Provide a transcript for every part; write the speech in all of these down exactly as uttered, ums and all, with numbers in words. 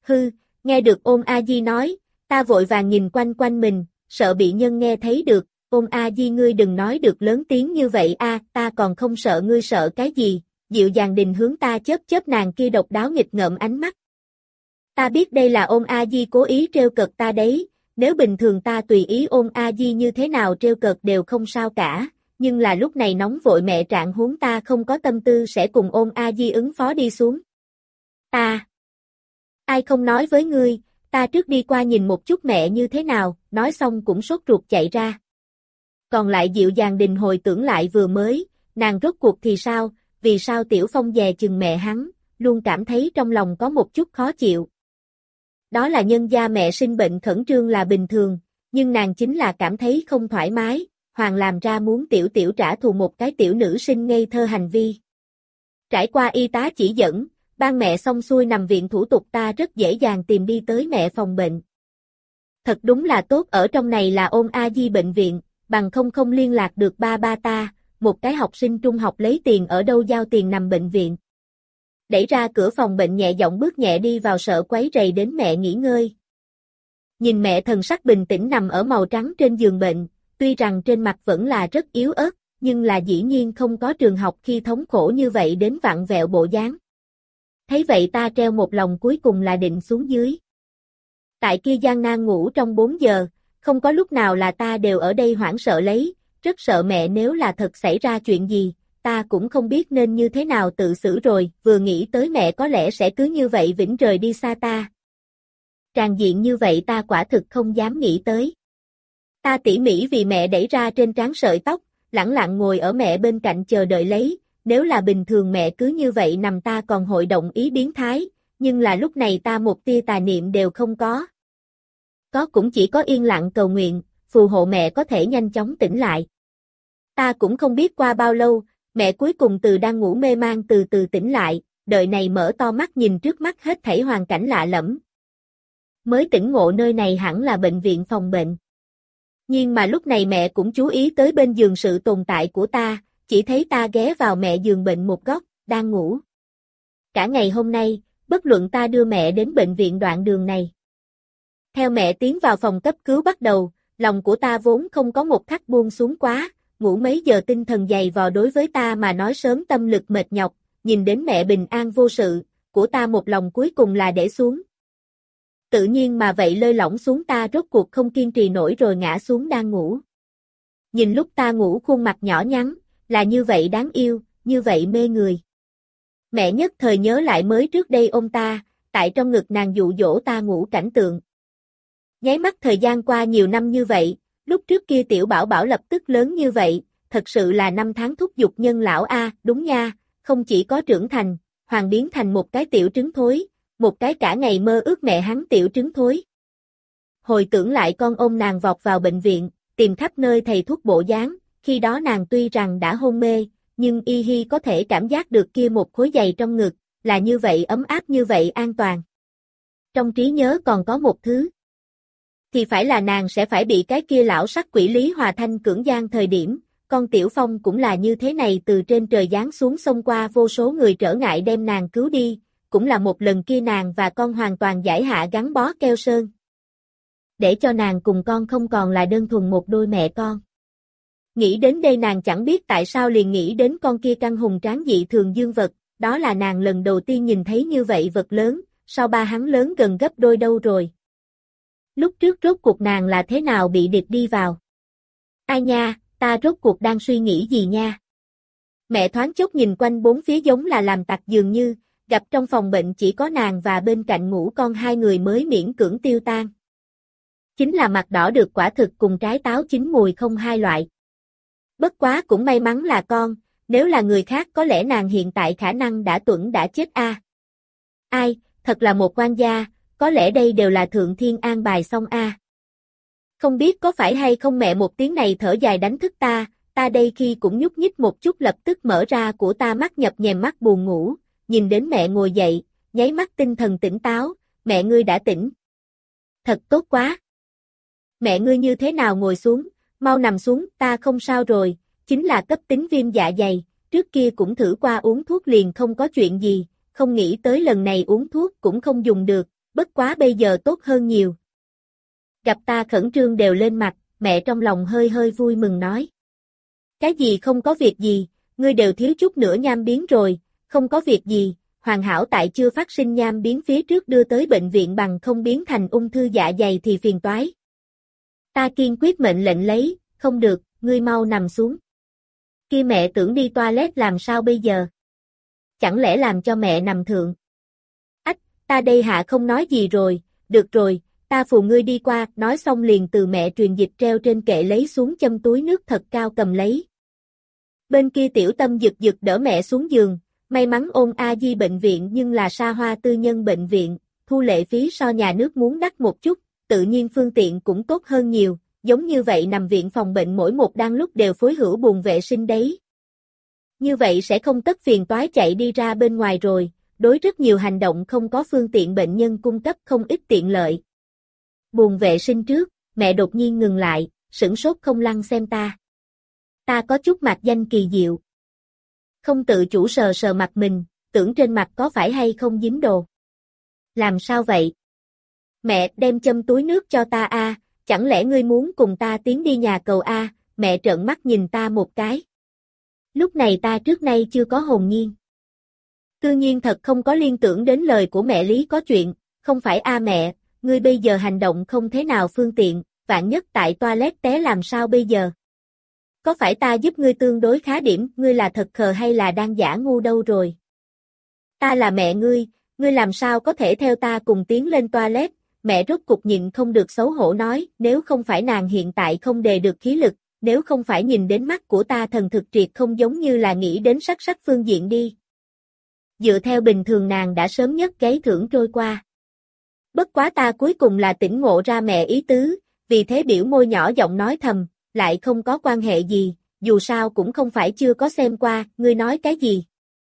Hư, nghe được Ôn A Di nói, ta vội vàng nhìn quanh quanh mình, sợ bị nhân nghe thấy được. Ôn A Di ngươi đừng nói được lớn tiếng như vậy a, ta còn không sợ ngươi sợ cái gì, dịu dàng Đình hướng ta chớp chớp nàng kia độc đáo nghịch ngợm ánh mắt. Ta biết đây là Ôn A Di cố ý trêu cợt ta đấy, nếu bình thường ta tùy ý Ôn A Di như thế nào trêu cợt đều không sao cả, nhưng là lúc này nóng vội mẹ trạng huống ta không có tâm tư sẽ cùng Ôn A Di ứng phó đi xuống. Ta, ai không nói với ngươi, ta trước đi qua nhìn một chút mẹ như thế nào, nói xong cũng sốt ruột chạy ra. Còn lại dịu dàng Đình hồi tưởng lại vừa mới, nàng rốt cuộc thì sao, vì sao Tiểu Phong dè chừng mẹ hắn, luôn cảm thấy trong lòng có một chút khó chịu. Đó là nhân gia mẹ sinh bệnh khẩn trương là bình thường, nhưng nàng chính là cảm thấy không thoải mái, hoàng làm ra muốn tiểu tiểu trả thù một cái tiểu nữ sinh ngây thơ hành vi. Trải qua y tá chỉ dẫn, ban mẹ xong xuôi nằm viện thủ tục ta rất dễ dàng tìm đi tới mẹ phòng bệnh. Thật đúng là tốt ở trong này là Ôn A Di bệnh viện, bằng không không liên lạc được ba ba ta, một cái học sinh trung học lấy tiền ở đâu giao tiền nằm bệnh viện. Đẩy ra cửa phòng bệnh nhẹ giọng bước nhẹ đi vào sợ quấy rầy đến mẹ nghỉ ngơi. Nhìn mẹ thần sắc bình tĩnh nằm ở màu trắng trên giường bệnh, tuy rằng trên mặt vẫn là rất yếu ớt, nhưng là dĩ nhiên không có trường học khi thống khổ như vậy đến vặn vẹo bộ dáng. Thấy vậy ta treo một lòng cuối cùng là định xuống dưới. Tại kia gian nan ngủ trong bốn giờ, không có lúc nào là ta đều ở đây hoảng sợ lấy, rất sợ mẹ nếu là thật xảy ra chuyện gì, ta cũng không biết nên như thế nào tự xử rồi, vừa nghĩ tới mẹ có lẽ sẽ cứ như vậy vĩnh rời đi xa ta. Tràn diện như vậy ta quả thực không dám nghĩ tới. Ta tỉ mỉ vì mẹ đẩy ra trên trán sợi tóc, lẳng lặng ngồi ở mẹ bên cạnh chờ đợi lấy, nếu là bình thường mẹ cứ như vậy nằm ta còn hội động ý biến thái, nhưng là lúc này ta một tia tà niệm đều không có. Có cũng chỉ có yên lặng cầu nguyện, phù hộ mẹ có thể nhanh chóng tỉnh lại. Ta cũng không biết qua bao lâu, mẹ cuối cùng từ đang ngủ mê man từ từ tỉnh lại, đợi này mở to mắt nhìn trước mắt hết thảy hoàn cảnh lạ lẫm. Mới tỉnh ngộ nơi này hẳn là bệnh viện phòng bệnh. Nhưng mà lúc này mẹ cũng chú ý tới bên giường sự tồn tại của ta, chỉ thấy ta ghé vào mẹ giường bệnh một góc, đang ngủ. Cả ngày hôm nay, bất luận ta đưa mẹ đến bệnh viện đoạn đường này. Theo mẹ tiến vào phòng cấp cứu bắt đầu, lòng của ta vốn không có một khắc buông xuống quá, ngủ mấy giờ tinh thần dày vò đối với ta mà nói sớm tâm lực mệt nhọc, nhìn đến mẹ bình an vô sự, của ta một lòng cuối cùng là để xuống. Tự nhiên mà vậy lơi lỏng xuống ta rốt cuộc không kiên trì nổi rồi ngã xuống đang ngủ. Nhìn lúc ta ngủ khuôn mặt nhỏ nhắn, là như vậy đáng yêu, như vậy mê người. Mẹ nhất thời nhớ lại mới trước đây ôm ta, tại trong ngực nàng dụ dỗ ta ngủ cảnh tượng. Nháy mắt thời gian qua nhiều năm như vậy, lúc trước kia tiểu bảo bảo lập tức lớn như vậy, thật sự là năm tháng thúc giục nhân lão a, đúng nha, không chỉ có trưởng thành, hoàng biến thành một cái tiểu trứng thối, một cái cả ngày mơ ước mẹ hắn tiểu trứng thối. Hồi tưởng lại con ôm nàng vọt vào bệnh viện, tìm khắp nơi thầy thuốc bộ dáng, khi đó nàng tuy rằng đã hôn mê, nhưng y hi có thể cảm giác được kia một khối dày trong ngực, là như vậy ấm áp như vậy an toàn. Trong trí nhớ còn có một thứ. Thì phải là nàng sẽ phải bị cái kia lão sắc quỷ Lý Hòa Thanh cưỡng gian thời điểm, con Tiểu Phong cũng là như thế này từ trên trời giáng xuống xông qua vô số người trở ngại đem nàng cứu đi, cũng là một lần kia nàng và con hoàn toàn giải hạ gắn bó keo sơn. Để cho nàng cùng con không còn là đơn thuần một đôi mẹ con. Nghĩ đến đây nàng chẳng biết tại sao liền nghĩ đến con kia căng hùng tráng dị thường dương vật, đó là nàng lần đầu tiên nhìn thấy như vậy vật lớn, sau ba hắn lớn gần gấp đôi đâu rồi. Lúc trước rốt cuộc nàng là thế nào bị địch đi vào? Ai nha, ta rốt cuộc đang suy nghĩ gì nha? Mẹ thoáng chốc nhìn quanh bốn phía giống là làm tặc dường như, gặp trong phòng bệnh chỉ có nàng và bên cạnh ngủ con hai người mới miễn cưỡng tiêu tan. Chính là mặt đỏ được quả thực cùng trái táo chín mùi không hai loại. Bất quá cũng may mắn là con, nếu là người khác có lẽ nàng hiện tại khả năng đã tuẫn đã chết a. À. Ai, thật là một quan gia, có lẽ đây đều là thượng thiên an bài xong a. À. Không biết có phải hay không mẹ một tiếng này thở dài đánh thức ta, ta đây khi cũng nhúc nhích một chút lập tức mở ra của ta mắt nhập nhèm mắt buồn ngủ, nhìn đến mẹ ngồi dậy, nháy mắt tinh thần tỉnh táo, mẹ ngươi đã tỉnh. Thật tốt quá. Mẹ ngươi như thế nào ngồi xuống, mau nằm xuống, ta không sao rồi, chính là cấp tính viêm dạ dày, trước kia cũng thử qua uống thuốc liền không có chuyện gì, không nghĩ tới lần này uống thuốc cũng không dùng được, bất quá bây giờ tốt hơn nhiều. Gặp ta khẩn trương đều lên mặt, mẹ trong lòng hơi hơi vui mừng nói. Cái gì không có việc gì, ngươi đều thiếu chút nữa nham biến rồi, không có việc gì, hoàn hảo tại chưa phát sinh nham biến phía trước đưa tới bệnh viện bằng không biến thành ung thư dạ dày thì phiền toái. Ta kiên quyết mệnh lệnh lấy, không được, ngươi mau nằm xuống. Kia mẹ tưởng đi toilet làm sao bây giờ? Chẳng lẽ làm cho mẹ nằm thượng? Ách, ta đây hạ không nói gì rồi, được rồi, ta phù ngươi đi qua, nói xong liền từ mẹ truyền dịch treo trên kệ lấy xuống châm túi nước thật cao cầm lấy. Bên kia tiểu tâm giật giật đỡ mẹ xuống giường, may mắn ôn A Di bệnh viện nhưng là xa hoa tư nhân bệnh viện, thu lệ phí so nhà nước muốn đắt một chút, tự nhiên phương tiện cũng tốt hơn nhiều, giống như vậy nằm viện phòng bệnh mỗi một đang lúc đều phối hữu buồng vệ sinh đấy. Như vậy sẽ không tất phiền toái chạy đi ra bên ngoài rồi, đối rất nhiều hành động không có phương tiện bệnh nhân cung cấp không ít tiện lợi. Buồng vệ sinh trước, mẹ đột nhiên ngừng lại, sửng sốt không lăn xem ta. Ta có chút mặt danh kỳ diệu. Không tự chủ sờ sờ mặt mình, tưởng trên mặt có phải hay không dính đồ. Làm sao vậy? Mẹ đem châm túi nước cho ta a, chẳng lẽ ngươi muốn cùng ta tiến đi nhà cầu a? Mẹ trợn mắt nhìn ta một cái. Lúc này ta trước nay chưa có hồn nhiên. Tự nhiên thật không có liên tưởng đến lời của mẹ Lý có chuyện, không phải a mẹ, ngươi bây giờ hành động không thế nào phương tiện, vạn nhất tại toilet té làm sao bây giờ? Có phải ta giúp ngươi tương đối khá điểm, ngươi là thật khờ hay là đang giả ngu đâu rồi? Ta là mẹ ngươi, ngươi làm sao có thể theo ta cùng tiến lên toilet? Mẹ rốt cục nhịn không được xấu hổ nói, nếu không phải nàng hiện tại không đề được khí lực, nếu không phải nhìn đến mắt của ta thần thực triệt không giống như là nghĩ đến sắc sắc phương diện đi. Dựa theo bình thường nàng đã sớm nhất gáy thưởng trôi qua. Bất quá ta cuối cùng là tỉnh ngộ ra mẹ ý tứ, vì thế biểu môi nhỏ giọng nói thầm, lại không có quan hệ gì, dù sao cũng không phải chưa có xem qua, ngươi nói cái gì.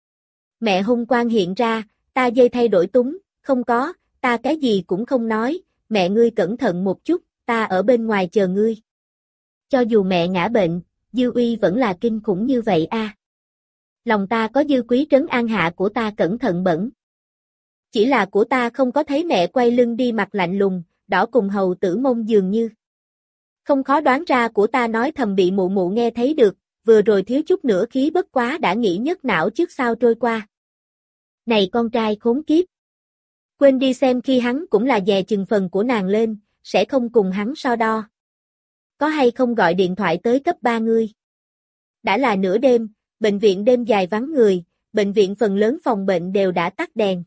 Mẹ hung quang hiện ra, ta dây thay đổi túng, không có, ta cái gì cũng không nói, mẹ ngươi cẩn thận một chút, ta ở bên ngoài chờ ngươi. Cho dù mẹ ngã bệnh, dư uy vẫn là kinh khủng như vậy a. Lòng ta có dư quý trấn an hạ của ta cẩn thận bẩn. Chỉ là của ta không có thấy mẹ quay lưng đi mặt lạnh lùng, đỏ cùng hầu tử mông dường như. Không khó đoán ra của ta nói thầm bị mụ mụ nghe thấy được, vừa rồi thiếu chút nữa khí bất quá đã nghĩ nhất não trước sau trôi qua. Này con trai khốn kiếp! Quên đi xem khi hắn cũng là dè chừng phần của nàng lên, sẽ không cùng hắn so đo. Có hay không gọi điện thoại tới cấp ba ngươi? Đã là nửa đêm, bệnh viện đêm dài vắng người, bệnh viện phần lớn phòng bệnh đều đã tắt đèn.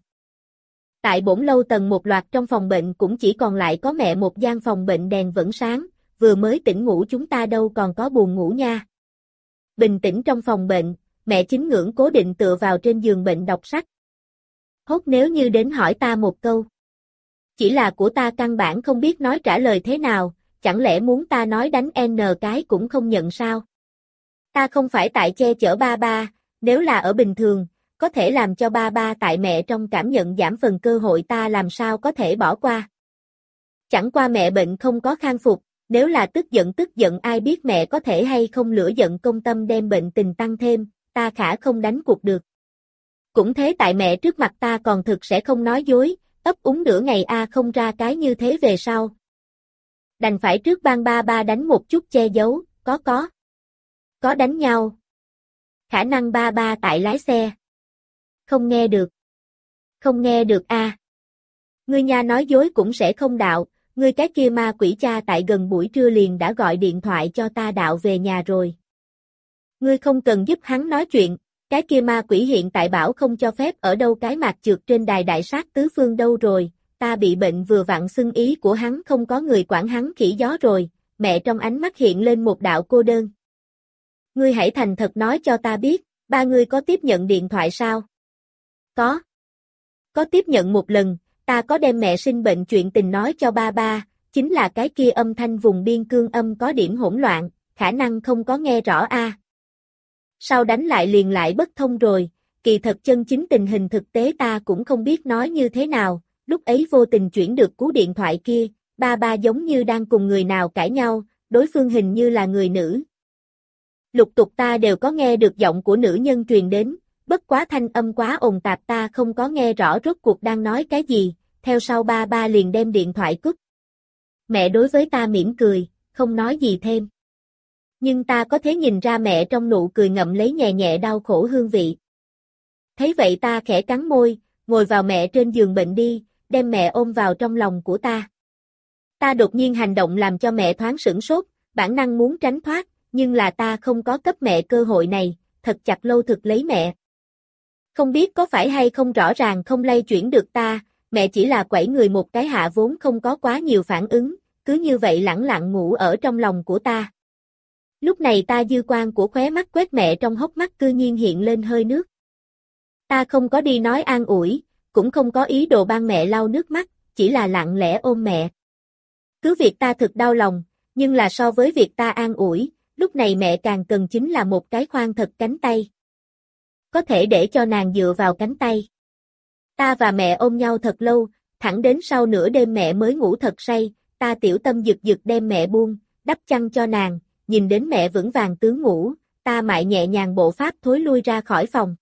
Tại bổn lâu tầng một loạt trong phòng bệnh cũng chỉ còn lại có mẹ một gian phòng bệnh đèn vẫn sáng, vừa mới tỉnh ngủ chúng ta đâu còn có buồn ngủ nha. Bình tĩnh trong phòng bệnh, mẹ chính ngưỡng cố định tựa vào trên giường bệnh đọc sách. Hốt nếu như đến hỏi ta một câu. Chỉ là của ta căn bản không biết nói trả lời thế nào, chẳng lẽ muốn ta nói đánh N cái cũng không nhận sao? Ta không phải tại che chở ba ba, nếu là ở bình thường, có thể làm cho ba ba tại mẹ trong cảm nhận giảm phần cơ hội ta làm sao có thể bỏ qua. Chẳng qua mẹ bệnh không có khang phục, nếu là tức giận tức giận ai biết mẹ có thể hay không lửa giận công tâm đem bệnh tình tăng thêm, ta khả không đánh cuộc được. Cũng thế tại mẹ trước mặt ta còn thực sẽ không nói dối, ấp úng nửa ngày a không ra cái như thế về sau. Đành phải trước ban ba ba đánh một chút che giấu, có có. Có đánh nhau. Khả năng ba ba tại lái xe. Không nghe được. Không nghe được a. Ngươi nha nói dối cũng sẽ không đạo, ngươi cái kia ma quỷ cha tại gần buổi trưa liền đã gọi điện thoại cho ta đạo về nhà rồi. Ngươi không cần giúp hắn nói chuyện, cái kia ma quỷ hiện tại bảo không cho phép ở đâu cái mạc trượt trên đài đại sát tứ phương đâu rồi, ta bị bệnh vừa vặn xưng ý của hắn không có người quản hắn khỉ gió rồi, mẹ trong ánh mắt hiện lên một đạo cô đơn. Ngươi hãy thành thật nói cho ta biết, ba ngươi có tiếp nhận điện thoại sao? Có. Có tiếp nhận một lần, ta có đem mẹ sinh bệnh chuyện tình nói cho ba ba, chính là cái kia âm thanh vùng biên cương âm có điểm hỗn loạn, khả năng không có nghe rõ a. Sau đánh lại liền lại bất thông rồi, kỳ thật chân chính tình hình thực tế ta cũng không biết nói như thế nào, lúc ấy vô tình chuyển được cú điện thoại kia, ba ba giống như đang cùng người nào cãi nhau, đối phương hình như là người nữ. Lục tục ta đều có nghe được giọng của nữ nhân truyền đến, bất quá thanh âm quá ồn tạp ta không có nghe rõ rốt cuộc đang nói cái gì, theo sau ba ba liền đem điện thoại cúp. Mẹ đối với ta mỉm cười, không nói gì thêm. Nhưng ta có thể nhìn ra mẹ trong nụ cười ngậm lấy nhẹ nhẹ đau khổ hương vị. Thấy vậy ta khẽ cắn môi, ngồi vào mẹ trên giường bệnh đi, đem mẹ ôm vào trong lòng của ta. Ta đột nhiên hành động làm cho mẹ thoáng sửng sốt, bản năng muốn tránh thoát, nhưng là ta không có cấp mẹ cơ hội này, thật chặt lâu thực lấy mẹ. Không biết có phải hay không rõ ràng không lay chuyển được ta, mẹ chỉ là quẩy người một cái hạ vốn không có quá nhiều phản ứng, cứ như vậy lẳng lặng ngủ ở trong lòng của ta. Lúc này ta dư quang của khóe mắt quét mẹ trong hốc mắt cư nhiên hiện lên hơi nước. Ta không có đi nói an ủi, cũng không có ý đồ ban mẹ lau nước mắt, chỉ là lặng lẽ ôm mẹ. Cứ việc ta thực đau lòng, nhưng là so với việc ta an ủi, lúc này mẹ càng cần chính là một cái khoan thật cánh tay. Có thể để cho nàng dựa vào cánh tay. Ta và mẹ ôm nhau thật lâu, thẳng đến sau nửa đêm mẹ mới ngủ thật say, ta tiểu tâm giật giật đem mẹ buông, đắp chăn cho nàng, nhìn đến mẹ vững vàng tướng ngủ, ta mại nhẹ nhàng bộ pháp thối lui ra khỏi phòng.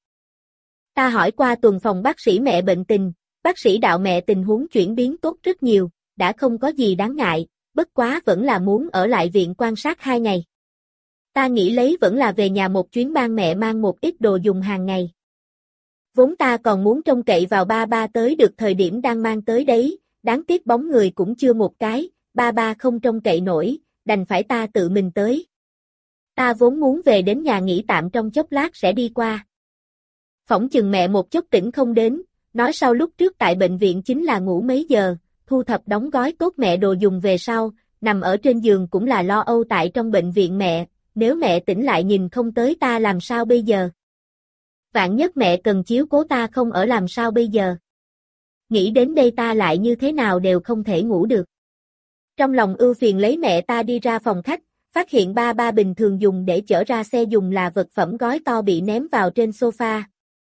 Ta hỏi qua tuần phòng bác sĩ mẹ bệnh tình, bác sĩ đạo mẹ tình huống chuyển biến tốt rất nhiều, đã không có gì đáng ngại, bất quá vẫn là muốn ở lại viện quan sát hai ngày. Ta nghĩ lấy vẫn là về nhà một chuyến ban mẹ mang một ít đồ dùng hàng ngày. Vốn ta còn muốn trông cậy vào ba ba tới được thời điểm đang mang tới đấy, đáng tiếc bóng người cũng chưa một cái, ba ba không trông cậy nổi, đành phải ta tự mình tới. Ta vốn muốn về đến nhà nghỉ tạm trong chốc lát sẽ đi qua. Phỏng chừng mẹ một chút tỉnh không đến, nói sau lúc trước tại bệnh viện chính là ngủ mấy giờ, thu thập đóng gói tốt mẹ đồ dùng về sau, nằm ở trên giường cũng là lo âu tại trong bệnh viện mẹ, nếu mẹ tỉnh lại nhìn không tới ta làm sao bây giờ? Vạn nhất mẹ cần chiếu cố ta không ở làm sao bây giờ? Nghĩ đến đây ta lại như thế nào đều không thể ngủ được. Trong lòng ưu phiền lấy mẹ ta đi ra phòng khách, phát hiện ba ba bình thường dùng để chở ra xe dùng là vật phẩm gói to bị ném vào trên sofa.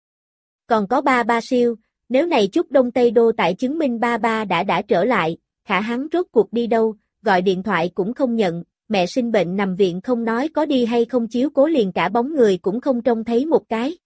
Còn có ba ba siêu, nếu này chút Đông Tây Đô tại chứng minh ba ba đã đã trở lại, khả hắn rốt cuộc đi đâu, gọi điện thoại cũng không nhận, mẹ sinh bệnh nằm viện không nói có đi hay không chiếu cố liền cả bóng người cũng không trông thấy một cái.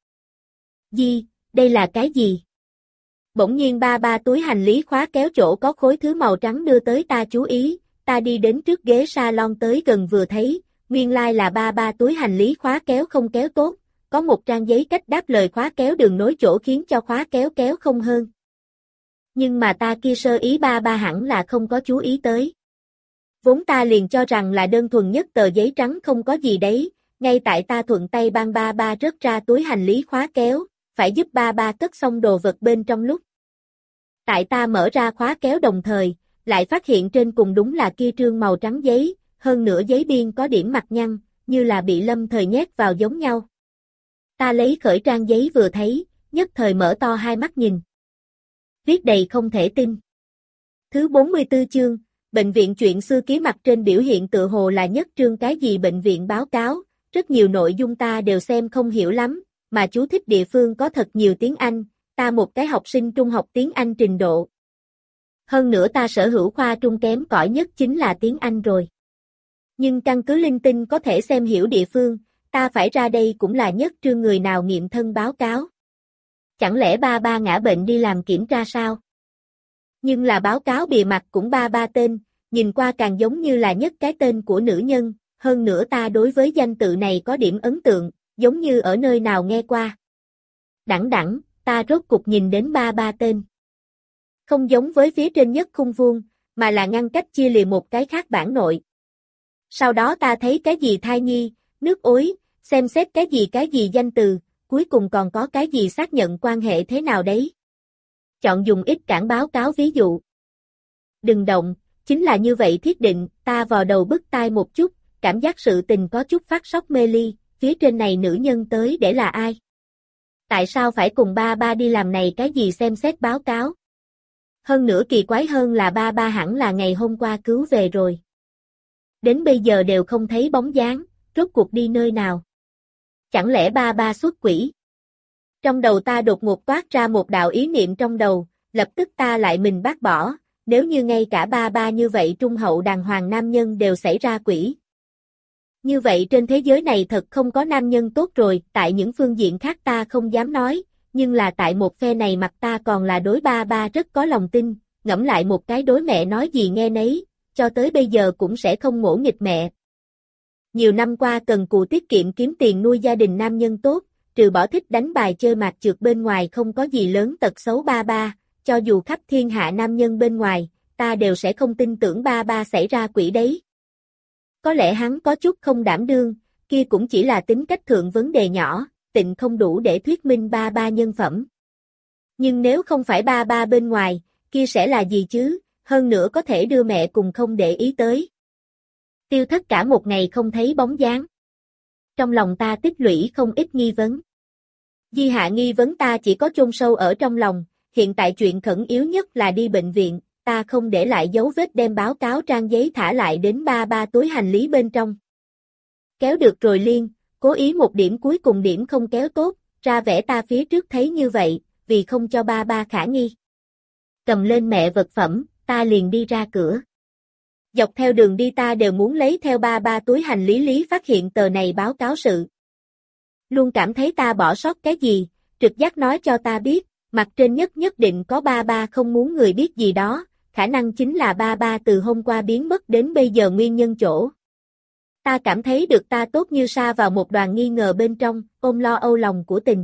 Di, đây là cái gì? Bỗng nhiên ba ba túi hành lý khóa kéo chỗ có khối thứ màu trắng đưa tới ta chú ý, ta đi đến trước ghế salon tới gần vừa thấy, nguyên lai là ba ba túi hành lý khóa kéo không kéo tốt, có một trang giấy cách đáp lời khóa kéo đường nối chỗ khiến cho khóa kéo kéo không hơn. Nhưng mà ta kia sơ ý ba ba hẳn là không có chú ý tới. Vốn ta liền cho rằng là đơn thuần nhất tờ giấy trắng không có gì đấy, ngay tại ta thuận tay ban ba ba rớt ra túi hành lý khóa kéo, phải giúp ba ba cất xong đồ vật bên trong lúc. Tại ta mở ra khóa kéo đồng thời, lại phát hiện trên cùng đúng là kia trương màu trắng giấy, hơn nữa giấy biên có điểm mặt nhăn, như là bị lâm thời nhét vào giống nhau. Ta lấy khởi trang giấy vừa thấy, nhất thời mở to hai mắt nhìn. Viết đầy không thể tin. Thứ bốn mươi tư chương, bệnh viện chuyện xưa ký mặt trên biểu hiện tự hồ là nhất trương cái gì bệnh viện báo cáo, rất nhiều nội dung ta đều xem không hiểu lắm, mà chú thích địa phương có thật nhiều tiếng Anh, ta một cái học sinh trung học tiếng Anh trình độ. Hơn nữa ta sở hữu khoa trung kém cỏi nhất chính là tiếng Anh rồi. Nhưng căn cứ linh tinh có thể xem hiểu địa phương, ta phải ra đây cũng là nhất trương người nào nghiệm thân báo cáo. Chẳng lẽ ba ba ngã bệnh đi làm kiểm tra sao? Nhưng là báo cáo bìa mặt cũng ba ba tên, nhìn qua càng giống như là nhất cái tên của nữ nhân, hơn nữa ta đối với danh tự này có điểm ấn tượng, giống như ở nơi nào nghe qua. Đẳng đẳng, ta rốt cục nhìn đến ba ba tên. Không giống với phía trên nhất khung vuông, mà là ngăn cách chia lìa một cái khác bản nội. Sau đó ta thấy cái gì thai nhi, nước ối, xem xét cái gì cái gì danh từ, cuối cùng còn có cái gì xác nhận quan hệ thế nào đấy. Chọn dùng ít cản báo cáo ví dụ. Đừng động, chính là như vậy thiết định, ta vò đầu bứt tai một chút, cảm giác sự tình có chút phát sốc mê ly, phía trên này nữ nhân tới để là ai? Tại sao phải cùng ba ba đi làm này cái gì xem xét báo cáo? Hơn nữa kỳ quái hơn là ba ba hẳn là ngày hôm qua cứu về rồi. Đến bây giờ đều không thấy bóng dáng, rốt cuộc đi nơi nào? Chẳng lẽ ba ba xuất quỷ? Trong đầu ta đột ngột toát ra một đạo ý niệm trong đầu, lập tức ta lại mình bác bỏ, nếu như ngay cả ba ba như vậy trung hậu đàng hoàng nam nhân đều xảy ra quỷ. Như vậy trên thế giới này thật không có nam nhân tốt rồi, tại những phương diện khác ta không dám nói, nhưng là tại một phe này mặt ta còn là đối ba ba rất có lòng tin, ngẫm lại một cái đối mẹ nói gì nghe nấy, cho tới bây giờ cũng sẽ không ngỗ nghịch mẹ. Nhiều năm qua cần cù tiết kiệm kiếm tiền nuôi gia đình nam nhân tốt, trừ bỏ thích đánh bài chơi mạc trượt bên ngoài không có gì lớn tật xấu ba ba, cho dù khắp thiên hạ nam nhân bên ngoài, ta đều sẽ không tin tưởng ba ba xảy ra quỷ đấy. Có lẽ hắn có chút không đảm đương, kia cũng chỉ là tính cách thượng vấn đề nhỏ, tịnh không đủ để thuyết minh ba ba nhân phẩm. Nhưng nếu không phải ba ba bên ngoài, kia sẽ là gì chứ, hơn nữa có thể đưa mẹ cùng không để ý tới. Tiêu Thất cả một ngày không thấy bóng dáng. Trong lòng ta tích lũy không ít nghi vấn. Di hạ nghi vấn ta chỉ có chôn sâu ở trong lòng, hiện tại chuyện khẩn yếu nhất là đi bệnh viện, ta không để lại dấu vết đem báo cáo trang giấy thả lại đến ba ba túi hành lý bên trong. Kéo được rồi Liên, cố ý một điểm cuối cùng điểm không kéo tốt, ra vẻ ta phía trước thấy như vậy, vì không cho ba ba khả nghi. Cầm lên mẹ vật phẩm, ta liền đi ra cửa. Dọc theo đường đi ta đều muốn lấy theo ba ba túi hành lý lý phát hiện tờ này báo cáo sự. Luôn cảm thấy ta bỏ sót cái gì, trực giác nói cho ta biết, mặt trên nhất nhất định có ba ba không muốn người biết gì đó, khả năng chính là ba ba từ hôm qua biến mất đến bây giờ nguyên nhân chỗ. Ta cảm thấy được ta tốt như sa vào một đoàn nghi ngờ bên trong, ôm lo âu lòng của tình.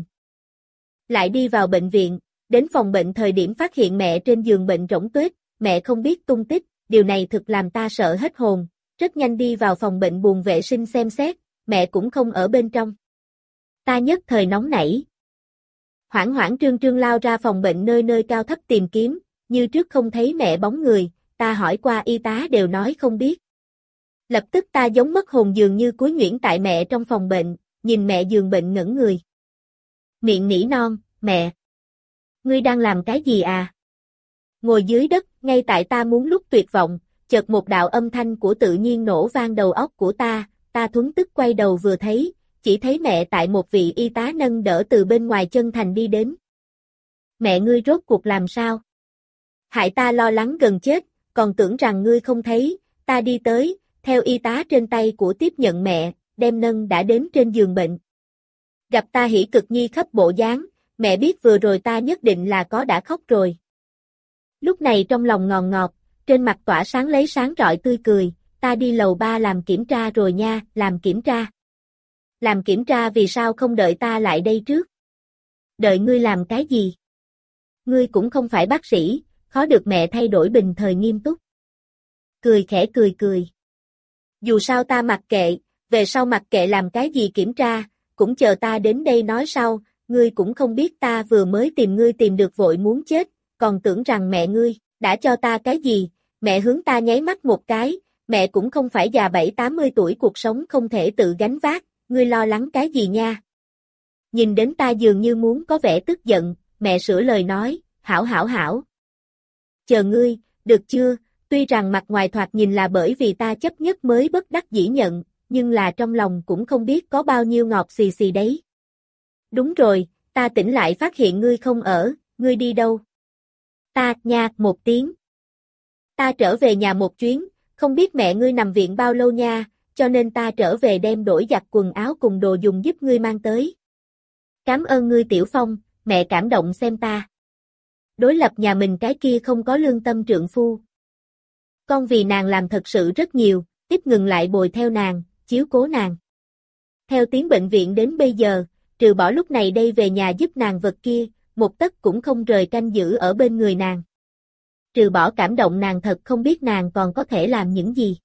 Lại đi vào bệnh viện, đến phòng bệnh thời điểm phát hiện mẹ trên giường bệnh rỗng tuếch, mẹ không biết tung tích, điều này thực làm ta sợ hết hồn, rất nhanh đi vào phòng bệnh buồng vệ sinh xem xét, mẹ cũng không ở bên trong. Ta nhất thời nóng nảy. Hoảng hoảng trương trương lao ra phòng bệnh nơi nơi cao thấp tìm kiếm, như trước không thấy mẹ bóng người, ta hỏi qua y tá đều nói không biết. Lập tức ta giống mất hồn dường như cúi nhuyễn tại mẹ trong phòng bệnh, nhìn mẹ giường bệnh ngẩn người. Miệng nỉ non, mẹ. Ngươi đang làm cái gì à? Ngồi dưới đất, ngay tại ta muốn lúc tuyệt vọng, chợt một đạo âm thanh của tự nhiên nổ vang đầu óc của ta, ta thuấn tức quay đầu vừa thấy, chỉ thấy mẹ tại một vị y tá nâng đỡ từ bên ngoài chân thành đi đến. Mẹ ngươi rốt cuộc làm sao? Hại ta lo lắng gần chết, còn tưởng rằng ngươi không thấy, ta đi tới, theo y tá trên tay của tiếp nhận mẹ, đem nâng đã đến trên giường bệnh. Gặp ta hỉ cực nhi khắp bộ dáng, mẹ biết vừa rồi ta nhất định là có đã khóc rồi. Lúc này trong lòng ngòn ngọt, trên mặt tỏa sáng lấy sáng rọi tươi cười, ta đi lầu ba làm kiểm tra rồi nha, làm kiểm tra. Làm kiểm tra vì sao không đợi ta lại đây trước? Đợi ngươi làm cái gì? Ngươi cũng không phải bác sĩ, khó được mẹ thay đổi bình thời nghiêm túc. Cười khẽ cười cười. Dù sao ta mặc kệ, về sau mặc kệ làm cái gì kiểm tra, cũng chờ ta đến đây nói sau, ngươi cũng không biết ta vừa mới tìm ngươi tìm được vội muốn chết, còn tưởng rằng mẹ ngươi đã cho ta cái gì, mẹ hướng ta nháy mắt một cái, mẹ cũng không phải già bảy tám mươi tuổi cuộc sống không thể tự gánh vác, ngươi lo lắng cái gì nha. Nhìn đến ta dường như muốn có vẻ tức giận, mẹ sửa lời nói, hảo hảo hảo. Chờ ngươi, được chưa, tuy rằng mặt ngoài thoạt nhìn là bởi vì ta chấp nhất mới bất đắc dĩ nhận, nhưng là trong lòng cũng không biết có bao nhiêu ngọt xì xì đấy. Đúng rồi, ta tỉnh lại phát hiện ngươi không ở, ngươi đi đâu? Ta, nha, một tiếng. Ta trở về nhà một chuyến, không biết mẹ ngươi nằm viện bao lâu nha, cho nên ta trở về đem đổi giặt quần áo cùng đồ dùng giúp ngươi mang tới. Cảm ơn ngươi Tiểu Phong, mẹ cảm động xem ta. Đối lập nhà mình cái kia không có lương tâm trượng phu. Con vì nàng làm thật sự rất nhiều, ít ngừng lại bồi theo nàng, chiếu cố nàng. Theo tiếng bệnh viện đến bây giờ, trừ bỏ lúc này đây về nhà giúp nàng vật kia, một tấc cũng không rời canh giữ ở bên người nàng. Trừ bỏ cảm động nàng thật không biết nàng còn có thể làm những gì.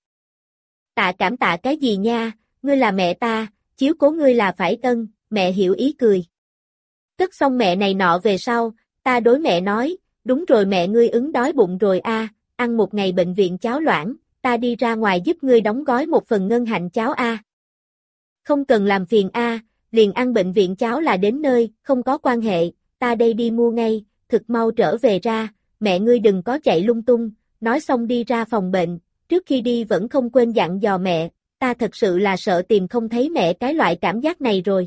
Tạ cảm tạ cái gì nha, ngươi là mẹ ta, chiếu cố ngươi là phải ân, mẹ hiểu ý cười. Cất xong mẹ này nọ về sau, ta đối mẹ nói, đúng rồi mẹ ngươi ứng đói bụng rồi a, ăn một ngày bệnh viện cháo loãng, ta đi ra ngoài giúp ngươi đóng gói một phần ngân hạnh cháo a. Không cần làm phiền a, liền ăn bệnh viện cháo là đến nơi, không có quan hệ, ta đây đi mua ngay, thực mau trở về ra, mẹ ngươi đừng có chạy lung tung, nói xong đi ra phòng bệnh, trước khi đi vẫn không quên dặn dò mẹ, ta thật sự là sợ tìm không thấy mẹ cái loại cảm giác này rồi.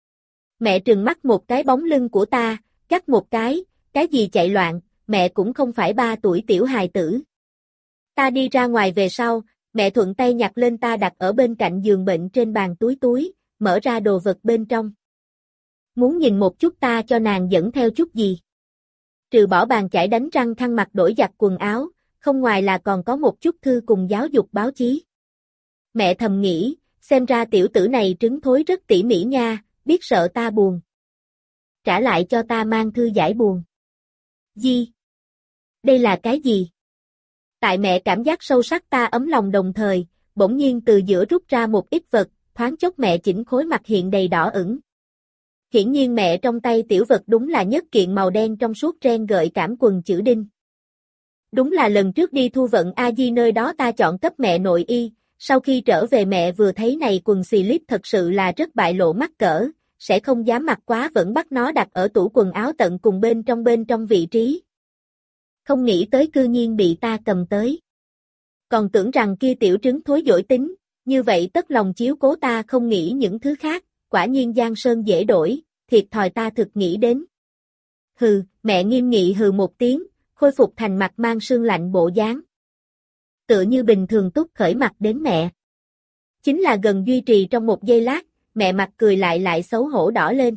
Mẹ trừng mắt một cái bóng lưng của ta, cắt một cái, cái gì chạy loạn, mẹ cũng không phải ba tuổi tiểu hài tử. Ta đi ra ngoài về sau, mẹ thuận tay nhặt lên ta đặt ở bên cạnh giường bệnh trên bàn túi túi, mở ra đồ vật bên trong. Muốn nhìn một chút ta cho nàng dẫn theo chút gì. Trừ bỏ bàn chải đánh răng khăn mặt đổi giặt quần áo, không ngoài là còn có một chút thư cùng giáo dục báo chí. Mẹ thầm nghĩ, xem ra tiểu tử này trứng thối rất tỉ mỉ nha, biết sợ ta buồn. Trả lại cho ta mang thư giải buồn. Gì? Đây là cái gì? Tại mẹ cảm giác sâu sắc ta ấm lòng đồng thời, bỗng nhiên từ giữa rút ra một ít vật, thoáng chốc mẹ chỉnh khối mặt hiện đầy đỏ ửng. Hiển nhiên mẹ trong tay tiểu vật đúng là nhất kiện màu đen trong suốt ren gợi cảm quần chữ đinh. Đúng là lần trước đi thu vận A Di nơi đó ta chọn cấp mẹ nội y, sau khi trở về mẹ vừa thấy này quần slip thật sự là rất bại lộ mắc cỡ, sẽ không dám mặc quá vẫn bắt nó đặt ở tủ quần áo tận cùng bên trong bên trong vị trí. Không nghĩ tới cư nhiên bị ta cầm tới. Còn tưởng rằng kia tiểu trứng thối dỗi tính, như vậy tất lòng chiếu cố ta không nghĩ những thứ khác, quả nhiên giang sơn dễ đổi, thiệt thòi ta thực nghĩ đến. Hừ, mẹ nghiêm nghị hừ một tiếng, khôi phục thành mặt mang sương lạnh bộ dáng. Tựa như bình thường túc khởi mặt đến mẹ. Chính là gần duy trì trong một giây lát, mẹ mặt cười lại lại xấu hổ đỏ lên.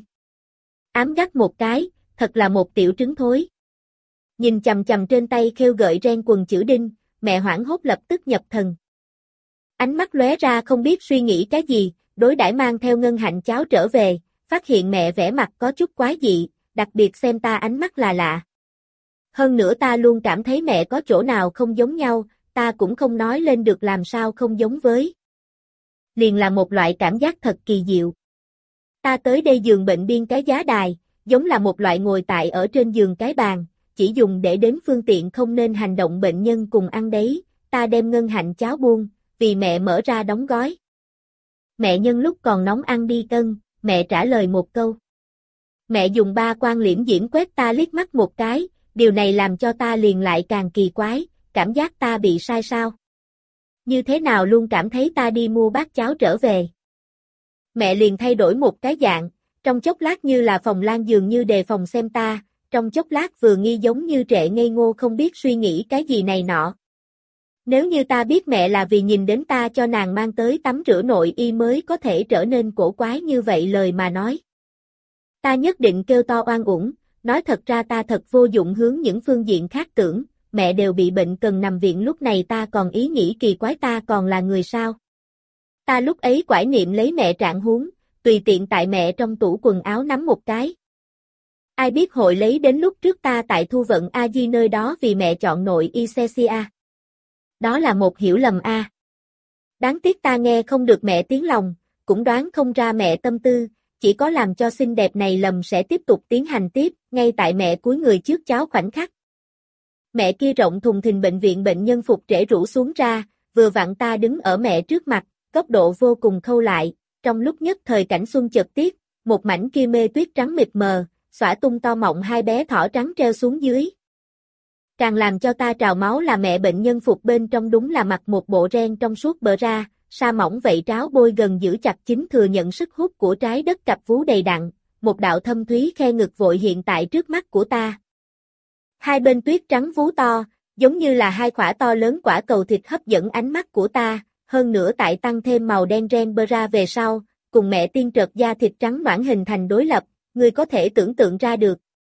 Ám gắt một cái, thật là một tiểu trứng thối. Nhìn chằm chằm trên tay khêu gợi ren quần chữ đinh, mẹ hoảng hốt lập tức nhập thần. Ánh mắt lóe ra không biết suy nghĩ cái gì, đối đãi mang theo ngân hạnh cháo trở về, phát hiện mẹ vẻ mặt có chút quái dị, đặc biệt xem ta ánh mắt là lạ. Hơn nữa ta luôn cảm thấy mẹ có chỗ nào không giống nhau, ta cũng không nói lên được làm sao không giống với. Liền là một loại cảm giác thật kỳ diệu. Ta tới đây giường bệnh biên cái giá đài, giống là một loại ngồi tại ở trên giường cái bàn, chỉ dùng để đến phương tiện không nên hành động bệnh nhân cùng ăn đấy, ta đem ngân hạnh cháo buông, vì mẹ mở ra đóng gói. Mẹ nhân lúc còn nóng ăn đi cân, mẹ trả lời một câu. Mẹ dùng ba quan liễm diễm quét ta liếc mắt một cái, điều này làm cho ta liền lại càng kỳ quái, cảm giác ta bị sai sao. Như thế nào luôn cảm thấy ta đi mua bát cháo trở về. Mẹ liền thay đổi một cái dạng, trong chốc lát như là phòng lan dường như đề phòng xem ta, trong chốc lát vừa nghi giống như trệ ngây ngô không biết suy nghĩ cái gì này nọ. Nếu như ta biết mẹ là vì nhìn đến ta cho nàng mang tới tắm rửa nội y mới có thể trở nên cổ quái như vậy lời mà nói. Ta nhất định kêu to oan uổng, nói thật ra ta thật vô dụng hướng những phương diện khác tưởng, mẹ đều bị bệnh cần nằm viện lúc này ta còn ý nghĩ kỳ quái ta còn là người sao. Ta lúc ấy quải niệm lấy mẹ trạng huống, tùy tiện tại mẹ trong tủ quần áo nắm một cái. Ai biết hội lấy đến lúc trước ta tại thu vận A Di nơi đó vì mẹ chọn nội y Cecia. Đó là một hiểu lầm a. À. Đáng tiếc ta nghe không được mẹ tiếng lòng, cũng đoán không ra mẹ tâm tư, chỉ có làm cho xinh đẹp này lầm sẽ tiếp tục tiến hành tiếp, ngay tại mẹ cúi người trước cháu khoảnh khắc. Mẹ kia rộng thùng thình bệnh viện bệnh nhân phục trễ rũ xuống ra, vừa vặn ta đứng ở mẹ trước mặt, góc độ vô cùng khâu lại, trong lúc nhất thời cảnh xuân chợt tiết, một mảnh kia mê tuyết trắng mịt mờ, xõa tung to mọng hai bé thỏ trắng treo xuống dưới. Càng làm cho ta trào máu là mẹ bệnh nhân phục bên trong đúng là mặc một bộ ren trong suốt bờ ra, sa mỏng vậy tráo bôi gần giữ chặt chính thừa nhận sức hút của trái đất cặp vú đầy đặn, một đạo thâm thúy khe ngực vội hiện tại trước mắt của ta. Hai bên tuyết trắng vú to, giống như là hai quả to lớn quả cầu thịt hấp dẫn ánh mắt của ta, hơn nữa tại tăng thêm màu đen ren bơ ra về sau, cùng mẹ tiên trợt da thịt trắng nõn hình thành đối lập, người có thể tưởng tượng ra được.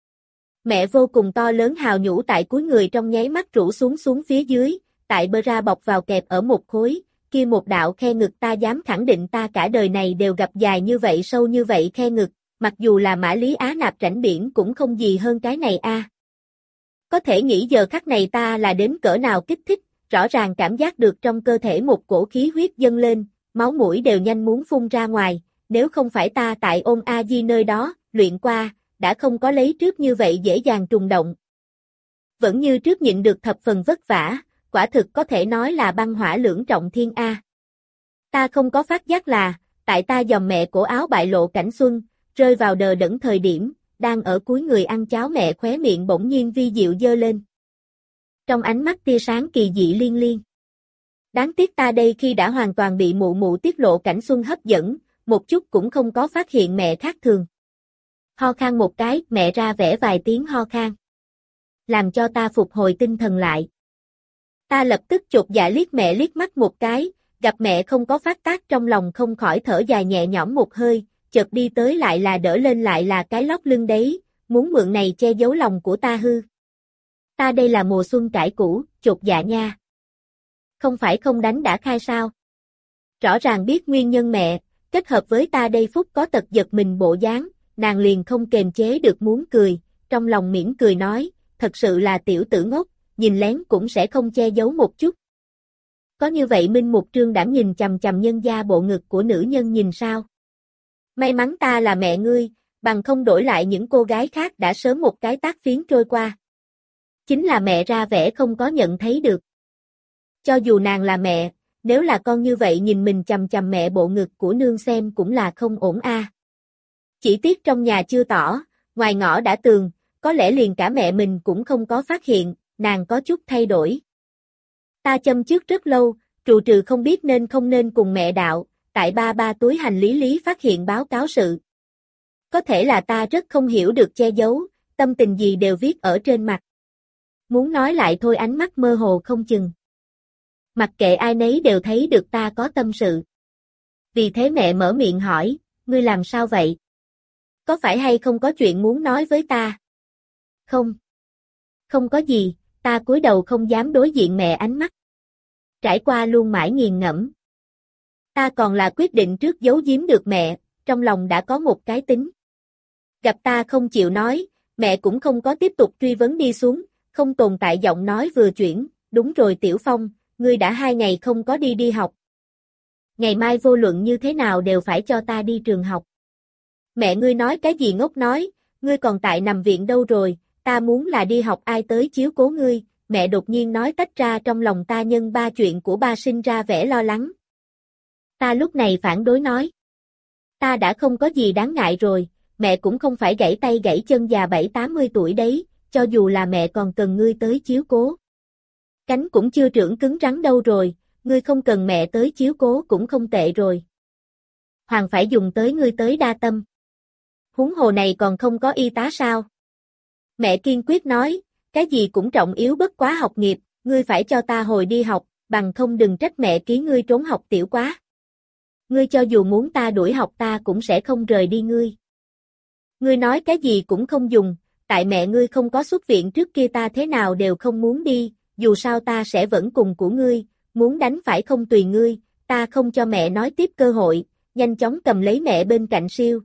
Mẹ vô cùng to lớn hào nhũ tại cuối người trong nháy mắt rũ xuống xuống phía dưới, tại bơ ra bọc vào kẹp ở một khối, kia một đạo khe ngực ta dám khẳng định ta cả đời này đều gặp dài như vậy sâu như vậy khe ngực, mặc dù là Mã Lý Á Nạp rãnh biển cũng không gì hơn cái này a. À. Có thể nghĩ giờ khắc này ta là đến cỡ nào kích thích, rõ ràng cảm giác được trong cơ thể một cổ khí huyết dâng lên, máu mũi đều nhanh muốn phun ra ngoài, nếu không phải ta tại ôn A Di nơi đó, luyện qua, đã không có lấy trước như vậy dễ dàng trùng động. Vẫn như trước nhịn được thập phần vất vả, quả thực có thể nói là băng hỏa lưỡng trọng thiên A. Ta không có phát giác là, tại ta dòm mẹ cổ áo bại lộ cảnh xuân, rơi vào đờ đẫn thời điểm, đang ở cuối người ăn cháo mẹ khóe miệng bỗng nhiên vi diệu dơ lên. Trong ánh mắt tia sáng kỳ dị liên liên. Đáng tiếc ta đây khi đã hoàn toàn bị mụ mụ tiết lộ cảnh xuân hấp dẫn, một chút cũng không có phát hiện mẹ khác thường. Ho khan một cái, mẹ ra vẻ vài tiếng ho khan. Làm cho ta phục hồi tinh thần lại. Ta lập tức chột dạ liếc mẹ liếc mắt một cái, gặp mẹ không có phát tác trong lòng không khỏi thở dài nhẹ nhõm một hơi, chợt đi tới lại là đỡ lên lại là cái lót lưng đấy, muốn mượn này che giấu lòng của ta hư. Ta đây là mùa xuân cải cũ, chột dạ nha. Không phải không đánh đã khai sao? Rõ ràng biết nguyên nhân mẹ, kết hợp với ta đây phúc có tật giật mình bộ dáng, nàng liền không kềm chế được muốn cười, trong lòng mỉm cười nói, thật sự là tiểu tử ngốc, nhìn lén cũng sẽ không che giấu một chút. Có như vậy Minh Mục Trương đảm nhìn chằm chằm nhân gia bộ ngực của nữ nhân nhìn sao? May mắn ta là mẹ ngươi, bằng không đổi lại những cô gái khác đã sớm một cái tát phiến trôi qua. Chính là mẹ ra vẻ không có nhận thấy được. Cho dù nàng là mẹ, nếu là con như vậy nhìn mình chằm chằm mẹ bộ ngực của nương xem cũng là không ổn a. À. Chỉ tiếc trong nhà chưa tỏ, ngoài ngõ đã tường, có lẽ liền cả mẹ mình cũng không có phát hiện, nàng có chút thay đổi. Ta châm trước rất lâu, trù trừ không biết nên không nên cùng mẹ đạo, tại ba ba túi hành lý lý phát hiện báo cáo sự. Có thể là ta rất không hiểu được che giấu, tâm tình gì đều viết ở trên mặt. Muốn nói lại thôi ánh mắt mơ hồ không chừng. Mặc kệ ai nấy đều thấy được ta có tâm sự. Vì thế mẹ mở miệng hỏi, ngươi làm sao vậy? Có phải hay không có chuyện muốn nói với ta? Không. Không có gì, ta cúi đầu không dám đối diện mẹ ánh mắt. Trải qua luôn mãi nghiền ngẫm. Ta còn là quyết định trước giấu giếm được mẹ, trong lòng đã có một cái tính. Gặp ta không chịu nói, mẹ cũng không có tiếp tục truy vấn đi xuống, không tồn tại giọng nói vừa chuyển, đúng rồi Tiểu Phong, ngươi đã hai ngày không có đi đi học. Ngày mai vô luận như thế nào đều phải cho ta đi trường học. Mẹ ngươi nói cái gì ngốc nói, ngươi còn tại nằm viện đâu rồi, ta muốn là đi học ai tới chiếu cố ngươi, mẹ đột nhiên nói tách ra trong lòng ta nhân ba chuyện của ba sinh ra vẻ lo lắng. Ta lúc này phản đối nói. Ta đã không có gì đáng ngại rồi, mẹ cũng không phải gãy tay gãy chân già bảy tám mươi tuổi đấy, cho dù là mẹ còn cần ngươi tới chiếu cố. Cánh cũng chưa trưởng cứng rắn đâu rồi, ngươi không cần mẹ tới chiếu cố cũng không tệ rồi. Hoàng phải dùng tới ngươi tới đa tâm. Huống hồ này còn không có y tá sao? Mẹ kiên quyết nói, cái gì cũng trọng yếu bất quá học nghiệp, ngươi phải cho ta hồi đi học, bằng không đừng trách mẹ ký ngươi trốn học tiểu quá. Ngươi cho dù muốn ta đuổi học ta cũng sẽ không rời đi ngươi. Ngươi nói cái gì cũng không dùng, tại mẹ ngươi không có xuất viện trước kia ta thế nào đều không muốn đi, dù sao ta sẽ vẫn cùng của ngươi, muốn đánh phải không tùy ngươi, ta không cho mẹ nói tiếp cơ hội, nhanh chóng cầm lấy mẹ bên cạnh siêu.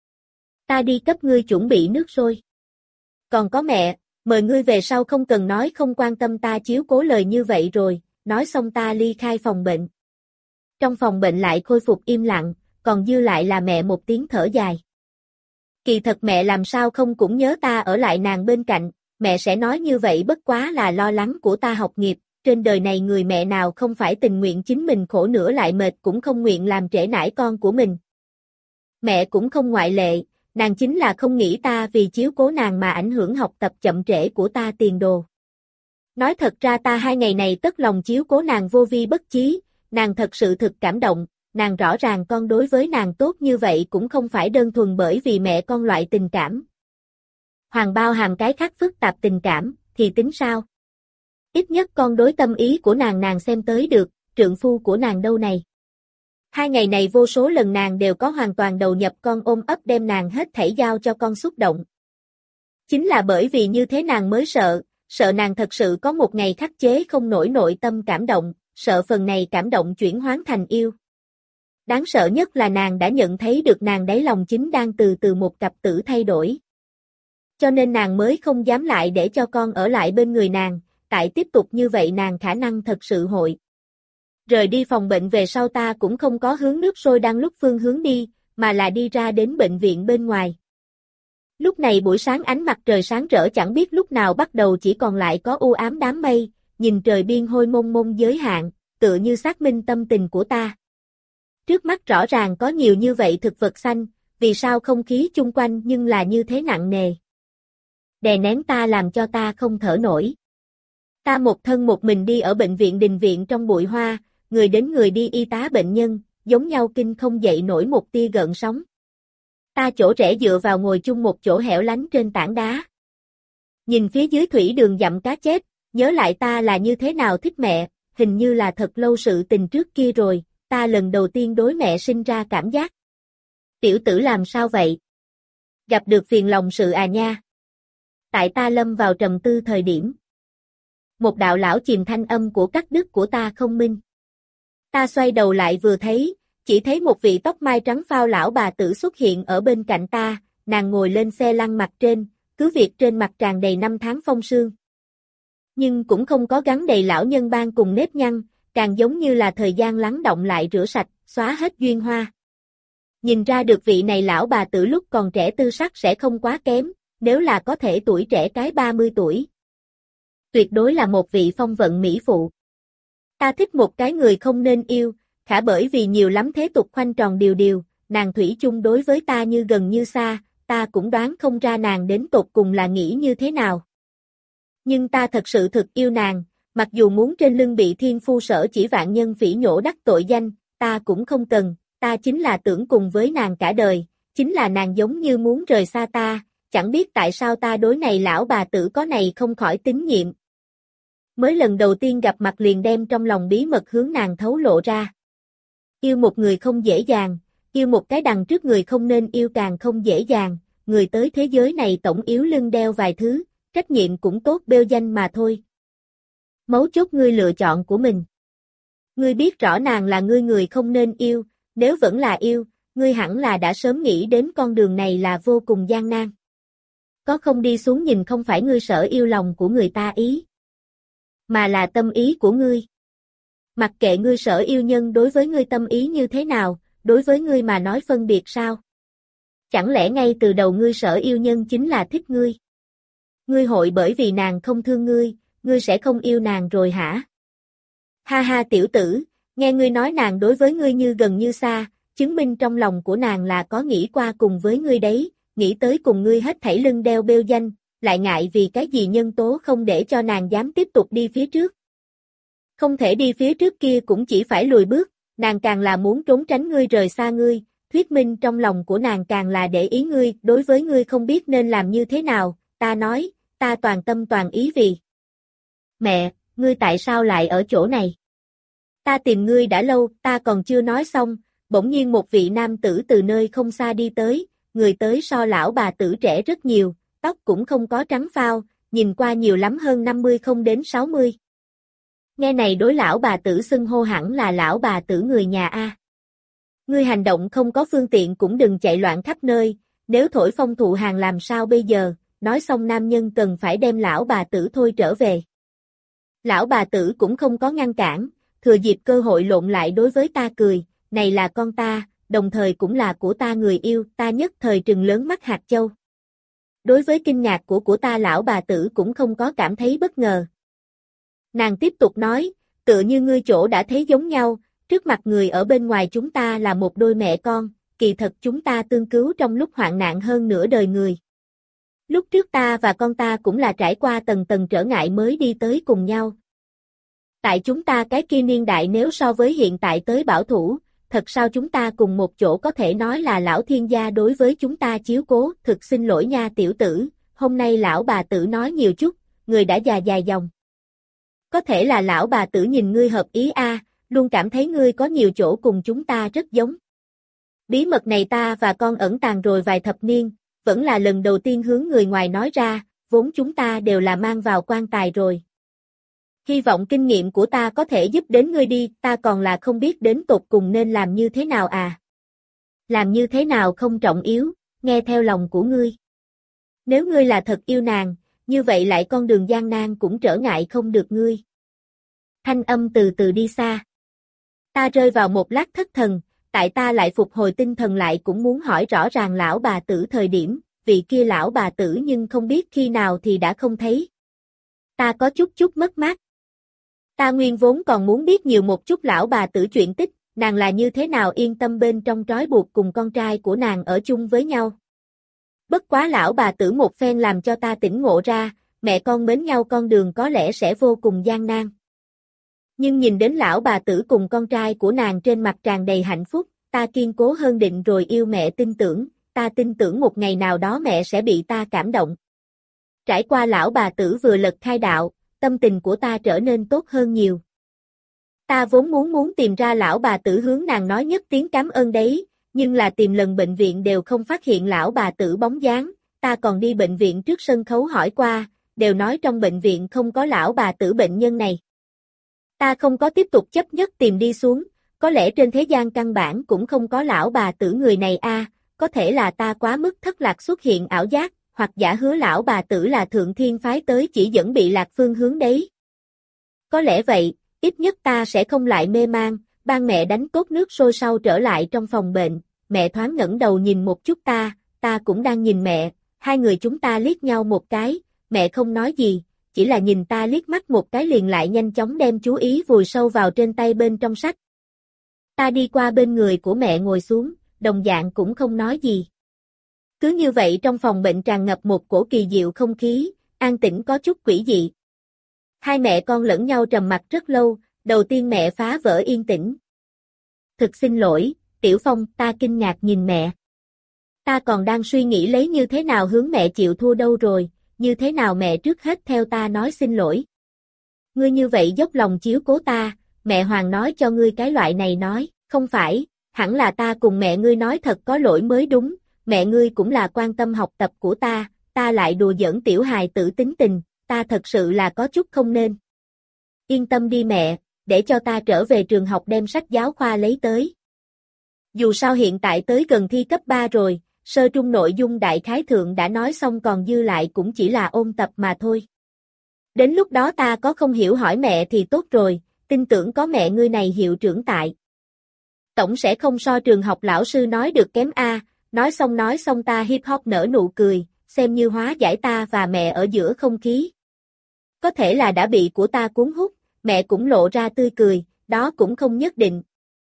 Ta đi cấp ngươi chuẩn bị nước sôi. Còn có mẹ, mời ngươi về sau không cần nói không quan tâm ta chiếu cố lời như vậy rồi, nói xong ta ly khai phòng bệnh. Trong phòng bệnh lại khôi phục im lặng, còn dư lại là mẹ một tiếng thở dài. Kỳ thật mẹ làm sao không cũng nhớ ta ở lại nàng bên cạnh, mẹ sẽ nói như vậy bất quá là lo lắng của ta học nghiệp, trên đời này người mẹ nào không phải tình nguyện chính mình khổ nữa lại mệt cũng không nguyện làm trễ nải con của mình. Mẹ cũng không ngoại lệ, nàng chính là không nghĩ ta vì chiếu cố nàng mà ảnh hưởng học tập chậm trễ của ta tiền đồ. Nói thật ra ta hai ngày này tất lòng chiếu cố nàng vô vi bất chí, nàng thật sự thực cảm động, nàng rõ ràng con đối với nàng tốt như vậy cũng không phải đơn thuần bởi vì mẹ con loại tình cảm. Hoàng bao hàm cái khác phức tạp tình cảm, thì tính sao? Ít nhất con đối tâm ý của nàng nàng xem tới được, trượng phu của nàng đâu này. Hai ngày này vô số lần nàng đều có hoàn toàn đầu nhập con ôm ấp đem nàng hết thảy giao cho con xúc động. Chính là bởi vì như thế nàng mới sợ, sợ nàng thật sự có một ngày khắc chế không nổi nội tâm cảm động, sợ phần này cảm động chuyển hóa thành yêu. Đáng sợ nhất là nàng đã nhận thấy được nàng đáy lòng chính đang từ từ một cặp tử thay đổi. Cho nên nàng mới không dám lại để cho con ở lại bên người nàng, tại tiếp tục như vậy nàng khả năng thật sự hội. Rời đi phòng bệnh về sau ta cũng không có hướng nước sôi đang lúc phương hướng đi, mà là đi ra đến bệnh viện bên ngoài. Lúc này buổi sáng ánh mặt trời sáng rỡ chẳng biết lúc nào bắt đầu chỉ còn lại có u ám đám mây, nhìn trời biên hôi mông mông giới hạn, tựa như xác minh tâm tình của ta. Trước mắt rõ ràng có nhiều như vậy thực vật xanh, vì sao không khí chung quanh nhưng là như thế nặng nề. Đè nén ta làm cho ta không thở nổi. Ta một thân một mình đi ở bệnh viện đình viện trong bụi hoa, người đến người đi y tá bệnh nhân, giống nhau kinh không dậy nổi một tia gợn sóng. Ta chỗ rẽ dựa vào ngồi chung một chỗ hẻo lánh trên tảng đá. Nhìn phía dưới thủy đường dặm cá chết, nhớ lại ta là như thế nào thích mẹ, hình như là thật lâu sự tình trước kia rồi, ta lần đầu tiên đối mẹ sinh ra cảm giác. Tiểu tử làm sao vậy? Gặp được phiền lòng sự à nha. Tại ta lâm vào trầm tư thời điểm. Một đạo lão chìm thanh âm của cắt đứt của ta không minh. Ta xoay đầu lại vừa thấy, chỉ thấy một vị tóc mai trắng phao lão bà tử xuất hiện ở bên cạnh ta, nàng ngồi lên xe lăn mặt trên, cứ việc trên mặt tràn đầy năm tháng phong sương. Nhưng cũng không có gắn đầy lão nhân ban cùng nếp nhăn, càng giống như là thời gian lắng động lại rửa sạch, xóa hết duyên hoa. Nhìn ra được vị này lão bà tử lúc còn trẻ tư sắc sẽ không quá kém, nếu là có thể tuổi trẻ cái ba mươi tuổi. Tuyệt đối là một vị phong vận mỹ phụ. Ta thích một cái người không nên yêu, khả bởi vì nhiều lắm thế tục khoanh tròn điều điều, nàng thủy chung đối với ta như gần như xa, ta cũng đoán không ra nàng đến tột cùng là nghĩ như thế nào. Nhưng ta thật sự thực yêu nàng, mặc dù muốn trên lưng bị thiên phu sở chỉ vạn nhân phỉ nhổ đắc tội danh, ta cũng không cần, ta chính là tưởng cùng với nàng cả đời, chính là nàng giống như muốn rời xa ta, chẳng biết tại sao ta đối này lão bà tử có này không khỏi tín nhiệm. Mới lần đầu tiên gặp mặt liền đem trong lòng bí mật hướng nàng thấu lộ ra. Yêu một người không dễ dàng, yêu một cái đằng trước người không nên yêu càng không dễ dàng, người tới thế giới này tổng yếu lưng đeo vài thứ, trách nhiệm cũng tốt bêu danh mà thôi. Mấu chốt ngươi lựa chọn của mình. Ngươi biết rõ nàng là ngươi người không nên yêu, nếu vẫn là yêu, ngươi hẳn là đã sớm nghĩ đến con đường này là vô cùng gian nan. Có không đi xuống nhìn không phải ngươi sợ yêu lòng của người ta ý, mà là tâm ý của ngươi. Mặc kệ ngươi sợ yêu nhân đối với ngươi tâm ý như thế nào, đối với ngươi mà nói phân biệt sao? Chẳng lẽ ngay từ đầu ngươi sợ yêu nhân chính là thích ngươi? Ngươi hội bởi vì nàng không thương ngươi, ngươi sẽ không yêu nàng rồi hả? Ha ha tiểu tử, nghe ngươi nói nàng đối với ngươi như gần như xa, chứng minh trong lòng của nàng là có nghĩ qua cùng với ngươi đấy, nghĩ tới cùng ngươi hết thảy lưng đeo bêu danh, lại ngại vì cái gì nhân tố không để cho nàng dám tiếp tục đi phía trước. Không thể đi phía trước kia cũng chỉ phải lùi bước, nàng càng là muốn trốn tránh ngươi rời xa ngươi, thuyết minh trong lòng của nàng càng là để ý ngươi, đối với ngươi không biết nên làm như thế nào, ta nói, ta toàn tâm toàn ý vì. Mẹ, ngươi tại sao lại ở chỗ này? Ta tìm ngươi đã lâu, ta còn chưa nói xong, bỗng nhiên một vị nam tử từ nơi không xa đi tới, người tới so lão bà tử trẻ rất nhiều, tóc cũng không có trắng phao, nhìn qua nhiều lắm hơn năm mươi không đến sáu mươi. Nghe này đối lão bà tử xưng hô hẳn là lão bà tử người nhà A. Ngươi hành động không có phương tiện cũng đừng chạy loạn khắp nơi, nếu thổi phong thụ hàng làm sao bây giờ, nói xong nam nhân cần phải đem lão bà tử thôi trở về. Lão bà tử cũng không có ngăn cản, thừa dịp cơ hội lộn lại đối với ta cười, này là con ta, đồng thời cũng là của ta người yêu, ta nhất thời trừng lớn mắt hạt châu. Đối với kinh ngạc của của ta lão bà tử cũng không có cảm thấy bất ngờ. Nàng tiếp tục nói, tựa như ngươi chỗ đã thấy giống nhau, trước mặt người ở bên ngoài chúng ta là một đôi mẹ con, kỳ thật chúng ta tương cứu trong lúc hoạn nạn hơn nửa đời người. Lúc trước ta và con ta cũng là trải qua tầng tầng trở ngại mới đi tới cùng nhau. Tại chúng ta cái kia niên đại nếu so với hiện tại tới bảo thủ, thật sao chúng ta cùng một chỗ có thể nói là lão thiên gia đối với chúng ta chiếu cố, thực xin lỗi nha tiểu tử, hôm nay lão bà tử nói nhiều chút, người đã già dài dòng. Có thể là lão bà tử nhìn ngươi hợp ý a, luôn cảm thấy ngươi có nhiều chỗ cùng chúng ta rất giống. Bí mật này ta và con ẩn tàng rồi vài thập niên, vẫn là lần đầu tiên hướng người ngoài nói ra, vốn chúng ta đều là mang vào quan tài rồi. Hy vọng kinh nghiệm của ta có thể giúp đến ngươi đi, ta còn là không biết đến tột cùng nên làm như thế nào à. Làm như thế nào không trọng yếu, nghe theo lòng của ngươi. Nếu ngươi là thật yêu nàng, như vậy lại con đường gian nan cũng trở ngại không được ngươi. Thanh âm từ từ đi xa. Ta rơi vào một lát thất thần, tại ta lại phục hồi tinh thần lại cũng muốn hỏi rõ ràng lão bà tử thời điểm, vị kia lão bà tử nhưng không biết khi nào thì đã không thấy. Ta có chút chút mất mát. Ta nguyên vốn còn muốn biết nhiều một chút lão bà tử chuyện tích, nàng là như thế nào yên tâm bên trong trói buộc cùng con trai của nàng ở chung với nhau. Bất quá lão bà tử một phen làm cho ta tỉnh ngộ ra, mẹ con mến nhau con đường có lẽ sẽ vô cùng gian nan. Nhưng nhìn đến lão bà tử cùng con trai của nàng trên mặt tràn đầy hạnh phúc, ta kiên cố hơn định rồi yêu mẹ tin tưởng, ta tin tưởng một ngày nào đó mẹ sẽ bị ta cảm động. Trải qua lão bà tử vừa lật khai đạo, tâm tình của ta trở nên tốt hơn nhiều. Ta vốn muốn muốn tìm ra lão bà tử hướng nàng nói nhất tiếng cảm ơn đấy, nhưng là tìm lần bệnh viện đều không phát hiện lão bà tử bóng dáng, ta còn đi bệnh viện trước sân khấu hỏi qua, đều nói trong bệnh viện không có lão bà tử bệnh nhân này. Ta không có tiếp tục chấp nhất tìm đi xuống, có lẽ trên thế gian căn bản cũng không có lão bà tử người này a, có thể là ta quá mức thất lạc xuất hiện ảo giác, hoặc giả hứa lão bà tử là thượng thiên phái tới chỉ dẫn bị lạc phương hướng đấy. Có lẽ vậy, ít nhất ta sẽ không lại mê man, ban mẹ đánh cốt nước sôi sau trở lại trong phòng bệnh, mẹ thoáng ngẩng đầu nhìn một chút ta, ta cũng đang nhìn mẹ, hai người chúng ta liếc nhau một cái, mẹ không nói gì, chỉ là nhìn ta liếc mắt một cái liền lại nhanh chóng đem chú ý vùi sâu vào trên tay bên trong sách. Ta đi qua bên người của mẹ ngồi xuống, đồng dạng cũng không nói gì. Cứ như vậy trong phòng bệnh tràn ngập một cổ kỳ diệu không khí, an tĩnh có chút quỷ dị. Hai mẹ con lẫn nhau trầm mặc rất lâu, đầu tiên mẹ phá vỡ yên tĩnh. Thực xin lỗi, Tiểu Phong, ta kinh ngạc nhìn mẹ. Ta còn đang suy nghĩ lấy như thế nào hướng mẹ chịu thua đâu rồi, như thế nào mẹ trước hết theo ta nói xin lỗi. Ngươi như vậy dốc lòng chiếu cố ta, mẹ Hoàng nói cho ngươi cái loại này nói, không phải, hẳn là ta cùng mẹ ngươi nói thật có lỗi mới đúng, mẹ ngươi cũng là quan tâm học tập của ta, ta lại đùa giỡn tiểu hài tử tính tình, ta thật sự là có chút không nên. Yên tâm đi mẹ, để cho ta trở về trường học đem sách giáo khoa lấy tới. Dù sao hiện tại tới gần thi cấp ba rồi, sơ trung nội dung đại khái thượng đã nói xong còn dư lại cũng chỉ là ôn tập mà thôi. Đến lúc đó ta có không hiểu hỏi mẹ thì tốt rồi, tin tưởng có mẹ ngươi này hiệu trưởng tại. Tổng sẽ không so trường học lão sư nói được kém a. Nói xong nói xong ta hip hop nở nụ cười, xem như hóa giải ta và mẹ ở giữa không khí. Có thể là đã bị của ta cuốn hút, mẹ cũng lộ ra tươi cười, đó cũng không nhất định.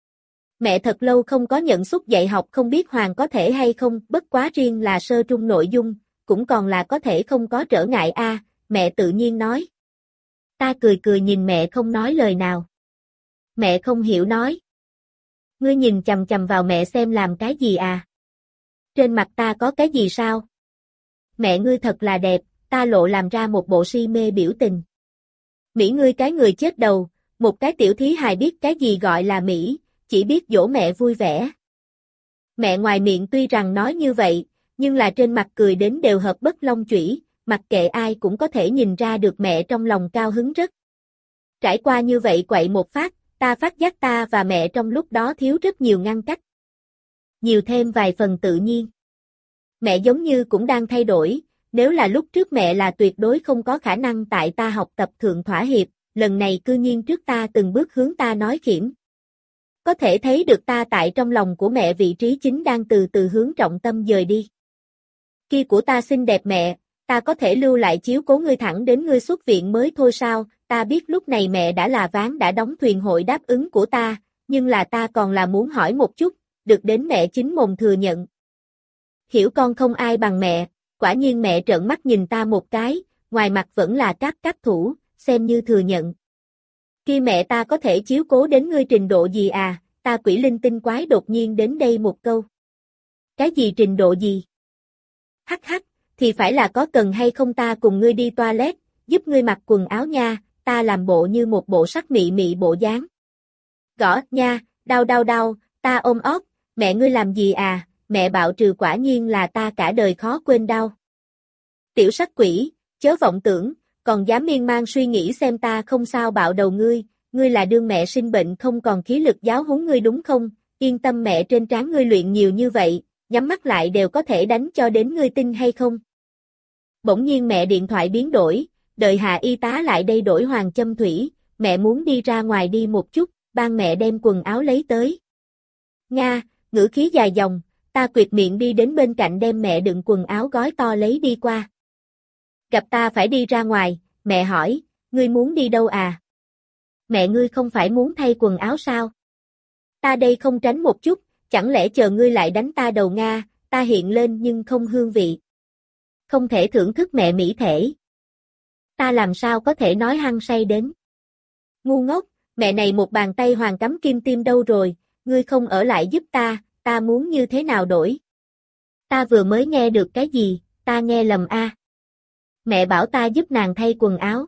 Mẹ thật lâu không có nhận suất dạy học không biết Hoàng có thể hay không, bất quá riêng là sơ trung nội dung, cũng còn là có thể không có trở ngại a, mẹ tự nhiên nói. Ta cười cười nhìn mẹ không nói lời nào. Mẹ không hiểu nói. Ngươi nhìn chằm chằm vào mẹ xem làm cái gì à? Trên mặt ta có cái gì sao? Mẹ ngươi thật là đẹp, ta lộ làm ra một bộ si mê biểu tình. Mỹ ngươi cái người chết đầu, một cái tiểu thí hài biết cái gì gọi là Mỹ, chỉ biết dỗ mẹ vui vẻ. Mẹ ngoài miệng tuy rằng nói như vậy, nhưng là trên mặt cười đến đều hợp bất long chủy, mặc kệ ai cũng có thể nhìn ra được mẹ trong lòng cao hứng rất. Trải qua như vậy quậy một phát, ta phát giác ta và mẹ trong lúc đó thiếu rất nhiều ngăn cách. Nhiều thêm vài phần tự nhiên. Mẹ giống như cũng đang thay đổi, nếu là lúc trước mẹ là tuyệt đối không có khả năng tại ta học tập thượng thỏa hiệp, lần này cư nhiên trước ta từng bước hướng ta nói khiểm. Có thể thấy được ta tại trong lòng của mẹ vị trí chính đang từ từ hướng trọng tâm dời đi. Kia của ta xinh đẹp mẹ, ta có thể lưu lại chiếu cố ngươi thẳng đến ngươi xuất viện mới thôi sao, ta biết lúc này mẹ đã là ván đã đóng thuyền hội đáp ứng của ta, nhưng là ta còn là muốn hỏi một chút, được đến mẹ chính mồm thừa nhận. Hiểu con không ai bằng mẹ, quả nhiên mẹ trợn mắt nhìn ta một cái, ngoài mặt vẫn là cáp cáp thủ, xem như thừa nhận. Kia mẹ ta có thể chiếu cố đến ngươi trình độ gì à, ta quỷ linh tinh quái đột nhiên đến đây một câu. Cái gì trình độ gì? Hắc hắc, thì phải là có cần hay không ta cùng ngươi đi toilet, giúp ngươi mặc quần áo nha, ta làm bộ như một bộ sắc mị mị bộ dáng. Gõ nha, đau đau đau, ta ôm óc, mẹ ngươi làm gì à, mẹ bạo trừ quả nhiên là ta cả đời khó quên đau. Tiểu sắc quỷ, chớ vọng tưởng, còn dám miên man suy nghĩ xem ta không sao bạo đầu ngươi, ngươi là đương mẹ sinh bệnh không còn khí lực giáo huấn ngươi đúng không, yên tâm mẹ trên trán ngươi luyện nhiều như vậy, nhắm mắt lại đều có thể đánh cho đến ngươi tin hay không. Bỗng nhiên mẹ điện thoại biến đổi, đợi hạ y tá lại đây đổi hoàng châm thủy, mẹ muốn đi ra ngoài đi một chút, ban mẹ đem quần áo lấy tới. Nga, ngữ khí dài dòng, ta quệt miệng đi đến bên cạnh đem mẹ đựng quần áo gói to lấy đi qua. Gặp ta phải đi ra ngoài, mẹ hỏi, ngươi muốn đi đâu à? Mẹ ngươi không phải muốn thay quần áo sao? Ta đây không tránh một chút, chẳng lẽ chờ ngươi lại đánh ta đầu Nga, ta hiện lên nhưng không hương vị. Không thể thưởng thức mẹ mỹ thể. Ta làm sao có thể nói hăng say đến. Ngu ngốc, mẹ này một bàn tay hoàng cắm kim tim đâu rồi, ngươi không ở lại giúp ta, ta muốn như thế nào đổi? Ta vừa mới nghe được cái gì, ta nghe lầm a. À. Mẹ bảo ta giúp nàng thay quần áo.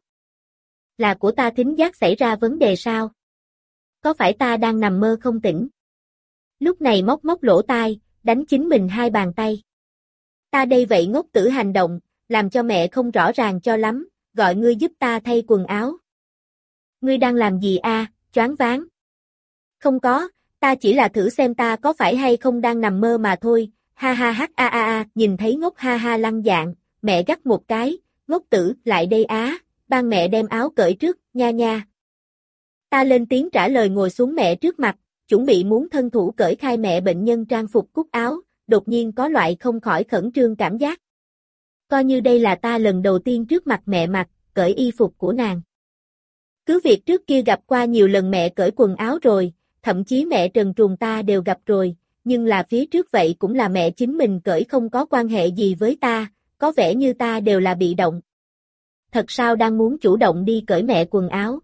Là của ta thính giác xảy ra vấn đề sao? Có phải ta đang nằm mơ không tỉnh? Lúc này móc móc lỗ tai, đánh chính mình hai bàn tay. Ta đây vậy ngốc tử hành động, làm cho mẹ không rõ ràng cho lắm, gọi ngươi giúp ta thay quần áo. Ngươi đang làm gì a, choáng váng? Không có, ta chỉ là thử xem ta có phải hay không đang nằm mơ mà thôi, ha ha ha a a a, nhìn thấy ngốc ha ha lăng dạng, mẹ gắt một cái, ngốc tử, lại đây á, ban mẹ đem áo cởi trước, nha nha. Ta lên tiếng trả lời ngồi xuống mẹ trước mặt, chuẩn bị muốn thân thủ cởi khai mẹ bệnh nhân trang phục cúc áo, đột nhiên có loại không khỏi khẩn trương cảm giác. Coi như đây là ta lần đầu tiên trước mặt mẹ mặc, cởi y phục của nàng. Cứ việc trước kia gặp qua nhiều lần mẹ cởi quần áo rồi, thậm chí mẹ trần truồng ta đều gặp rồi, nhưng là phía trước vậy cũng là mẹ chính mình cởi không có quan hệ gì với ta, có vẻ như ta đều là bị động. Thật sao đang muốn chủ động đi cởi mẹ quần áo?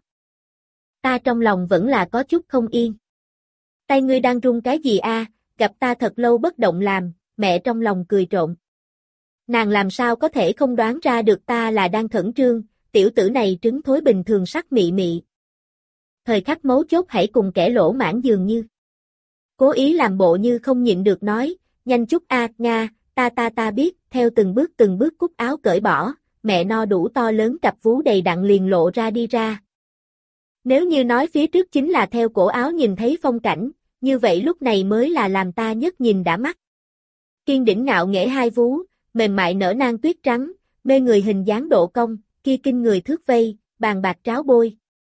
Ta trong lòng vẫn là có chút không yên. Tay ngươi đang run cái gì a? Gặp ta thật lâu bất động làm, mẹ trong lòng cười trộm. Nàng làm sao có thể không đoán ra được ta là đang khẩn trương, tiểu tử này trứng thối bình thường sắc mị mị. Thời khắc mấu chốt hãy cùng kẻ lỗ mãn dường như. Cố ý làm bộ như không nhịn được nói, nhanh chút a, Nga, ta ta ta biết, theo từng bước từng bước cúc áo cởi bỏ, mẹ no đủ to lớn cặp vú đầy đặn liền lộ ra đi ra. Nếu như nói phía trước chính là theo cổ áo nhìn thấy phong cảnh, như vậy lúc này mới là làm ta nhất nhìn đã mắt. Kiên đỉnh ngạo nghễ hai vú, mềm mại nở nang tuyết trắng, mê người hình dáng độ cong, kia kinh người thước vây, bàn bạc tráo bôi.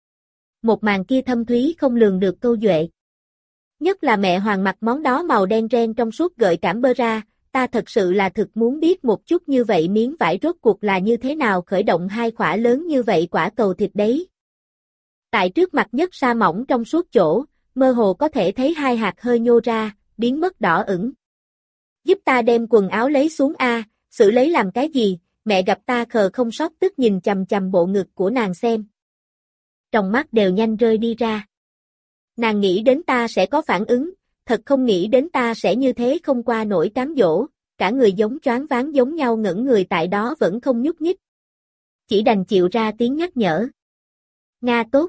Một màn kia thâm thúy không lường được câu duệ. Nhất là mẹ hoàng mặc món đó màu đen ren trong suốt gợi cảm bơ ra, ta thật sự là thực muốn biết một chút như vậy miếng vải rốt cuộc là như thế nào khởi động hai khỏa lớn như vậy quả cầu thịt đấy. Tại trước mặt nhất sa mỏng trong suốt chỗ, mơ hồ có thể thấy hai hạt hơi nhô ra, biến mất đỏ ửng. Giúp ta đem quần áo lấy xuống a, xử lấy làm cái gì, mẹ gặp ta khờ không sót tức nhìn chằm chằm bộ ngực của nàng xem. Trong mắt đều nhanh rơi đi ra. Nàng nghĩ đến ta sẽ có phản ứng, thật không nghĩ đến ta sẽ như thế không qua nổi cám dỗ, cả người giống choáng váng giống nhau ngẩn người tại đó vẫn không nhúc nhích. Chỉ đành chịu ra tiếng nhắc nhở. Nga tốt.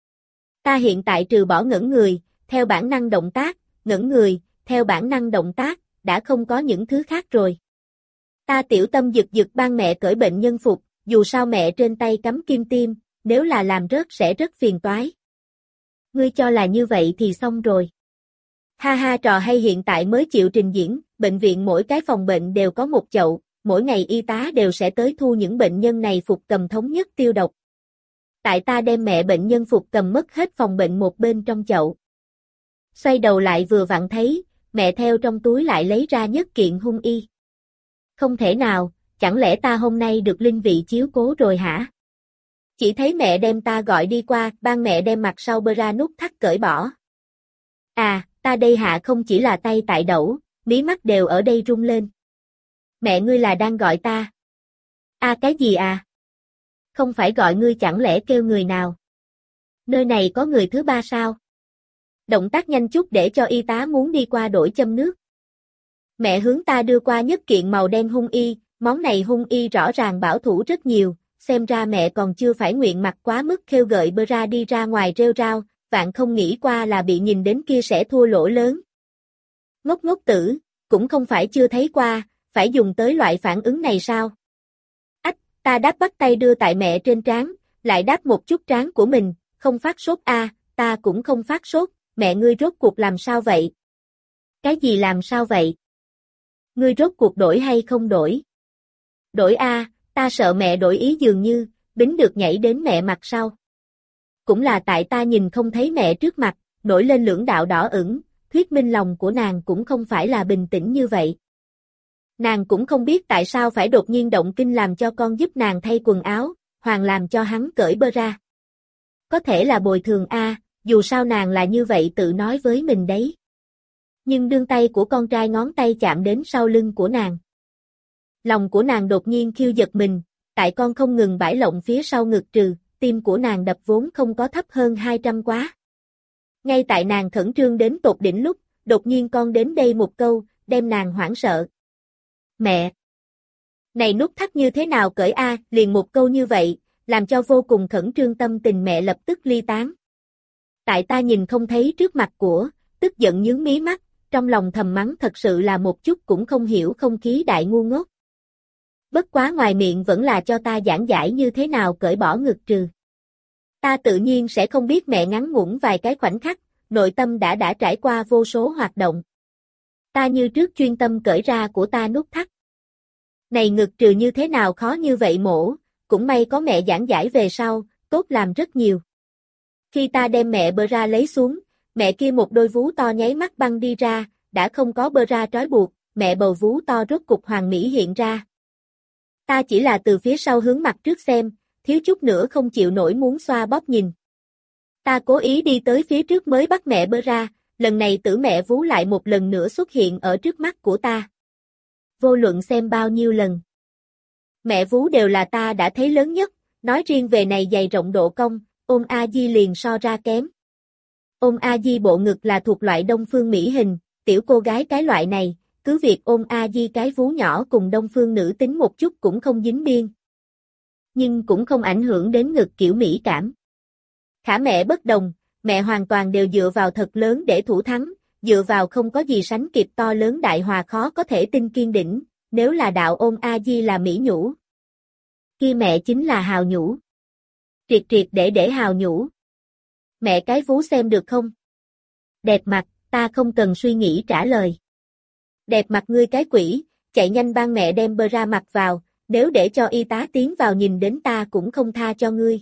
Ta hiện tại trừ bỏ ngẩn người, theo bản năng động tác, ngẩn người, theo bản năng động tác, đã không có những thứ khác rồi. Ta tiểu tâm giật giật ban mẹ cởi bệnh nhân phục, dù sao mẹ trên tay cắm kim tiêm, nếu là làm rớt sẽ rất phiền toái. Ngươi cho là như vậy thì xong rồi. Ha ha, trò hay hiện tại mới chịu trình diễn, bệnh viện mỗi cái phòng bệnh đều có một chậu, mỗi ngày y tá đều sẽ tới thu những bệnh nhân này phục cầm thống nhất tiêu độc. Tại ta đem mẹ bệnh nhân phục cầm mất hết phòng bệnh một bên trong chậu. Xoay đầu lại vừa vặn thấy, mẹ theo trong túi lại lấy ra nhất kiện hung y. Không thể nào, chẳng lẽ ta hôm nay được linh vị chiếu cố rồi hả? Chỉ thấy mẹ đem ta gọi đi qua, ban mẹ đem mặt sau bơ ra nút thắt cởi bỏ. À, ta đây hạ không chỉ là tay tại đẩu, mí mắt đều ở đây rung lên. Mẹ ngươi là đang gọi ta. À cái gì à? Không phải gọi ngươi chẳng lẽ kêu người nào? Nơi này có người thứ ba sao? Động tác nhanh chút để cho y tá muốn đi qua đổi châm nước. Mẹ hướng ta đưa qua nhất kiện màu đen hung y, món này hung y rõ ràng bảo thủ rất nhiều, xem ra mẹ còn chưa phải nguyện mặc quá mức khêu gợi bơ ra đi ra ngoài rêu rao, vạn không nghĩ qua là bị nhìn đến kia sẽ thua lỗ lớn. Ngốc ngốc tử, cũng không phải chưa thấy qua, phải dùng tới loại phản ứng này sao? Ách, ta đáp bắt tay đưa tại mẹ trên trán, lại đáp một chút trán của mình, không phát sốt a, à, ta cũng không phát sốt, mẹ ngươi rốt cuộc làm sao vậy? Cái gì làm sao vậy? Ngươi rốt cuộc đổi hay không đổi? Đổi a, à, ta sợ mẹ đổi ý dường như, bính được nhảy đến mẹ mặt sau. Cũng là tại ta nhìn không thấy mẹ trước mặt, nổi lên lưỡng đạo đỏ ửng, thuyết minh lòng của nàng cũng không phải là bình tĩnh như vậy. Nàng cũng không biết tại sao phải đột nhiên động kinh làm cho con giúp nàng thay quần áo, hoàng làm cho hắn cởi bơ ra. Có thể là bồi thường a, à, dù sao nàng là như vậy tự nói với mình đấy. Nhưng đương tay của con trai ngón tay chạm đến sau lưng của nàng. Lòng của nàng đột nhiên khiêu giật mình, tại con không ngừng bãi lộng phía sau ngực trừ, tim của nàng đập vốn không có thấp hơn hai trăm quá. Ngay tại nàng khẩn trương đến tột đỉnh lúc, đột nhiên con đến đây một câu, đem nàng hoảng sợ. Mẹ! Này nút thắt như thế nào cởi a, liền một câu như vậy, làm cho vô cùng khẩn trương tâm tình mẹ lập tức ly tán. Tại ta nhìn không thấy trước mặt của, tức giận nhướng mí mắt, trong lòng thầm mắng thật sự là một chút cũng không hiểu không khí đại ngu ngốc. Bất quá ngoài miệng vẫn là cho ta giảng giải như thế nào cởi bỏ ngực trừ. Ta tự nhiên sẽ không biết mẹ ngắn ngủn vài cái khoảnh khắc, nội tâm đã đã trải qua vô số hoạt động. Ta như trước chuyên tâm cởi ra của ta nút thắt. Này ngực trừ như thế nào khó như vậy mổ, cũng may có mẹ giảng giải về sau, tốt làm rất nhiều. Khi ta đem mẹ bơ ra lấy xuống, mẹ kia một đôi vú to nháy mắt băng đi ra, đã không có bơ ra trói buộc, mẹ bầu vú to rốt cục hoàn mỹ hiện ra. Ta chỉ là từ phía sau hướng mặt trước xem, thiếu chút nữa không chịu nổi muốn xoa bóp nhìn. Ta cố ý đi tới phía trước mới bắt mẹ bơ ra, lần này tử mẹ vú lại một lần nữa xuất hiện ở trước mắt của ta. Vô luận xem bao nhiêu lần. Mẹ vú đều là ta đã thấy lớn nhất, nói riêng về này dày rộng độ cong, ôm A Di liền so ra kém. Ôm A Di bộ ngực là thuộc loại đông phương mỹ hình, tiểu cô gái cái loại này, cứ việc ôm A Di cái vú nhỏ cùng đông phương nữ tính một chút cũng không dính biên. Nhưng cũng không ảnh hưởng đến ngực kiểu mỹ cảm. Khả mẹ bất đồng, mẹ hoàn toàn đều dựa vào thật lớn để thủ thắng, dựa vào không có gì sánh kịp to lớn đại hòa khó có thể tin kiên đỉnh, nếu là đạo ôm A Di là mỹ nhũ. Kia mẹ chính là hào nhũ. Triệt triệt để để hào nhũ. Mẹ cái vú xem được không? Đẹp mặt, ta không cần suy nghĩ trả lời. Đẹp mặt ngươi cái quỷ, chạy nhanh ban mẹ đem bơ ra mặt vào, nếu để cho y tá tiến vào nhìn đến ta cũng không tha cho ngươi.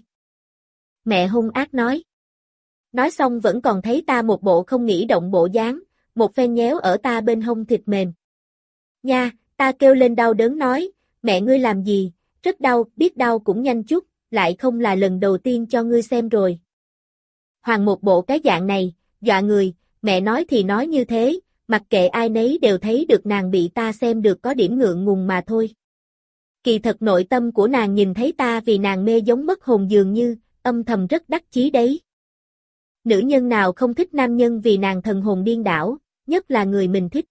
Mẹ hung ác nói. Nói xong vẫn còn thấy ta một bộ không nghĩ động bộ dáng, một phen nhéo ở ta bên hông thịt mềm. Nha, ta kêu lên đau đớn nói, mẹ ngươi làm gì, rất đau, biết đau cũng nhanh chút, lại không là lần đầu tiên cho ngươi xem rồi. Hoàng một bộ cái dạng này, dọa người, mẹ nói thì nói như thế, mặc kệ ai nấy đều thấy được nàng bị ta xem được có điểm ngượng ngùng mà thôi. Kỳ thật nội tâm của nàng nhìn thấy ta vì nàng mê giống mất hồn dường như, âm thầm rất đắc chí đấy. Nữ nhân nào không thích nam nhân vì nàng thần hồn điên đảo, nhất là người mình thích.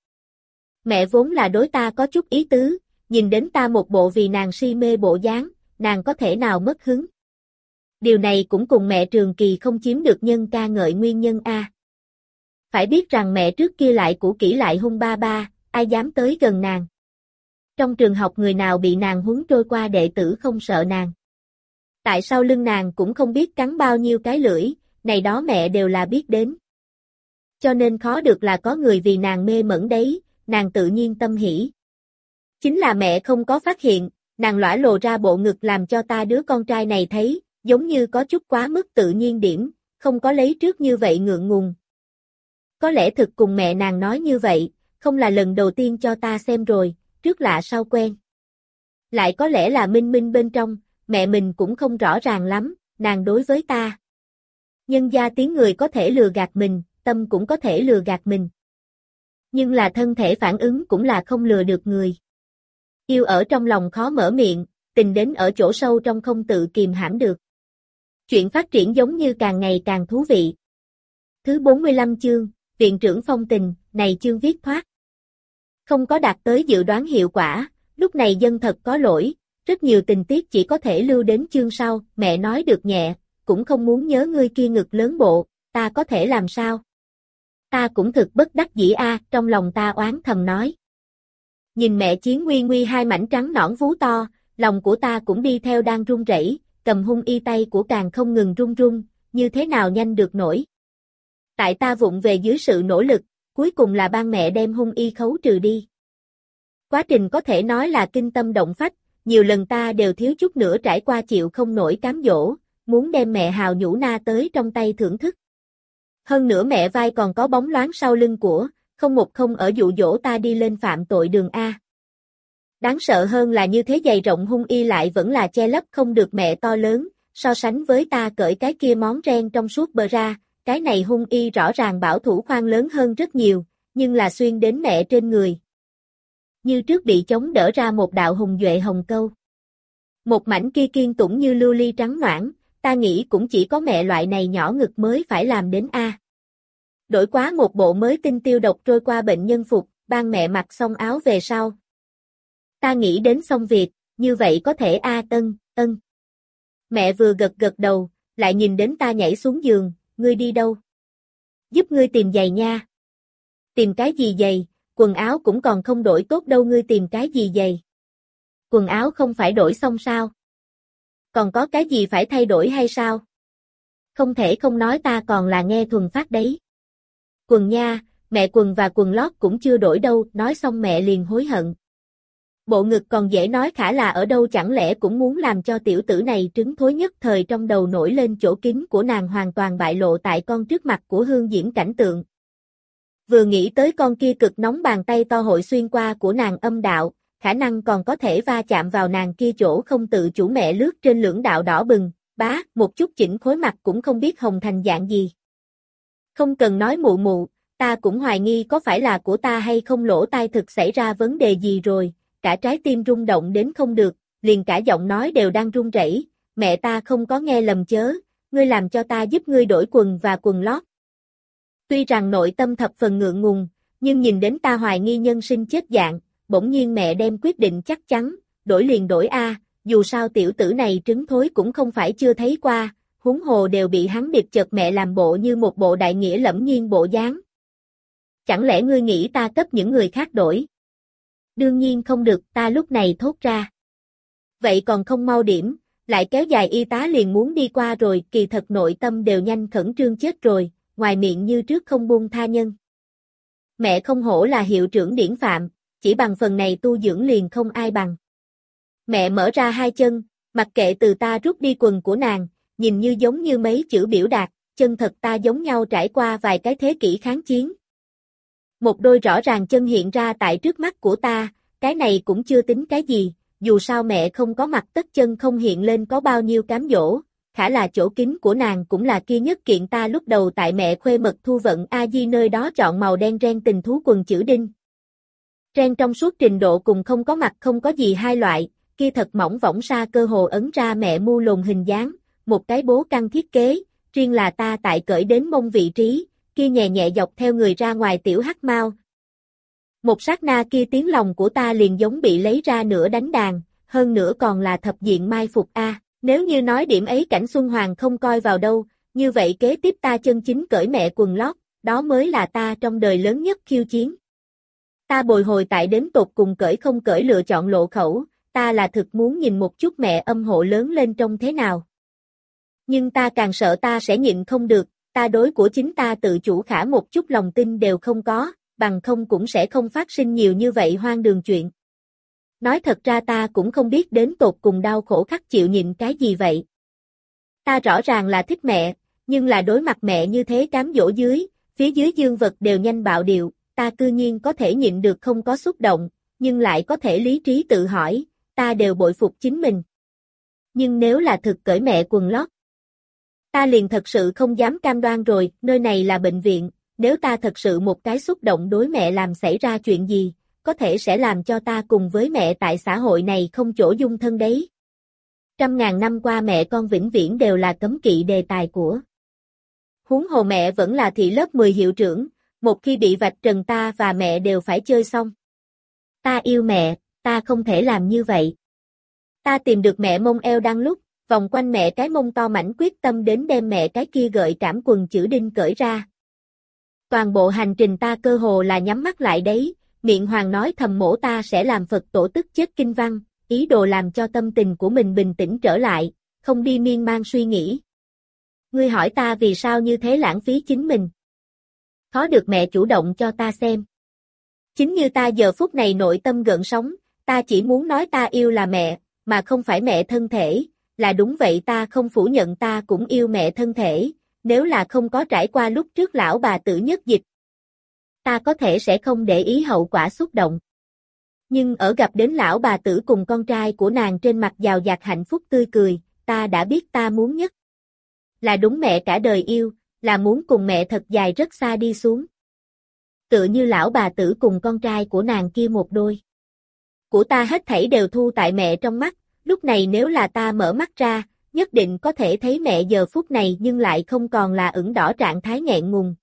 Mẹ vốn là đối ta có chút ý tứ, nhìn đến ta một bộ vì nàng si mê bộ dáng, nàng có thể nào mất hứng. Điều này cũng cùng mẹ Trường Kỳ không chiếm được nhân ca ngợi nguyên nhân a. Phải biết rằng mẹ trước kia lại cũ kỹ lại hung ba ba, ai dám tới gần nàng. Trong trường học người nào bị nàng huấn trôi qua đệ tử không sợ nàng. Tại sao lưng nàng cũng không biết cắn bao nhiêu cái lưỡi, này đó mẹ đều là biết đến. Cho nên khó được là có người vì nàng mê mẩn đấy, nàng tự nhiên tâm hỉ. Chính là mẹ không có phát hiện, nàng lõa lồ ra bộ ngực làm cho ta đứa con trai này thấy, giống như có chút quá mức tự nhiên điểm, không có lấy trước như vậy ngượng ngùng. Có lẽ thực cùng mẹ nàng nói như vậy, không là lần đầu tiên cho ta xem rồi, trước lạ sau quen. Lại có lẽ là minh minh bên trong, mẹ mình cũng không rõ ràng lắm, nàng đối với ta. Nhân gia tiếng người có thể lừa gạt mình, tâm cũng có thể lừa gạt mình. Nhưng là thân thể phản ứng cũng là không lừa được người. Yêu ở trong lòng khó mở miệng, tình đến ở chỗ sâu trong không tự kìm hãm được. Chuyện phát triển giống như càng ngày càng thú vị. Thứ bốn mươi lăm chương, Viện trưởng phong tình, này chương viết thoát. Không có đạt tới dự đoán hiệu quả, lúc này dân thật có lỗi, rất nhiều tình tiết chỉ có thể lưu đến chương sau, mẹ nói được nhẹ, cũng không muốn nhớ ngươi kia ngực lớn bộ, ta có thể làm sao? Ta cũng thực bất đắc dĩ a, trong lòng ta oán thầm nói. Nhìn mẹ Chiến Nguy Nguy hai mảnh trắng nõn vú to, lòng của ta cũng đi theo đang run rẩy, cầm hung y tay của càng không ngừng run run, như thế nào nhanh được nổi. Tại ta vụng về dưới sự nỗ lực, cuối cùng là ban mẹ đem hung y khấu trừ đi. Quá trình có thể nói là kinh tâm động phách, nhiều lần ta đều thiếu chút nữa trải qua chịu không nổi cám dỗ, muốn đem mẹ hào nhũ na tới trong tay thưởng thức. Hơn nữa mẹ vai còn có bóng loáng sau lưng của, không một không ở dụ dỗ ta đi lên phạm tội đường A. Đáng sợ hơn là như thế dày rộng hung y lại vẫn là che lấp không được mẹ to lớn, so sánh với ta cởi cái kia món ren trong suốt bờ ra, cái này hung y rõ ràng bảo thủ khoan lớn hơn rất nhiều, nhưng là xuyên đến mẹ trên người. Như trước bị chống đỡ ra một đạo hùng duệ hồng câu. Một mảnh kia kiên tủng như lưu ly trắng noãn, ta nghĩ cũng chỉ có mẹ loại này nhỏ ngực mới phải làm đến A. Đổi quá một bộ mới tinh tiêu độc trôi qua bệnh nhân phục, ban mẹ mặc xong áo về sau. Ta nghĩ đến xong việc, như vậy có thể A tân, ân. Mẹ vừa gật gật đầu, lại nhìn đến ta nhảy xuống giường, ngươi đi đâu? Giúp ngươi tìm giày nha. Tìm cái gì giày, quần áo cũng còn không đổi tốt đâu ngươi tìm cái gì giày. Quần áo không phải đổi xong sao? Còn có cái gì phải thay đổi hay sao? Không thể không nói ta còn là nghe thuần phát đấy. Quần nha, mẹ quần và quần lót cũng chưa đổi đâu, nói xong mẹ liền hối hận. Bộ ngực còn dễ nói khả là ở đâu, chẳng lẽ cũng muốn làm cho tiểu tử này trứng thối nhất thời trong đầu nổi lên, chỗ kín của nàng hoàn toàn bại lộ tại con trước mặt của Hương Diễm cảnh tượng. Vừa nghĩ tới con kia cực nóng bàn tay to hội xuyên qua của nàng âm đạo, khả năng còn có thể va chạm vào nàng kia chỗ không tự chủ, mẹ lướt trên lưỡng đạo đỏ bừng, bá, một chút chỉnh khối mặt cũng không biết hồng thành dạng gì. Không cần nói mụ mụ, ta cũng hoài nghi có phải là của ta hay không, lỗ tai thực xảy ra vấn đề gì rồi, cả trái tim rung động đến không được, liền cả giọng nói đều đang run rẩy. Mẹ, ta không có nghe lầm chớ, ngươi làm cho ta giúp ngươi đổi quần và quần lót. Tuy rằng nội tâm thập phần ngượng ngùng, nhưng nhìn đến ta hoài nghi nhân sinh chết dạng, bỗng nhiên mẹ đem quyết định chắc chắn, đổi liền đổi a, dù sao tiểu tử này trứng thối cũng không phải chưa thấy qua, huống hồ đều bị hắn điệp chợt mẹ làm bộ như một bộ đại nghĩa lẫm nhiên bộ dáng. Chẳng lẽ ngươi nghĩ ta cấp những người khác đổi? Đương nhiên không được, ta lúc này thốt ra. Vậy còn không mau điểm, lại kéo dài, y tá liền muốn đi qua rồi, kỳ thật nội tâm đều nhanh khẩn trương chết rồi, ngoài miệng như trước không buông tha nhân. Mẹ không hổ là hiệu trưởng điển phạm, chỉ bằng phần này tu dưỡng liền không ai bằng. Mẹ mở ra hai chân, mặc kệ từ ta rút đi quần của nàng, nhìn như giống như mấy chữ biểu đạt, chân thật ta giống nhau trải qua vài cái thế kỷ kháng chiến. Một đôi rõ ràng chân hiện ra tại trước mắt của ta, cái này cũng chưa tính cái gì, dù sao mẹ không có mặt tất chân không hiện lên có bao nhiêu cám dỗ, khả là chỗ kín của nàng cũng là kia nhất kiện ta lúc đầu tại mẹ khuê mật Thu Vận A Di nơi đó chọn màu đen ren tình thú quần chữ đinh. Ren trong suốt trình độ cùng không có mặt không có gì hai loại, kia thật mỏng võng sa cơ hồ ấn ra mẹ mu lồn hình dáng, một cái bố căn thiết kế, riêng là ta tại cởi đến mông vị trí, kia nhẹ nhẹ dọc theo người ra ngoài tiểu hắc mau. Một sát na kia tiếng lòng của ta liền giống bị lấy ra nửa đánh đàn, hơn nữa còn là thập diện mai phục a. Nếu như nói điểm ấy cảnh Xuân Hoàng không coi vào đâu, như vậy kế tiếp ta chân chính cởi mẹ quần lót, đó mới là ta trong đời lớn nhất khiêu chiến. Ta bồi hồi tại đến tột cùng cởi không cởi lựa chọn lộ khẩu, ta là thực muốn nhìn một chút mẹ âm hộ lớn lên trông thế nào. Nhưng ta càng sợ ta sẽ nhịn không được, ta đối của chính ta tự chủ khả một chút lòng tin đều không có, bằng không cũng sẽ không phát sinh nhiều như vậy hoang đường chuyện. Nói thật ra ta cũng không biết đến tột cùng đau khổ khắc chịu nhịn cái gì vậy. Ta rõ ràng là thích mẹ, nhưng là đối mặt mẹ như thế cám dỗ dưới, phía dưới dương vật đều nhanh bạo điệu, ta cư nhiên có thể nhịn được không có xúc động, nhưng lại có thể lý trí tự hỏi, ta đều bội phục chính mình. Nhưng nếu là thực cởi mẹ quần lót, ta liền thật sự không dám cam đoan rồi, nơi này là bệnh viện, nếu ta thật sự một cái xúc động đối mẹ làm xảy ra chuyện gì, có thể sẽ làm cho ta cùng với mẹ tại xã hội này không chỗ dung thân đấy. Trăm ngàn năm qua mẹ con vĩnh viễn đều là cấm kỵ đề tài của. Huống hồ mẹ vẫn là thị lớp mười hiệu trưởng, một khi bị vạch trần ta và mẹ đều phải chơi xong. Ta yêu mẹ, ta không thể làm như vậy. Ta tìm được mẹ mông eo đang lúc, vòng quanh mẹ cái mông to mảnh quyết tâm đến đem mẹ cái kia gợi cảm quần chữ đinh cởi ra. Toàn bộ hành trình ta cơ hồ là nhắm mắt lại đấy, miệng hoàng nói thầm mổ ta sẽ làm Phật tổ tức chết kinh văn, ý đồ làm cho tâm tình của mình bình tĩnh trở lại, không đi miên man suy nghĩ. Ngươi hỏi ta vì sao như thế lãng phí chính mình. Khó được mẹ chủ động cho ta xem. Chính như ta giờ phút này nội tâm gợn sóng, ta chỉ muốn nói ta yêu là mẹ, mà không phải mẹ thân thể, là đúng vậy ta không phủ nhận ta cũng yêu mẹ thân thể, nếu là không có trải qua lúc trước lão bà tử nhất dịch. Ta có thể sẽ không để ý hậu quả xúc động. Nhưng ở gặp đến lão bà tử cùng con trai của nàng trên mặt giàu dạt hạnh phúc tươi cười, ta đã biết ta muốn nhất. Là đúng mẹ cả đời yêu, là muốn cùng mẹ thật dài rất xa đi xuống. Tựa như lão bà tử cùng con trai của nàng kia một đôi. Của ta hết thảy đều thu tại mẹ trong mắt, lúc này nếu là ta mở mắt ra, nhất định có thể thấy mẹ giờ phút này nhưng lại không còn là ửng đỏ trạng thái nghẹn ngùng,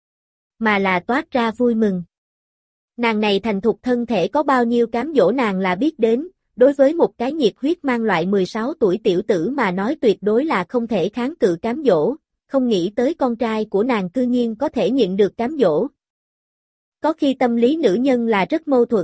mà là toát ra vui mừng. Nàng này thành thục thân thể có bao nhiêu cám dỗ nàng là biết đến, đối với một cái nhiệt huyết mang loại mười sáu tuổi tiểu tử mà nói tuyệt đối là không thể kháng cự cám dỗ, không nghĩ tới con trai của nàng cư nhiên có thể nhịn được cám dỗ. Có khi tâm lý nữ nhân là rất mâu thuẫn,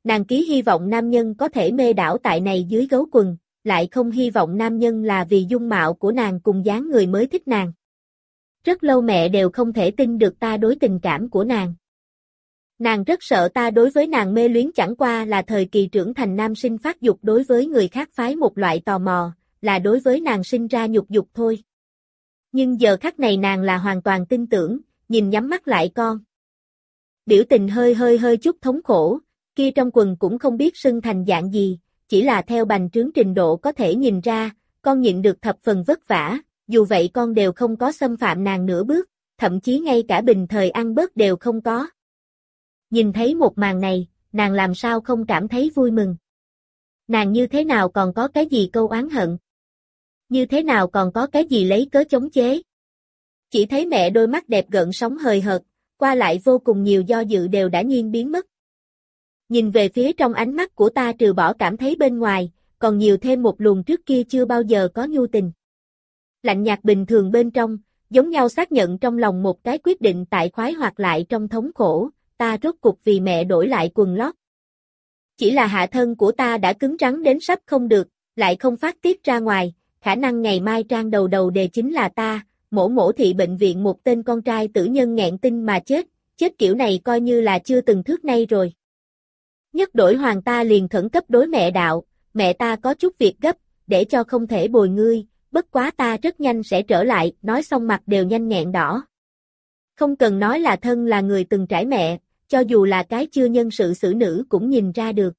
Nàng ký hy vọng nam nhân có thể mê đảo tại này dưới gấu quần, lại không hy vọng nam nhân là vì dung mạo của nàng cùng dáng người mới thích nàng. Rất lâu mẹ đều không thể tin được ta đối tình cảm của nàng. Nàng rất sợ ta đối với nàng mê luyến chẳng qua là thời kỳ trưởng thành nam sinh phát dục đối với người khác phái một loại tò mò, là đối với nàng sinh ra nhục dục thôi. Nhưng giờ khắc này nàng là hoàn toàn tin tưởng, nhìn nhắm mắt lại con. Biểu tình hơi hơi hơi chút thống khổ, kia trong quần cũng không biết sưng thành dạng gì, chỉ là theo bành trướng trình độ có thể nhìn ra, con nhịn được thập phần vất vả, dù vậy con đều không có xâm phạm nàng nửa bước, thậm chí ngay cả bình thời ăn bớt đều không có. Nhìn thấy một màn này, nàng làm sao không cảm thấy vui mừng. Nàng như thế nào còn có cái gì câu oán hận? Như thế nào còn có cái gì lấy cớ chống chế? Chỉ thấy mẹ đôi mắt đẹp gợn sóng hời hợt, qua lại vô cùng nhiều do dự đều đã nhiên biến mất. Nhìn về phía trong ánh mắt của ta trừ bỏ cảm thấy bên ngoài, còn nhiều thêm một luồng trước kia chưa bao giờ có nhu tình. Lạnh nhạt bình thường bên trong, giống nhau xác nhận trong lòng một cái quyết định tại khoái hoạt lại trong thống khổ, ta rốt cục vì mẹ đổi lại quần lót. Chỉ là hạ thân của ta đã cứng rắn đến sắp không được, lại không phát tiết ra ngoài, khả năng ngày mai trang đầu đầu đề chính là ta, mổ mổ thị bệnh viện một tên con trai tử nhân nghẹn tinh mà chết, chết kiểu này coi như là chưa từng thước nay rồi. Nhất đổi hoàng ta liền khẩn cấp đối mẹ đạo, mẹ ta có chút việc gấp, để cho không thể bồi ngươi, bất quá ta rất nhanh sẽ trở lại, nói xong mặt đều nhanh nghẹn đỏ. Không cần nói là thân là người từng trải mẹ, cho dù là cái chưa nhân sự xử nữ cũng nhìn ra được.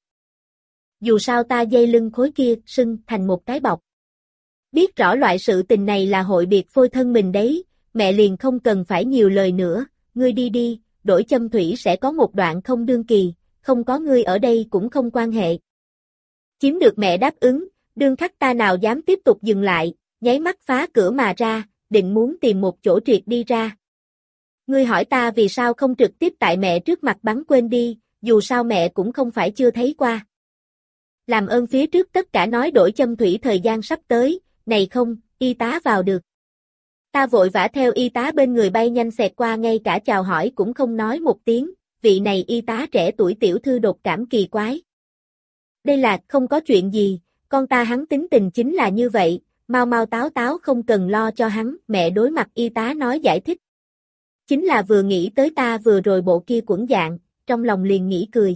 Dù sao ta dây lưng khối kia sưng thành một cái bọc. Biết rõ loại sự tình này là hội biệt phôi thân mình đấy, mẹ liền không cần phải nhiều lời nữa, ngươi đi đi, đổi châm thủy sẽ có một đoạn không đương kỳ, không có ngươi ở đây cũng không quan hệ. Chiếm được mẹ đáp ứng, đương khắc ta nào dám tiếp tục dừng lại, nháy mắt phá cửa mà ra, định muốn tìm một chỗ triệt đi ra. Ngươi hỏi ta vì sao không trực tiếp tại mẹ trước mặt bắn quên đi, dù sao mẹ cũng không phải chưa thấy qua. Làm ơn phía trước tất cả nói đổi châm thủy thời gian sắp tới, này không, y tá vào được. Ta vội vã theo y tá bên người bay nhanh xẹt qua ngay cả chào hỏi cũng không nói một tiếng, vị này y tá trẻ tuổi tiểu thư đột cảm kỳ quái. Đây là không có chuyện gì, con ta hắn tính tình chính là như vậy, mau mau táo táo không cần lo cho hắn, mẹ đối mặt y tá nói giải thích. Chính là vừa nghĩ tới ta vừa rồi bộ kia quẫn dạng, trong lòng liền nghĩ cười.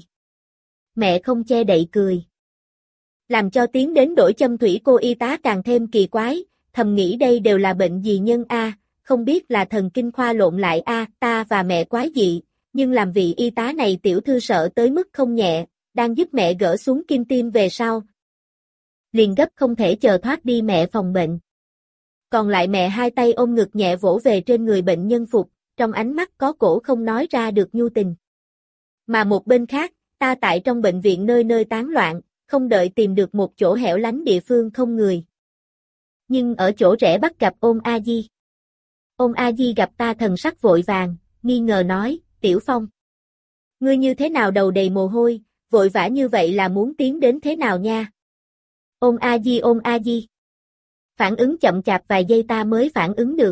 Mẹ không che đậy cười. Làm cho tiến đến đổi châm thủy cô y tá càng thêm kỳ quái, thầm nghĩ đây đều là bệnh gì nhân a, không biết là thần kinh khoa lộn lại a, ta và mẹ quái dị, nhưng làm vị y tá này tiểu thư sợ tới mức không nhẹ, đang giúp mẹ gỡ xuống kim tiêm về sau. Liền gấp không thể chờ thoát đi mẹ phòng bệnh. Còn lại mẹ hai tay ôm ngực nhẹ vỗ về trên người bệnh nhân phục, trong ánh mắt có cổ không nói ra được nhu tình. Mà một bên khác, ta tại trong bệnh viện nơi nơi tán loạn, không đợi tìm được một chỗ hẻo lánh địa phương không người. Nhưng ở chỗ rẽ bắt gặp Ôn A Di. Ôn A Di gặp ta thần sắc vội vàng, nghi ngờ nói, Tiểu Phong. Ngươi như thế nào đầu đầy mồ hôi, vội vã như vậy là muốn tiến đến thế nào nha? Ôn A Di Ôn A Di. Phản ứng chậm chạp vài giây ta mới phản ứng được.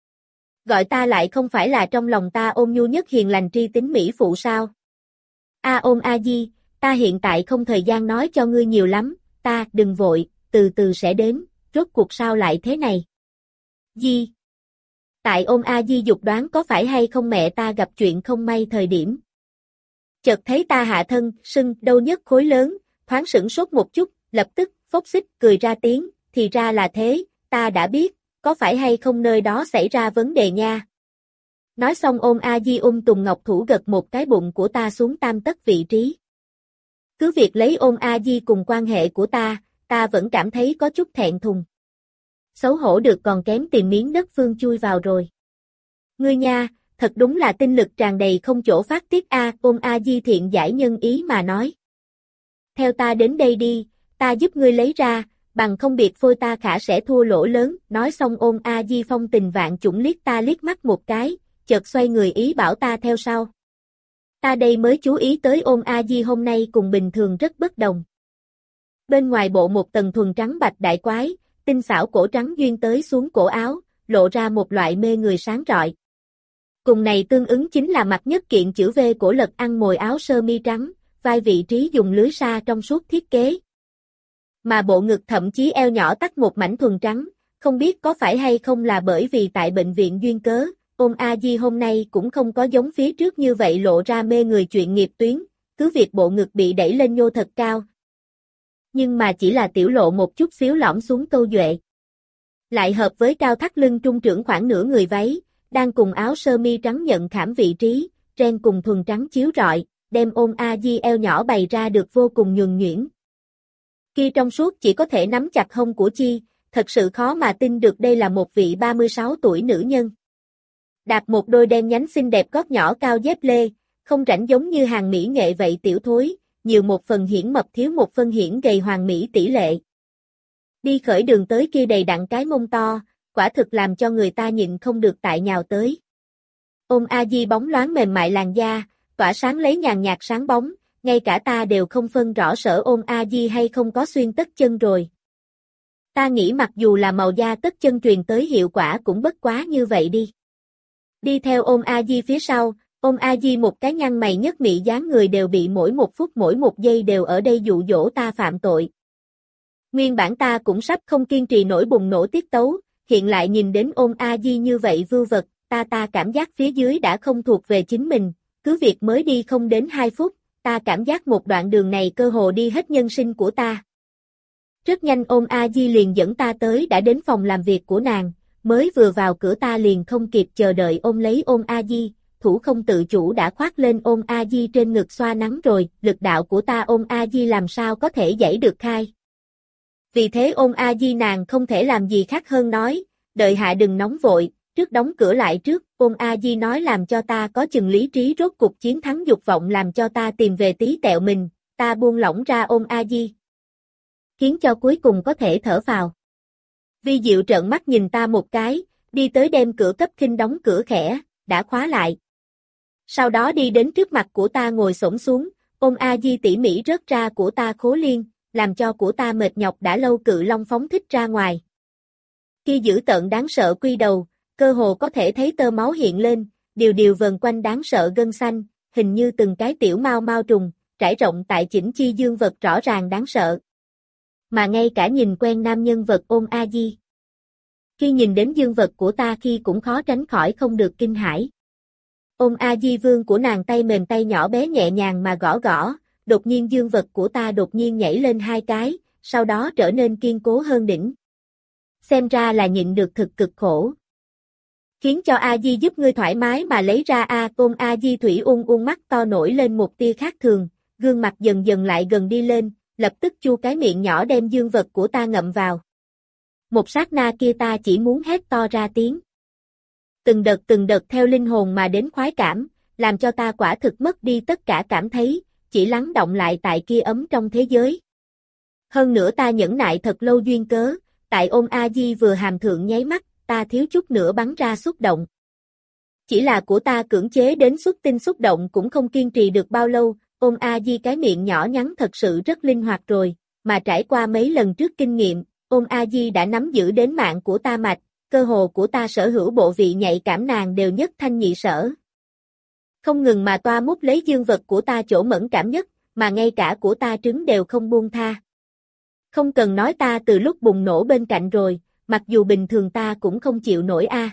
Gọi ta lại không phải là trong lòng ta ôn nhu nhất hiền lành tri tính mỹ phụ sao? A Ôn A Di, ta hiện tại không thời gian nói cho ngươi nhiều lắm, ta, đừng vội, từ từ sẽ đến, rốt cuộc sao lại thế này? Di. Tại Ôn A Di dục đoán có phải hay không mẹ ta gặp chuyện không may thời điểm. Chợt thấy ta hạ thân, sưng, đâu nhất khối lớn, thoáng sửng sốt một chút, lập tức, phốc xích, cười ra tiếng, thì ra là thế, ta đã biết, có phải hay không nơi đó xảy ra vấn đề nha. Nói xong Ôn A Di ung tùng ngọc thủ gật một cái bụng của ta xuống tam tấc vị trí. Cứ việc lấy Ôn A Di cùng quan hệ của ta, ta vẫn cảm thấy có chút thẹn thùng. Xấu hổ được còn kém tìm miếng đất phương chui vào rồi. Ngươi nha, thật đúng là tinh lực tràn đầy không chỗ phát tiết a, Ôn A Di thiện giải nhân ý mà nói. Theo ta đến đây đi, ta giúp ngươi lấy ra, bằng không biệt phôi ta khả sẽ thua lỗ lớn, nói xong Ôn A Di phong tình vạn chủng liếc ta liếc mắt một cái, chợt xoay người ý bảo ta theo sau. Ta đây mới chú ý tới Ôn A Di hôm nay cùng bình thường rất bất đồng. Bên ngoài bộ một tầng thuần trắng bạch đại quái, tinh xảo cổ trắng duyên tới xuống cổ áo, lộ ra một loại mê người sáng rọi. Cùng này tương ứng chính là mặc nhất kiện chữ V cổ lật ăn mồi áo sơ mi trắng, vai vị trí dùng lưới sa trong suốt thiết kế. Mà bộ ngực thậm chí eo nhỏ tắt một mảnh thuần trắng, không biết có phải hay không là bởi vì tại bệnh viện duyên cớ, Ôm A Di hôm nay cũng không có giống phía trước như vậy lộ ra mê người chuyện nghiệp tuyến, cứ việc bộ ngực bị đẩy lên nhô thật cao. Nhưng mà chỉ là tiểu lộ một chút xíu lõm xuống câu duệ. Lại hợp với cao thắt lưng trung trưởng khoảng nửa người váy, đang cùng áo sơ mi trắng nhận khảm vị trí, ren cùng thuần trắng chiếu rọi, đem Ôm A Di eo nhỏ bày ra được vô cùng nhuần nhuyễn. Kia trong suốt chỉ có thể nắm chặt hông của Chi, thật sự khó mà tin được đây là một vị ba mươi sáu tuổi nữ nhân. Đạp một đôi đen nhánh xinh đẹp gót nhỏ cao dép lê, không rảnh giống như hàng mỹ nghệ vậy tiểu thối, nhiều một phần hiển mập thiếu một phần hiển gầy hoàng mỹ tỷ lệ. Đi khởi đường tới kia đầy đặn cái mông to, quả thực làm cho người ta nhịn không được tại nhào tới. Ôm A Di bóng loáng mềm mại làn da, tỏa sáng lấy nhàn nhạt sáng bóng, ngay cả ta đều không phân rõ sở Ôm A Di hay không có xuyên tất chân rồi. Ta nghĩ mặc dù là màu da tất chân truyền tới hiệu quả cũng bất quá như vậy đi. Đi theo Ôm A Di phía sau, Ôm A Di một cái nhăn mày nhất mị dáng người đều bị mỗi một phút mỗi một giây đều ở đây dụ dỗ ta phạm tội. Nguyên bản ta cũng sắp không kiên trì nổi bùng nổ tiết tấu, hiện lại nhìn đến Ôm A Di như vậy vưu vật, ta ta cảm giác phía dưới đã không thuộc về chính mình, cứ việc mới đi không đến hai phút, ta cảm giác một đoạn đường này cơ hồ đi hết nhân sinh của ta. Rất nhanh Ôm A Di liền dẫn ta tới đã đến phòng làm việc của nàng, mới vừa vào cửa ta liền không kịp chờ đợi ôm lấy Ôm A Di, thủ không tự chủ đã khoác lên Ôm A Di trên ngực xoa nắng rồi, lực đạo của ta Ôm A Di làm sao có thể giãy được khai. Vì thế Ôm A Di nàng không thể làm gì khác hơn nói, đợi hạ đừng nóng vội, trước đóng cửa lại trước, Ôm A Di nói làm cho ta có chừng lý trí rốt cục chiến thắng dục vọng làm cho ta tìm về tí tẹo mình, ta buông lỏng ra Ôm A Di. Khiến cho cuối cùng có thể thở phào. Vi Diệu trợn mắt nhìn ta một cái, đi tới đem cửa cấp khinh đóng cửa khẽ, đã khóa lại. Sau đó đi đến trước mặt của ta ngồi xổm xuống, Ôm A Di tỉ mỉ rớt ra của ta khố liên, làm cho của ta mệt nhọc đã lâu cự long phóng thích ra ngoài. Khi dữ tợn đáng sợ quy đầu, cơ hồ có thể thấy tơ máu hiện lên, điều điều vần quanh đáng sợ gân xanh, hình như từng cái tiểu mau mau trùng, trải rộng tại chỉnh chi dương vật rõ ràng đáng sợ. Mà ngay cả nhìn quen nam nhân vật Ôm A Di. Khi nhìn đến dương vật của ta khi cũng khó tránh khỏi không được kinh hãi. Ôm A Di vương của nàng tay mềm tay nhỏ bé nhẹ nhàng mà gõ gõ, đột nhiên dương vật của ta đột nhiên nhảy lên hai cái, sau đó trở nên kiên cố hơn đỉnh. Xem ra là nhịn được thực cực khổ. Khiến cho A Di giúp ngươi thoải mái mà lấy ra A, Ôm A Di thủy ung ung mắt to nổi lên một tia khác thường, gương mặt dần dần lại gần đi lên, lập tức chu cái miệng nhỏ đem dương vật của ta ngậm vào. Một sát na kia ta chỉ muốn hét to ra tiếng. Từng đợt từng đợt theo linh hồn mà đến khoái cảm, làm cho ta quả thực mất đi tất cả cảm thấy, chỉ lắng động lại tại kia ấm trong thế giới. Hơn nữa ta nhẫn nại thật lâu duyên cớ, tại Ôm A Di vừa hàm thượng nháy mắt, ta thiếu chút nữa bắn ra xúc động. Chỉ là của ta cưỡng chế đến xuất tinh xúc động cũng không kiên trì được bao lâu, Ôm A Di cái miệng nhỏ nhắn thật sự rất linh hoạt rồi, mà trải qua mấy lần trước kinh nghiệm, Ôm A Di đã nắm giữ đến mạng của ta mạch, cơ hồ của ta sở hữu bộ vị nhạy cảm nàng đều nhất thanh nhị sở. Không ngừng mà toa mút lấy dương vật của ta chỗ mẫn cảm nhất, mà ngay cả của ta trứng đều không buông tha. Không cần nói ta từ lúc bùng nổ bên cạnh rồi, mặc dù bình thường ta cũng không chịu nổi a.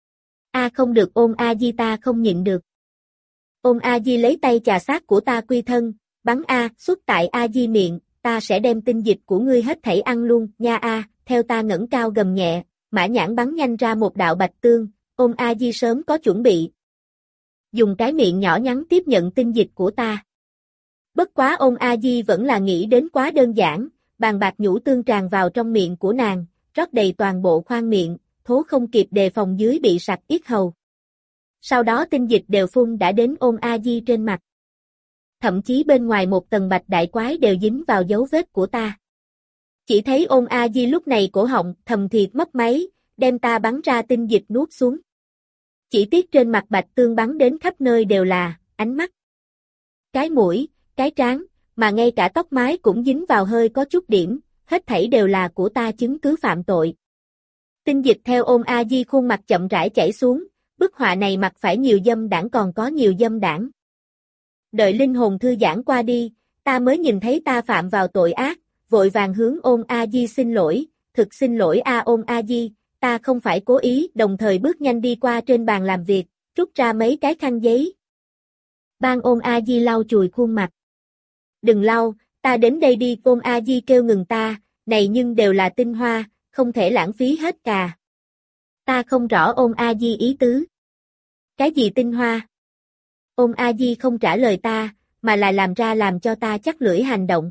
A không được Ôm A Di ta không nhịn được. Ôm A Di lấy tay chà sát của ta quy thân, bắn A, xuất tại A Di miệng, ta sẽ đem tinh dịch của ngươi hết thảy ăn luôn, nha A, theo ta ngẩng cao gầm nhẹ, mã nhãn bắn nhanh ra một đạo bạch tương, Ôm A Di sớm có chuẩn bị. Dùng cái miệng nhỏ nhắn tiếp nhận tinh dịch của ta. Bất quá Ôm A Di vẫn là nghĩ đến quá đơn giản, bàn bạc nhũ tương tràn vào trong miệng của nàng, rót đầy toàn bộ khoang miệng, thố không kịp đề phòng dưới bị sặc yết hầu. Sau đó tinh dịch đều phun đã đến Ôm A Di trên mặt. Thậm chí bên ngoài một tầng bạch đại quái đều dính vào dấu vết của ta. Chỉ thấy Ôm A Di lúc này cổ họng thầm thiệt mấp máy, đem ta bắn ra tinh dịch nuốt xuống. Chỉ tiếc trên mặt bạch tương bắn đến khắp nơi đều là ánh mắt, cái mũi, cái trán, mà ngay cả tóc mái cũng dính vào hơi có chút điểm, hết thảy đều là của ta chứng cứ phạm tội. Tinh dịch theo Ôm A Di khuôn mặt chậm rãi chảy xuống, bức họa này mặt phải nhiều dâm đảng còn có nhiều dâm đảng. Đợi linh hồn thư giãn qua đi, ta mới nhìn thấy ta phạm vào tội ác, vội vàng hướng Ôn A Di xin lỗi, thực xin lỗi a Ôn A Di, ta không phải cố ý, đồng thời bước nhanh đi qua trên bàn làm việc, rút ra mấy cái khăn giấy. Ban Ôn A Di lau chùi khuôn mặt. Đừng lau, ta đến đây đi, Ôn A Di kêu ngừng ta, này nhưng đều là tinh hoa, không thể lãng phí hết cả. Ta không rõ Ôn A Di ý tứ. Cái gì tinh hoa? Ôn A Di không trả lời ta, mà là làm ra làm cho ta chắc lưỡi hành động.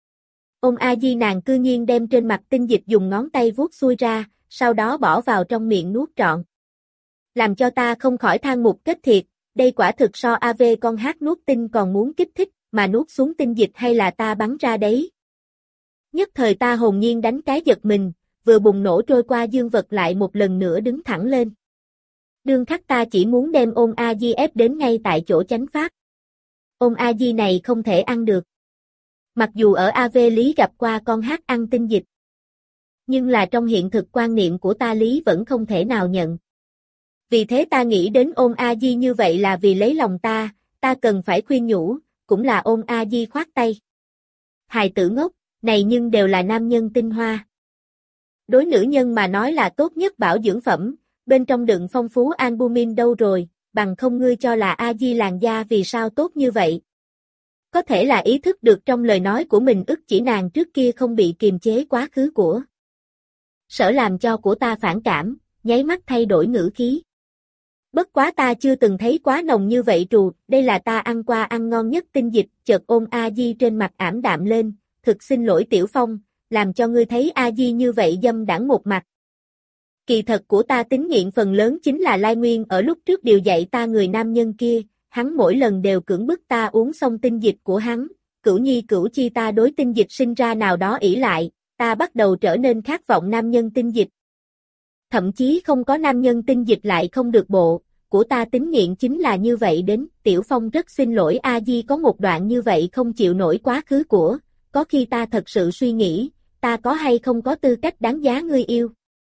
Ôn A Di nàng cư nhiên đem trên mặt tinh dịch dùng ngón tay vuốt xuôi ra, sau đó bỏ vào trong miệng nuốt trọn. Làm cho ta không khỏi than mục kết thiệt, đây quả thực so a vê con hát nuốt tinh còn muốn kích thích, mà nuốt xuống tinh dịch hay là ta bắn ra đấy. Nhất thời ta hồn nhiên đánh cái giật mình, vừa bùng nổ trôi qua dương vật lại một lần nữa đứng thẳng lên. Đương khắc ta chỉ muốn đem Ôn A Di ép đến ngay tại chỗ chánh pháp. Ôn A Di này không thể ăn được. Mặc dù ở a vê Lý gặp qua con hát ăn tinh dịch. Nhưng là trong hiện thực quan niệm của ta Lý vẫn không thể nào nhận. Vì thế ta nghĩ đến Ôn A Di như vậy là vì lấy lòng ta, ta cần phải khuyên nhủ, cũng là Ôn A Di khoát tay. Hài tử ngốc, này nhưng đều là nam nhân tinh hoa. Đối nữ nhân mà nói là tốt nhất bảo dưỡng phẩm, bên trong đựng phong phú albumin đâu rồi, bằng không ngươi cho là A Di làn da vì sao tốt như vậy. Có thể là ý thức được trong lời nói của mình ức chỉ nàng trước kia không bị kiềm chế quá khứ của. Sở làm cho của ta phản cảm, nháy mắt thay đổi ngữ khí. Bất quá ta chưa từng thấy quá nồng như vậy trù, đây là ta ăn qua ăn ngon nhất tinh dịch, chợt Ôn A Di trên mặt ảm đạm lên, thực xin lỗi Tiểu Phong, làm cho ngươi thấy A Di như vậy dâm đãng một mặt. Kỳ thật của ta tính nghiện phần lớn chính là lai nguyên ở lúc trước điều dạy ta người nam nhân kia, hắn mỗi lần đều cưỡng bức ta uống xong tinh dịch của hắn, cửu nhi cửu chi ta đối tinh dịch sinh ra nào đó ỷ lại, ta bắt đầu trở nên khát vọng nam nhân tinh dịch. Thậm chí không có nam nhân tinh dịch lại không được bộ, của ta tính nghiện chính là như vậy đến, Tiểu Phong rất xin lỗi A Di có một đoạn như vậy không chịu nổi quá khứ của, có khi ta thật sự suy nghĩ, ta có hay không có tư cách đáng giá ngươi yêu.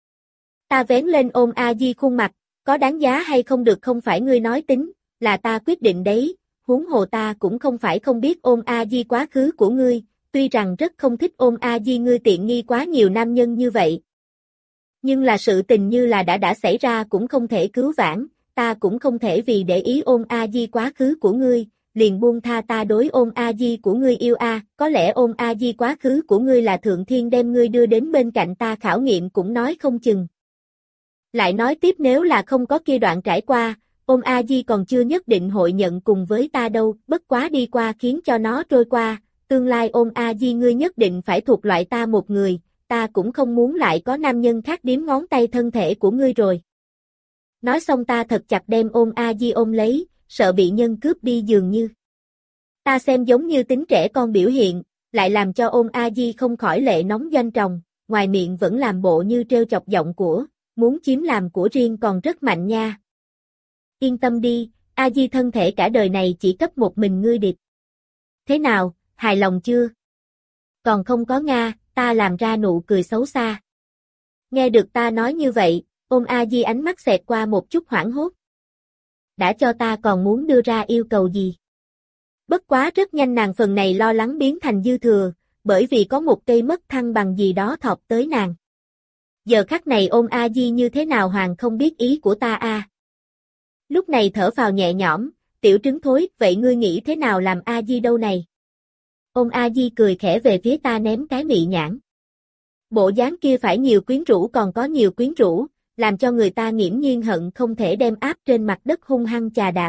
Ta vén lên Ôn A Di khuôn mặt, có đáng giá hay không được không phải ngươi nói tính, là ta quyết định đấy, huống hồ ta cũng không phải không biết Ôn A Di quá khứ của ngươi, tuy rằng rất không thích Ôn A Di ngươi tiện nghi quá nhiều nam nhân như vậy. Nhưng là sự tình như là đã đã xảy ra cũng không thể cứu vãn, ta cũng không thể vì để ý Ôn A Di quá khứ của ngươi, liền buông tha ta đối Ôn A Di của ngươi yêu a, có lẽ Ôn A Di quá khứ của ngươi là thượng thiên đem ngươi đưa đến bên cạnh ta khảo nghiệm cũng nói không chừng. Lại nói tiếp nếu là không có kia đoạn trải qua, Ôn A Di còn chưa nhất định hội nhận cùng với ta đâu, bất quá đi qua khiến cho nó trôi qua, tương lai Ôn A Di ngươi nhất định phải thuộc loại ta một người, ta cũng không muốn lại có nam nhân khác điếm ngón tay thân thể của ngươi rồi. Nói xong ta thật chặt đem Ôn A Di ôm lấy, sợ bị nhân cướp đi dường như. Ta xem giống như tính trẻ con biểu hiện, lại làm cho Ôn A Di không khỏi lệ nóng doanh tròng, ngoài miệng vẫn làm bộ như trêu chọc giọng của, muốn chiếm làm của riêng còn rất mạnh nha. Yên tâm đi, A Di thân thể cả đời này chỉ cấp một mình ngươi điệp. Thế nào, hài lòng chưa? Còn không có Nga, ta làm ra nụ cười xấu xa. Nghe được ta nói như vậy, Ôn A Di ánh mắt xẹt qua một chút hoảng hốt. Đã cho ta còn muốn đưa ra yêu cầu gì? Bất quá rất nhanh nàng phần này lo lắng biến thành dư thừa, bởi vì có một cây mất thăng bằng gì đó thọc tới nàng. Giờ khắc này Ôn A Di như thế nào hoàng không biết ý của ta a. À. Lúc này thở phào nhẹ nhõm, tiểu trứng thối, vậy ngươi nghĩ thế nào làm A Di đâu này? Ôn A Di cười khẽ về phía ta ném cái mị nhãn. Bộ dáng kia phải nhiều quyến rũ còn có nhiều quyến rũ, làm cho người ta nghiễm nhiên hận không thể đem áp trên mặt đất hung hăng chà đạp.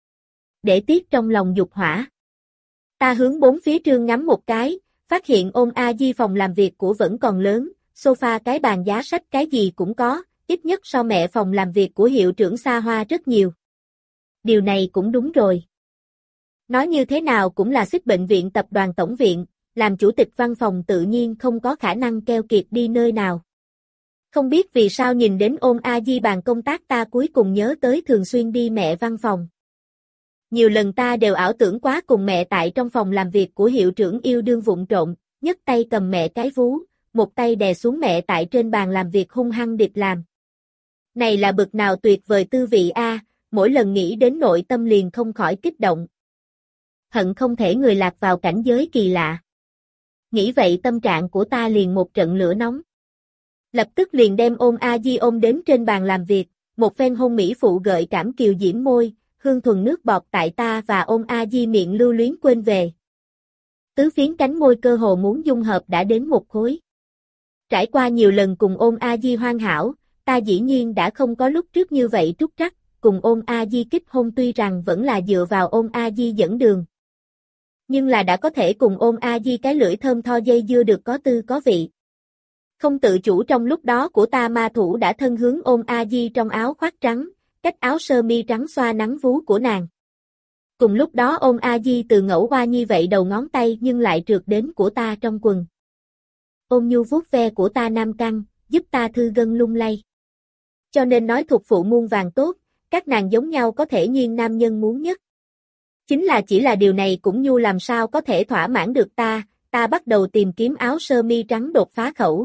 Để tiếc trong lòng dục hỏa. Ta hướng bốn phía trương ngắm một cái, phát hiện Ôn A Di phòng làm việc của vẫn còn lớn, sofa cái bàn giá sách cái gì cũng có, ít nhất so mẹ phòng làm việc của hiệu trưởng xa hoa rất nhiều. Điều này cũng đúng rồi. Nói như thế nào cũng là xích bệnh viện tập đoàn tổng viện, làm chủ tịch văn phòng tự nhiên không có khả năng keo kiệt đi nơi nào. Không biết vì sao nhìn đến Ôn A Di bàn công tác ta cuối cùng nhớ tới thường xuyên đi mẹ văn phòng. Nhiều lần ta đều ảo tưởng quá cùng mẹ tại trong phòng làm việc của hiệu trưởng yêu đương vụng trộn, nhấc tay cầm mẹ cái vú, một tay đè xuống mẹ tại trên bàn làm việc hung hăng điệp làm. Này là bực nào tuyệt vời tư vị a, mỗi lần nghĩ đến nội tâm liền không khỏi kích động. Hận không thể người lạc vào cảnh giới kỳ lạ. Nghĩ vậy tâm trạng của ta liền một trận lửa nóng. Lập tức liền đem Ôn A Di ôm đến trên bàn làm việc, một phen hôn mỹ phụ gợi cảm kiều diễm môi, hương thuần nước bọt tại ta và Ôn A Di miệng lưu luyến quên về. Tứ phiến cánh môi cơ hồ muốn dung hợp đã đến một khối. Trải qua nhiều lần cùng Ôn A Di hoàn hảo, ta dĩ nhiên đã không có lúc trước như vậy trúc trắc, cùng Ôn A Di kích hôn tuy rằng vẫn là dựa vào Ôn A Di dẫn đường. Nhưng là đã có thể cùng Ôn A Di cái lưỡi thơm tho dây dưa được có tư có vị. Không tự chủ trong lúc đó của ta ma thủ đã thân hướng Ôn A Di trong áo khoác trắng, cách áo sơ mi trắng xoa nắng vú của nàng. Cùng lúc đó Ôn A Di từ ngẫu hoa như vậy đầu ngón tay nhưng lại trượt đến của ta trong quần. Ôn nhu vuốt ve của ta nam căng, giúp ta thư gân lung lay. Cho nên nói thuộc phụ muôn vàng tốt, các nàng giống nhau có thể nhiên nam nhân muốn nhất. Chính là chỉ là điều này cũng nhu làm sao có thể thỏa mãn được ta, ta bắt đầu tìm kiếm áo sơ mi trắng đột phá khẩu.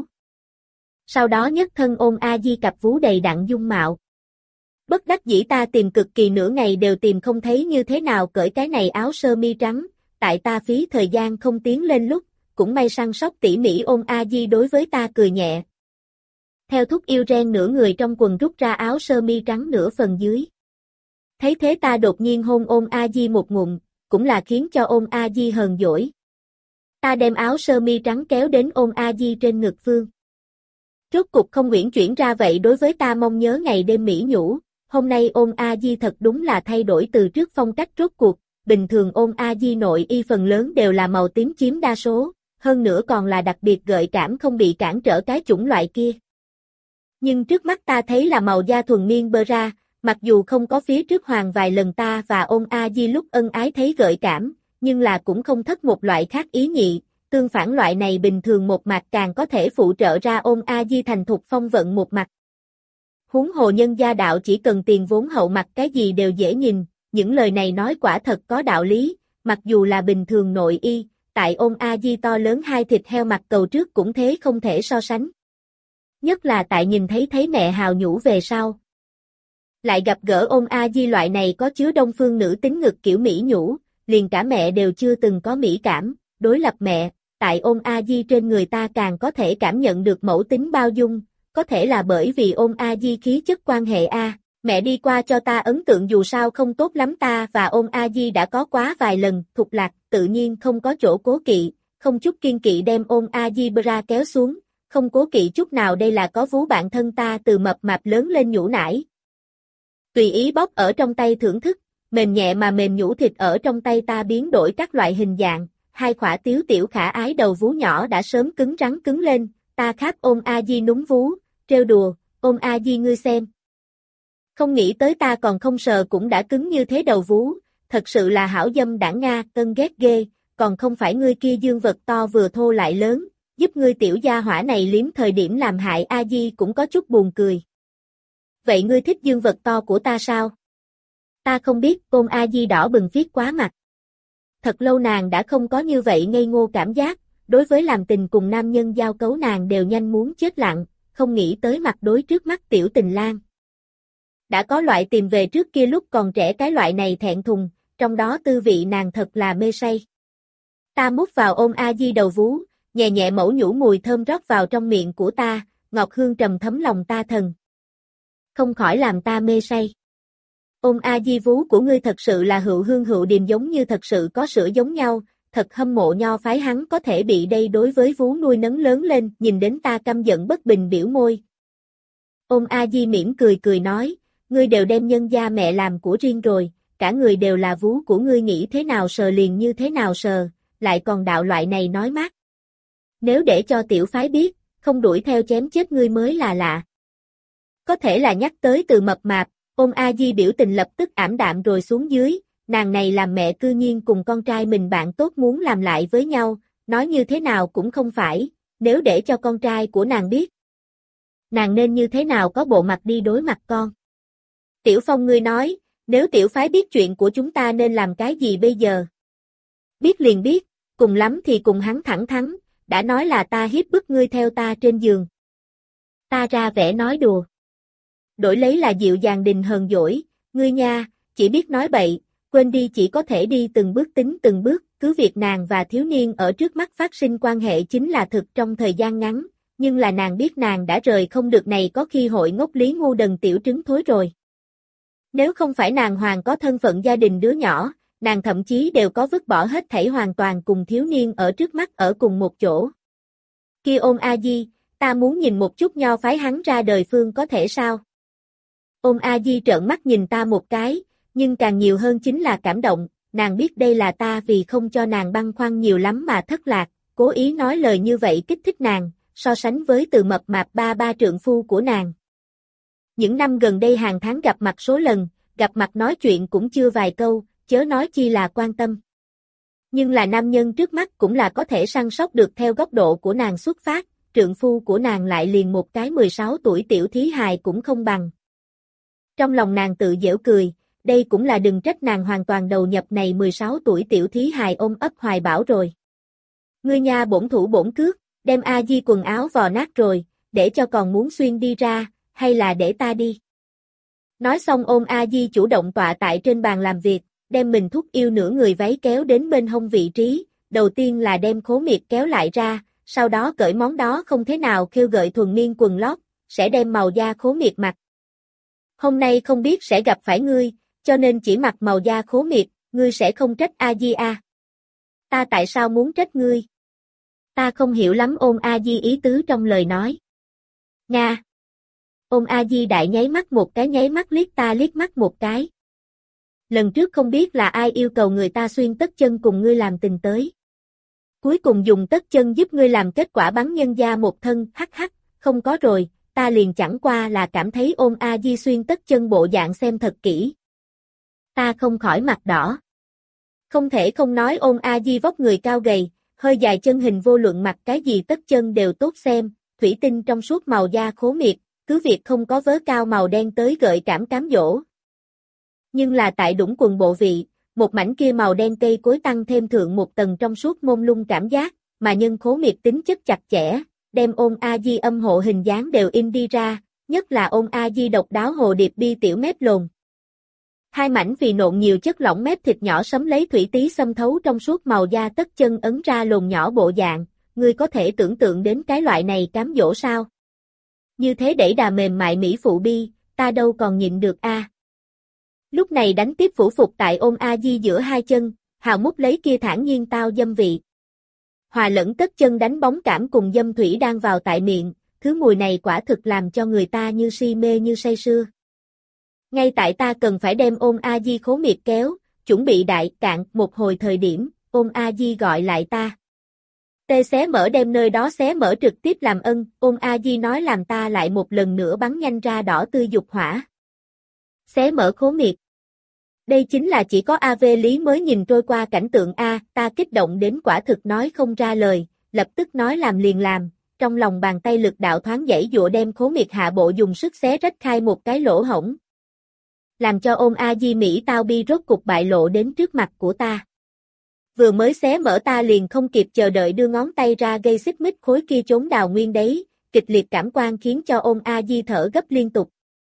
Sau đó nhất thân Ôn A Di cặp vú đầy đặn dung mạo. Bất đắc dĩ ta tìm cực kỳ nửa ngày đều tìm không thấy như thế nào cởi cái này áo sơ mi trắng, tại ta phí thời gian không tiến lên lúc, cũng may săn sóc tỉ mỉ Ôn A Di đối với ta cười nhẹ. Theo thúc yêu ren nửa người trong quần rút ra áo sơ mi trắng nửa phần dưới. Thấy thế ta đột nhiên hôn Ôn A Di một ngụm, cũng là khiến cho Ôn A Di hờn dỗi. Ta đem áo sơ mi trắng kéo đến Ôn A Di trên ngực phương. Rốt cục không uyển chuyển ra vậy đối với ta mong nhớ ngày đêm mỹ nhũ, hôm nay Ôn A Di thật đúng là thay đổi từ trước phong cách rốt cuộc, bình thường Ôn A Di nội y phần lớn đều là màu tím chiếm đa số, hơn nữa còn là đặc biệt gợi cảm không bị cản trở cái chủng loại kia. Nhưng trước mắt ta thấy là màu da thuần miên bơ ra, mặc dù không có phía trước hoàng vài lần ta và Ôn A Di lúc ân ái thấy gợi cảm, nhưng là cũng không thất một loại khác ý nhị, tương phản loại này bình thường một mặt càng có thể phụ trợ ra Ôn A Di thành thục phong vận một mặt. Huống hồ nhân gia đạo chỉ cần tiền vốn hậu mặt cái gì đều dễ nhìn, những lời này nói quả thật có đạo lý, mặc dù là bình thường nội y, tại Ôn A Di to lớn hai thịt heo mặt cầu trước cũng thế không thể so sánh. Nhất là tại nhìn thấy thấy mẹ hào nhũ về sau. Lại gặp gỡ Ôn A Di loại này có chứa đông phương nữ tính ngực kiểu mỹ nhũ, liền cả mẹ đều chưa từng có mỹ cảm, đối lập mẹ, tại Ôn A Di trên người ta càng có thể cảm nhận được mẫu tính bao dung, có thể là bởi vì Ôn A Di khí chất quan hệ A, mẹ đi qua cho ta ấn tượng dù sao không tốt lắm ta và Ôn A Di đã có quá vài lần, thục lạc, tự nhiên không có chỗ cố kỵ, không chút kiên kỵ đem Ôn A Di bra kéo xuống, không cố kỵ chút nào đây là có vú bạn thân ta từ mập mạp lớn lên nhũ nải. Tùy ý bóp ở trong tay thưởng thức, mềm nhẹ mà mềm nhũ thịt ở trong tay ta biến đổi các loại hình dạng, hai khỏa tiếu tiểu khả ái đầu vú nhỏ đã sớm cứng rắn cứng lên, ta kháp Ôn A Di núm vú, trêu đùa, Ôn A Di ngươi xem. Không nghĩ tới ta còn không sờ cũng đã cứng như thế đầu vú, thật sự là hảo dâm đảng Nga, cân ghét ghê, còn không phải ngươi kia dương vật to vừa thô lại lớn, giúp ngươi tiểu gia hỏa này liếm thời điểm làm hại A Di cũng có chút buồn cười. Vậy ngươi thích dương vật to của ta sao? Ta không biết, Ôn A Di đỏ bừng viết quá mặt. Thật lâu nàng đã không có như vậy ngây ngô cảm giác, đối với làm tình cùng nam nhân giao cấu nàng đều nhanh muốn chết lặng, không nghĩ tới mặt đối trước mắt tiểu tình lang. Đã có loại tìm về trước kia lúc còn trẻ cái loại này thẹn thùng, trong đó tư vị nàng thật là mê say. Ta mút vào Ôn A Di đầu vú, nhẹ nhẹ mẫu nhũ mùi thơm rót vào trong miệng của ta, ngọt hương trầm thấm lòng ta thần. Không khỏi làm ta mê say. Ôn A Di vú của ngươi thật sự là hữu hương hữu điềm giống như thật sự có sữa giống nhau, thật hâm mộ nho phái hắn có thể bị đây đối với vú nuôi nấng lớn lên, nhìn đến ta căm giận bất bình biểu môi. Ôn A Di mỉm cười cười nói, ngươi đều đem nhân gia mẹ làm của riêng rồi, cả người đều là vú của ngươi nghĩ thế nào sờ liền như thế nào sờ, lại còn đạo loại này nói mát. Nếu để cho tiểu phái biết, không đuổi theo chém chết ngươi mới là lạ. Có thể là nhắc tới từ mập mạp, Ôn A Di biểu tình lập tức ảm đạm rồi xuống dưới, nàng này làm mẹ cư nhiên cùng con trai mình bạn tốt muốn làm lại với nhau, nói như thế nào cũng không phải, nếu để cho con trai của nàng biết. Nàng nên như thế nào có bộ mặt đi đối mặt con. Tiểu Phong ngươi nói, nếu tiểu phái biết chuyện của chúng ta nên làm cái gì bây giờ? Biết liền biết, cùng lắm thì cùng hắn thẳng thắn, đã nói là ta hiếp bức ngươi theo ta trên giường. Ta ra vẻ nói đùa. Đổi lấy là dịu dàng đình hờn dỗi, ngươi nha, chỉ biết nói bậy, quên đi chỉ có thể đi từng bước tính từng bước, cứ việc nàng và thiếu niên ở trước mắt phát sinh quan hệ chính là thực trong thời gian ngắn, nhưng là nàng biết nàng đã rời không được này có khi hội ngốc lý ngu đần tiểu trứng thối rồi. Nếu không phải nàng hoàng có thân phận gia đình đứa nhỏ, nàng thậm chí đều có vứt bỏ hết thảy hoàn toàn cùng thiếu niên ở trước mắt ở cùng một chỗ. Kia Ôn A Di, ta muốn nhìn một chút nho phái hắn ra đời phương có thể sao? Ôn A Di trợn mắt nhìn ta một cái, nhưng càng nhiều hơn chính là cảm động, nàng biết đây là ta vì không cho nàng băn khoăn nhiều lắm mà thất lạc, cố ý nói lời như vậy kích thích nàng, so sánh với từ mập mạp ba ba trượng phu của nàng. Những năm gần đây hàng tháng gặp mặt số lần, gặp mặt nói chuyện cũng chưa vài câu, chớ nói chi là quan tâm. Nhưng là nam nhân trước mắt cũng là có thể săn sóc được theo góc độ của nàng xuất phát, trượng phu của nàng lại liền một cái mười sáu tuổi tiểu thí hài cũng không bằng. Trong lòng nàng tự giễu cười, đây cũng là đừng trách nàng hoàn toàn đầu nhập này mười sáu tuổi tiểu thí hài ôm ấp hoài bão rồi. Ngươi nha bổn thủ bổn cước, đem A Di quần áo vò nát rồi, để cho còn muốn xuyên đi ra, hay là để ta đi. Nói xong ôm A Di chủ động tọa tại trên bàn làm việc, đem mình thúc yêu nửa người váy kéo đến bên hông vị trí, đầu tiên là đem khố miệt kéo lại ra, sau đó cởi món đó không thế nào khêu gợi thuần miên quần lót, sẽ đem màu da khố miệt mặc. Hôm nay không biết sẽ gặp phải ngươi, cho nên chỉ mặc màu da khố miệt, ngươi sẽ không trách A Di a. Ta tại sao muốn trách ngươi? Ta không hiểu lắm Ôn A Di ý tứ trong lời nói. Nga. Ôn A Di đại nháy mắt một cái nháy mắt liếc ta liếc mắt một cái. Lần trước không biết là ai yêu cầu người ta xuyên tất chân cùng ngươi làm tình tới. Cuối cùng dùng tất chân giúp ngươi làm kết quả bắn nhân gia một thân, hắc hắc, không có rồi, ta liền chẳng qua là cảm thấy Ôn A Di xuyên tất chân bộ dạng xem thật kỹ. Ta không khỏi mặt đỏ. Không thể không nói Ôn A Di vóc người cao gầy, hơi dài chân hình vô luận mặc cái gì tất chân đều tốt xem, thủy tinh trong suốt màu da khố miệt, cứ việc không có vớ cao màu đen tới gợi cảm cám dỗ. Nhưng là tại đũng quần bộ vị, một mảnh kia màu đen cây cối tăng thêm thượng một tầng trong suốt mông lung cảm giác, mà nhân khố miệt tính chất chặt chẽ, đem Ôn A Di âm hộ hình dáng đều in đi ra, nhất là Ôn A Di độc đáo hồ điệp bi tiểu mép lồn. Hai mảnh vì nộn nhiều chất lỏng mép thịt nhỏ sấm lấy thủy tí xâm thấu trong suốt màu da tất chân ấn ra lồn nhỏ bộ dạng, ngươi có thể tưởng tượng đến cái loại này cám dỗ sao? Như thế đẩy đà mềm mại mỹ phụ bi, ta đâu còn nhịn được a. À. Lúc này đánh tiếp phủ phục tại Ôn A Di giữa hai chân, hào mút lấy kia thản nhiên tao dâm vị. Hòa lẫn tất chân đánh bóng cảm cùng dâm thủy đang vào tại miệng, thứ mùi này quả thực làm cho người ta như si mê như say sưa. Ngay tại ta cần phải đem Ôn A Di khố miệt kéo, chuẩn bị đại cạn một hồi thời điểm, Ôn A Di gọi lại ta. Tê xé mở đem nơi đó xé mở trực tiếp làm ân, Ôn A Di nói làm ta lại một lần nữa bắn nhanh ra đỏ tươi dục hỏa. Xé mở khố miệt. Đây chính là chỉ có a vê Lý mới nhìn trôi qua cảnh tượng A, ta kích động đến quả thực nói không ra lời, lập tức nói làm liền làm, trong lòng bàn tay lực đạo thoáng dãy dụa đem khố miệt hạ bộ dùng sức xé rách khai một cái lỗ hổng. Làm cho Ôn A Di Mỹ tao bi rốt cục bại lộ đến trước mặt của ta. Vừa mới xé mở ta liền không kịp chờ đợi đưa ngón tay ra gây xích mích khối kia trốn đào nguyên đấy, kịch liệt cảm quan khiến cho Ôn A Di thở gấp liên tục.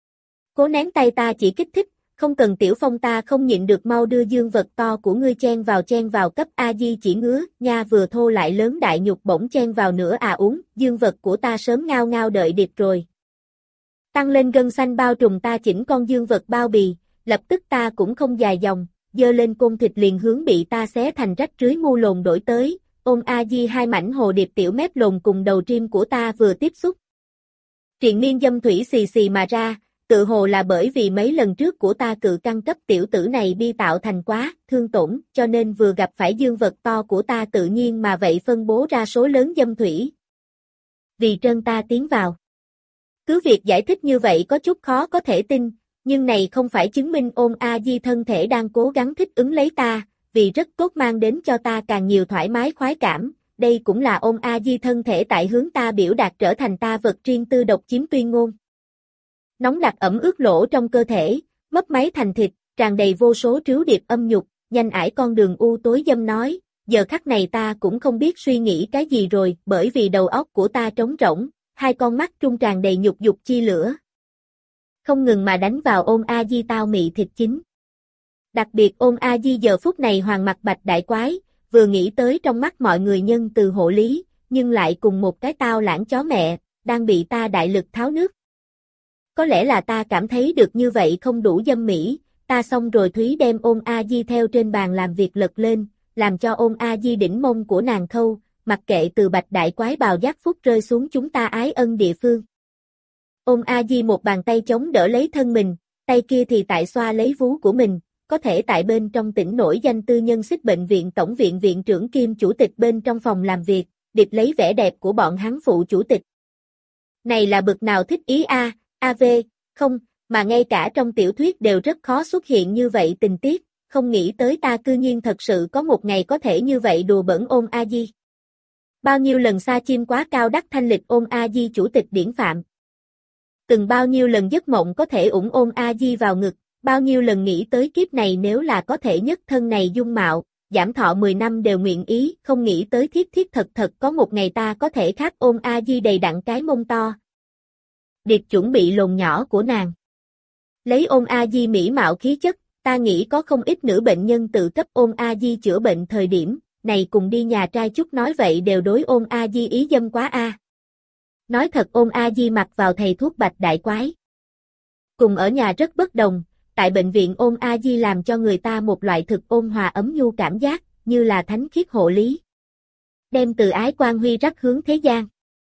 Cố nén tay ta chỉ kích thích, không cần tiểu phong ta không nhịn được mau đưa dương vật to của ngươi chen vào chen vào cấp A Di chỉ ngứa, nha vừa thô lại lớn đại nhục bỗng chen vào nữa à uống, dương vật của ta sớm ngao ngao đợi điệp rồi. Tăng lên gân xanh bao trùm ta chỉnh con dương vật bao bì, lập tức ta cũng không dài dòng, dơ lên côn thịt liền hướng bị ta xé thành rách rưới mu lồn đổi tới, Ôn A Di hai mảnh hồ điệp tiểu mép lồn cùng đầu trim của ta vừa tiếp xúc. Triền miên dâm thủy xì xì mà ra, tự hồ là bởi vì mấy lần trước của ta cự căng cấp tiểu tử này bi tạo thành quá, thương tổn, cho nên vừa gặp phải dương vật to của ta tự nhiên mà vậy phân bố ra số lớn dâm thủy. Vì trơn ta tiến vào. Cứ việc giải thích như vậy có chút khó có thể tin, nhưng này không phải chứng minh Ôn A Di thân thể đang cố gắng thích ứng lấy ta, vì rất tốt mang đến cho ta càng nhiều thoải mái khoái cảm, đây cũng là Ôn A Di thân thể tại hướng ta biểu đạt trở thành ta vật riêng tư độc chiếm tuyên ngôn. Nóng đặc ẩm ướt lỗ trong cơ thể, mấp máy thành thịt, tràn đầy vô số trứu điệp âm nhục, nhanh ải con đường u tối dâm nói, giờ khắc này ta cũng không biết suy nghĩ cái gì rồi, bởi vì đầu óc của ta trống rỗng, hai con mắt trung tràn đầy nhục dục chi lửa. Không ngừng mà đánh vào Ôn A Di tao mị thịt chính. Đặc biệt ôn A Di giờ phút này hoàng mặt bạch đại quái, vừa nghĩ tới trong mắt mọi người nhân từ hộ lý, nhưng lại cùng một cái tao lãng chó mẹ, đang bị ta đại lực tháo nước. Có lẽ là ta cảm thấy được như vậy không đủ dâm mỹ, ta xong rồi Thúy đem ôn A Di theo trên bàn làm việc lật lên, làm cho ôn A Di đỉnh mông của nàng khâu, mặc kệ từ bạch đại quái bào giác phúc rơi xuống chúng ta ái ân địa phương. Ôn A Di một bàn tay chống đỡ lấy thân mình, tay kia thì tại xoa lấy vú của mình, có thể tại bên trong tỉnh nổi danh tư nhân xích bệnh viện tổng viện viện trưởng kiêm chủ tịch bên trong phòng làm việc, điệp lấy vẻ đẹp của bọn hắn phụ chủ tịch. Này là bực nào thích ý a, a vê, không, mà ngay cả trong tiểu thuyết đều rất khó xuất hiện như vậy tình tiết, không nghĩ tới ta cư nhiên thật sự có một ngày có thể như vậy đùa bỡn ôn A Di. Bao nhiêu lần xa chim quá cao đắc thanh lịch ôn A Di chủ tịch điển phạm. Từng bao nhiêu lần giấc mộng có thể ủng ôn A Di vào ngực, bao nhiêu lần nghĩ tới kiếp này nếu là có thể nhất thân này dung mạo, giảm thọ mười năm đều nguyện ý, không nghĩ tới thiết thiết thật thật có một ngày ta có thể khác ôn A Di đầy đặn cái mông to. Điệp chuẩn bị lồn nhỏ của nàng. Lấy ôn A Di mỹ mạo khí chất, ta nghĩ có không ít nữ bệnh nhân tự cấp ôn A Di chữa bệnh thời điểm, này cùng đi nhà trai chút nói vậy đều đối ôn A Di ý dâm quá a. Nói thật ôn A Di mặc vào thầy thuốc bạch đại quái. Cùng ở nhà rất bất đồng, tại bệnh viện ôn A Di làm cho người ta một loại thực ôn hòa ấm nhu cảm giác, như là thánh khiết hộ lý. Đem từ ái quan huy rắc hướng thế gian.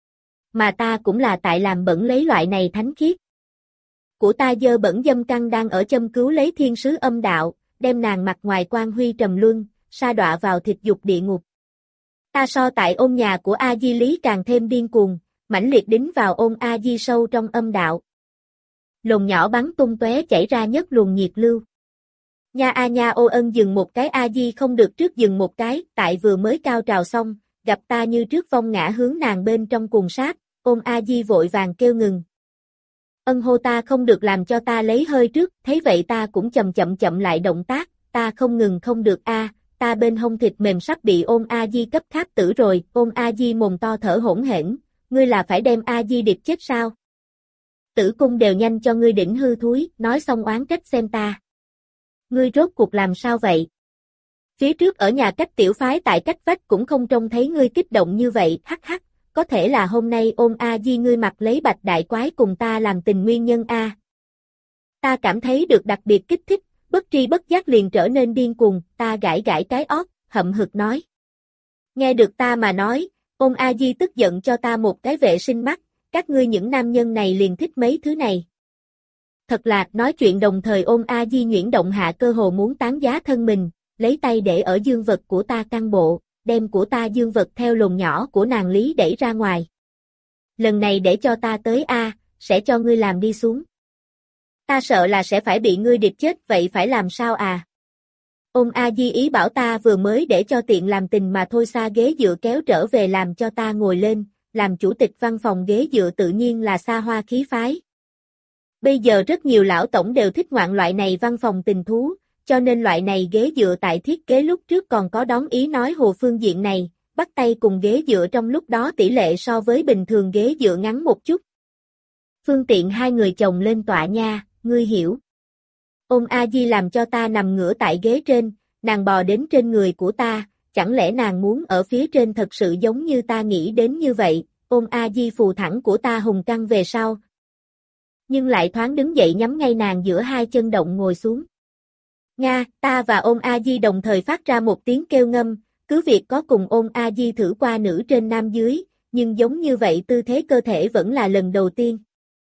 Mà ta cũng là tại làm bẩn lấy loại này thánh khiết. Của ta dơ bẩn dâm căn đang ở châm cứu lấy thiên sứ âm đạo, đem nàng mặt ngoài quan huy trầm luân, sa đọa vào thịt dục địa ngục. Ta so tại ôn nhà của A Di Lý càng thêm điên cuồng, mãnh liệt đính vào ôn A Di sâu trong âm đạo. Lồn nhỏ bắn tung tóe chảy ra nhất luồng nhiệt lưu. Nha a nha ô ân dừng một cái A Di không được trước dừng một cái, tại vừa mới cao trào xong, gặp ta như trước vong ngã hướng nàng bên trong cùng sát, ôn A Di vội vàng kêu ngừng. Ân hô ta không được làm cho ta lấy hơi trước, thấy vậy ta cũng chậm chậm chậm lại động tác, ta không ngừng không được a, ta bên hông thịt mềm sắp bị ôn A Di cấp kháp tử rồi, ôn A Di mồm to thở hỗn hển, ngươi là phải đem A Di điệp chết sao? Tử cung đều nhanh cho ngươi đỉnh hư thúi, nói xong oán trách xem ta. Ngươi rốt cuộc làm sao vậy? Phía trước ở nhà cách tiểu phái tại cách vách cũng không trông thấy ngươi kích động như vậy, hắc hắc, có thể là hôm nay ôn A Di ngươi mặc lấy bạch đại quái cùng ta làm tình nguyên nhân a. Ta cảm thấy được đặc biệt kích thích, bất tri bất giác liền trở nên điên cuồng, ta gãi gãi cái ót, hậm hực nói. Nghe được ta mà nói, ôn A Di tức giận cho ta một cái vệ sinh mắt, các ngươi những nam nhân này liền thích mấy thứ này. Thật là, nói chuyện đồng thời ôn A Di nhuyễn động hạ cơ hồ muốn tán giá thân mình, lấy tay để ở dương vật của ta căng bộ, đem của ta dương vật theo lồn nhỏ của nàng lý đẩy ra ngoài. Lần này để cho ta tới a, sẽ cho ngươi làm đi xuống. Ta sợ là sẽ phải bị ngươi điệp chết, vậy phải làm sao à? Ôn A Di ý bảo ta vừa mới để cho tiện làm tình mà thôi xa ghế dựa kéo trở về làm cho ta ngồi lên, làm chủ tịch văn phòng ghế dựa tự nhiên là xa hoa khí phái. Bây giờ rất nhiều lão tổng đều thích ngoạn loại này văn phòng tình thú, cho nên loại này ghế dựa tại thiết kế lúc trước còn có đón ý nói hồ phương diện này, bắt tay cùng ghế dựa trong lúc đó tỷ lệ so với bình thường ghế dựa ngắn một chút. Phương tiện hai người chồng lên tọa nha, ngươi hiểu. Ôn A Di làm cho ta nằm ngửa tại ghế trên, nàng bò đến trên người của ta, chẳng lẽ nàng muốn ở phía trên thật sự giống như ta nghĩ đến như vậy, ôn A Di phù thẳng của ta hùng căng về sau. Nhưng lại thoáng đứng dậy nhắm ngay nàng giữa hai chân động ngồi xuống. Nga, ta và ôn A Di đồng thời phát ra một tiếng kêu ngâm, cứ việc có cùng ôn A Di thử qua nữ trên nam dưới, nhưng giống như vậy tư thế cơ thể vẫn là lần đầu tiên.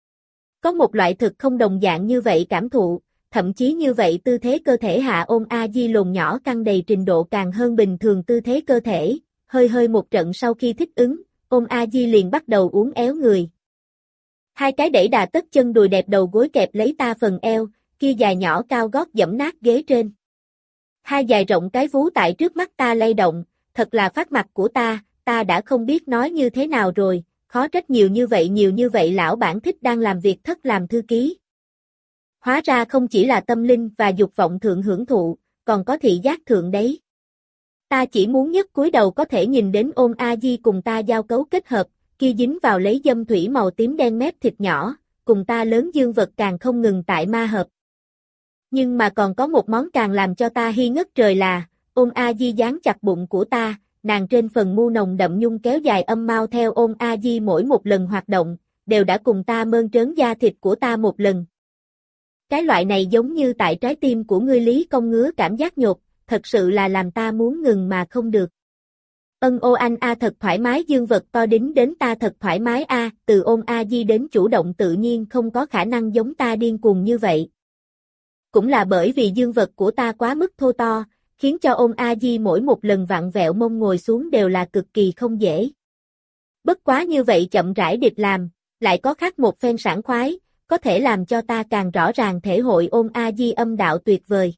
Có một loại thực không đồng dạng như vậy cảm thụ, thậm chí như vậy tư thế cơ thể hạ ôn A Di lồn nhỏ căng đầy trình độ càng hơn bình thường tư thế cơ thể, hơi hơi một trận sau khi thích ứng, ôn A Di liền bắt đầu uốn éo người. Hai cái đẩy đà tất chân đùi đẹp đầu gối kẹp lấy ta phần eo, kia dài nhỏ cao gót dẫm nát ghế trên. Hai dài rộng cái vú tại trước mắt ta lay động, thật là phát mặt của ta, ta đã không biết nói như thế nào rồi, khó trách nhiều như vậy nhiều như vậy lão bản thích đang làm việc thất làm thư ký. Hóa ra không chỉ là tâm linh và dục vọng thượng hưởng thụ, còn có thị giác thượng đấy. Ta chỉ muốn nhất cúi đầu có thể nhìn đến ôn A Di cùng ta giao cấu kết hợp, kia dính vào lấy dâm thủy màu tím đen mép thịt nhỏ, cùng ta lớn dương vật càng không ngừng tại ma hợp. Nhưng mà còn có một món càng làm cho ta hi ngất trời là, Ôn A Di dán chặt bụng của ta, nàng trên phần mu nồng đậm nhung kéo dài âm mao theo Ôn A Di mỗi một lần hoạt động, đều đã cùng ta mơn trớn da thịt của ta một lần. Cái loại này giống như tại trái tim của ngươi Lý Công ngứa cảm giác nhột, thật sự là làm ta muốn ngừng mà không được. Ân ô anh a thật thoải mái dương vật to đính đến ta thật thoải mái a, từ Ôn A Di đến chủ động tự nhiên không có khả năng giống ta điên cuồng như vậy. Cũng là bởi vì dương vật của ta quá mức thô to, khiến cho Ôn A Di mỗi một lần vặn vẹo mông ngồi xuống đều là cực kỳ không dễ. Bất quá như vậy chậm rãi địch làm, lại có khác một phen sảng khoái, có thể làm cho ta càng rõ ràng thể hội Ôn A Di âm đạo tuyệt vời.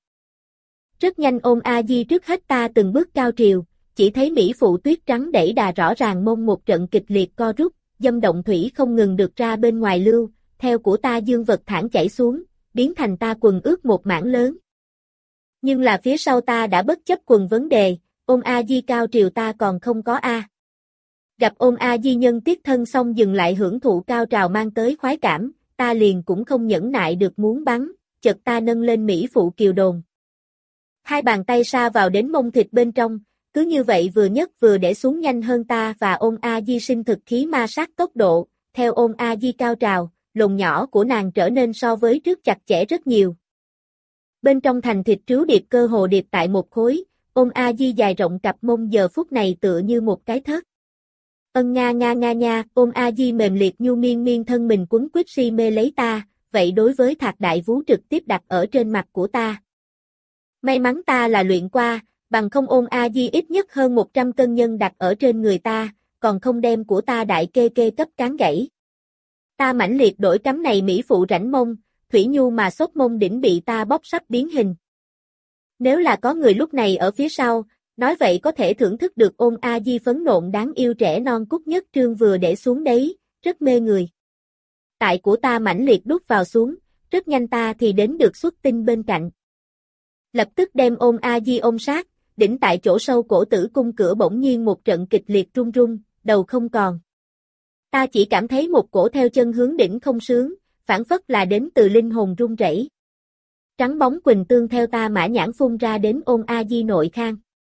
Rất nhanh Ôn A Di trước hết ta từng bước cao triều, chỉ thấy mỹ phụ tuyết trắng đẩy đà rõ ràng mông một trận kịch liệt co rút, dâm động thủy không ngừng được ra bên ngoài lưu, theo của ta dương vật thẳng chảy xuống, biến thành ta quần ướt một mảng lớn. Nhưng là phía sau ta đã bất chấp quần vấn đề, Ôn A Di cao triều ta còn không có a. Gặp Ôn A Di nhân tiết thân xong dừng lại hưởng thụ cao trào mang tới khoái cảm, ta liền cũng không nhẫn nại được muốn bắn, chợt ta nâng lên mỹ phụ kiều đồn. Hai bàn tay sa vào đến mông thịt bên trong, cứ như vậy vừa nhấc vừa để xuống nhanh hơn ta và Ôn A Di sinh thực khí ma sát tốc độ, theo Ôn A Di cao trào, lồn nhỏ của nàng trở nên so với trước chặt chẽ rất nhiều. Bên trong thành thịt trứu điệp cơ hồ điệp tại một khối, Ôn A Di dài rộng cặp mông giờ phút này tựa như một cái thớt. Ân nga nga nga nha, Ôn A Di mềm liệt nhu miên miên thân mình quấn quýt si mê lấy ta, vậy đối với thạc đại vú trực tiếp đặt ở trên mặt của ta. May mắn ta là luyện qua, bằng không Ôn A Di ít nhất hơn một trăm cân nhân đặt ở trên người ta, còn không đem của ta đại kê kê cấp cán gãy. Ta mãnh liệt đổi cắm này mỹ phụ rảnh mông, thủy nhu mà xốp mông đỉnh bị ta bóp sắp biến hình. Nếu là có người lúc này ở phía sau, nói vậy có thể thưởng thức được Ôn A Di phấn nộn đáng yêu trẻ non cúc nhất trương vừa để xuống đấy, rất mê người. Tại của ta mãnh liệt đút vào xuống, rất nhanh ta thì đến được xuất tinh bên cạnh. Lập tức đem Ôn A Di ôm sát, đỉnh tại chỗ sâu cổ tử cung cửa bỗng nhiên một trận kịch liệt rung rung, đầu không còn. Ta chỉ cảm thấy một cổ theo chân hướng đỉnh không sướng, phản phất là đến từ linh hồn run rẩy. Trắng bóng quỳnh tương theo ta mã nhãn phun ra đến Ôn A Di nội khang.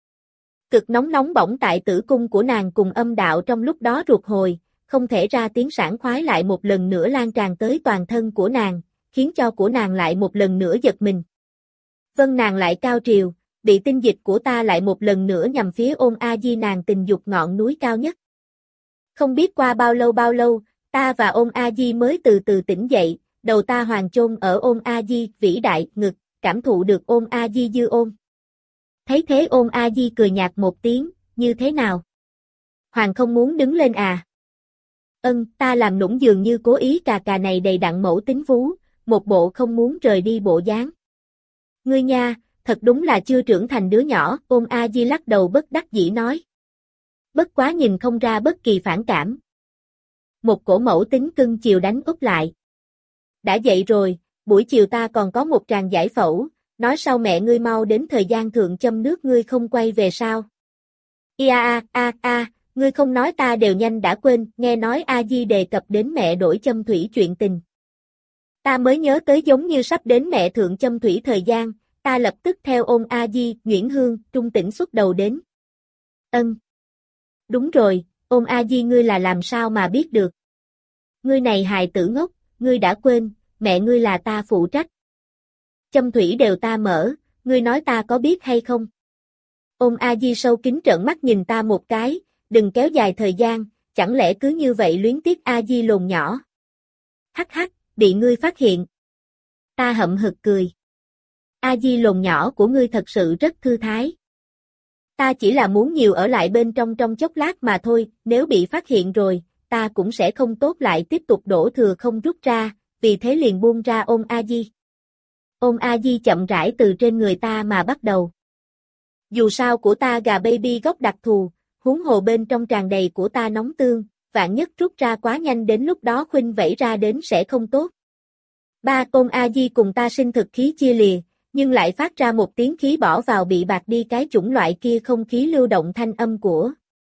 Cực nóng nóng bỏng tại tử cung của nàng cùng âm đạo trong lúc đó ruột hồi, không thể ra tiếng sảng khoái lại một lần nữa lan tràn tới toàn thân của nàng, khiến cho của nàng lại một lần nữa giật mình. Vân nàng lại cao triều, bị tinh dịch của ta lại một lần nữa nhằm phía Ôn A Di nàng tình dục ngọn núi cao nhất. Không biết qua bao lâu bao lâu, ta và Ôn A Di mới từ từ tỉnh dậy, đầu ta hoàng chôn ở Ôn A Di vĩ đại ngực, cảm thụ được Ôn A Di dư ôm. Thấy thế Ôn A Di cười nhạt một tiếng, như thế nào? Hoàng không muốn đứng lên à? Ân, ta làm nũng dường như cố ý cà cà này đầy đặn mẫu tính vú, một bộ không muốn rời đi bộ dáng. Ngươi nha, thật đúng là chưa trưởng thành đứa nhỏ, Ôn A Di lắc đầu bất đắc dĩ nói. Bất quá nhìn không ra bất kỳ phản cảm. Một cổ mẫu tính cưng chiều đánh úp lại. Đã dậy rồi, buổi chiều ta còn có một tràng giải phẫu, nói sau mẹ ngươi mau đến thời gian thượng châm nước ngươi không quay về sao. Ia a a a, ngươi không nói ta đều nhanh đã quên, nghe nói A Di đề cập đến mẹ đổi châm thủy chuyện tình. Ta mới nhớ tới giống như sắp đến mẹ thượng châm thủy thời gian, ta lập tức theo Ôn A Di, Nguyễn Hương, trung tĩnh xuất đầu đến. Ân. Đúng rồi, Ôn A Di ngươi là làm sao mà biết được. Ngươi này hài tử ngốc, ngươi đã quên, mẹ ngươi là ta phụ trách. Châm thủy đều ta mở, ngươi nói ta có biết hay không? Ôn A Di sâu kín trợn mắt nhìn ta một cái, đừng kéo dài thời gian, chẳng lẽ cứ như vậy luyến tiếc A Di lồn nhỏ. Hắc hắc, bị ngươi phát hiện. Ta hậm hực cười. A Di lồn nhỏ của ngươi thật sự rất thư thái. Ta chỉ là muốn nhiều ở lại bên trong trong chốc lát mà thôi, nếu bị phát hiện rồi, ta cũng sẽ không tốt lại tiếp tục đổ thừa không rút ra, vì thế liền buông ra Ôn A Di. Ôn A Di chậm rãi từ trên người ta mà bắt đầu. Dù sao của ta gà baby gốc đặc thù, huống hồ bên trong tràn đầy của ta nóng tương, vạn nhất rút ra quá nhanh đến lúc đó khuynh vẩy ra đến sẽ không tốt. Ba Ôn A Di cùng ta sinh thực khí chia lìa, nhưng lại phát ra một tiếng khí bỏ vào bị bạc đi cái chủng loại kia không khí lưu động thanh âm của.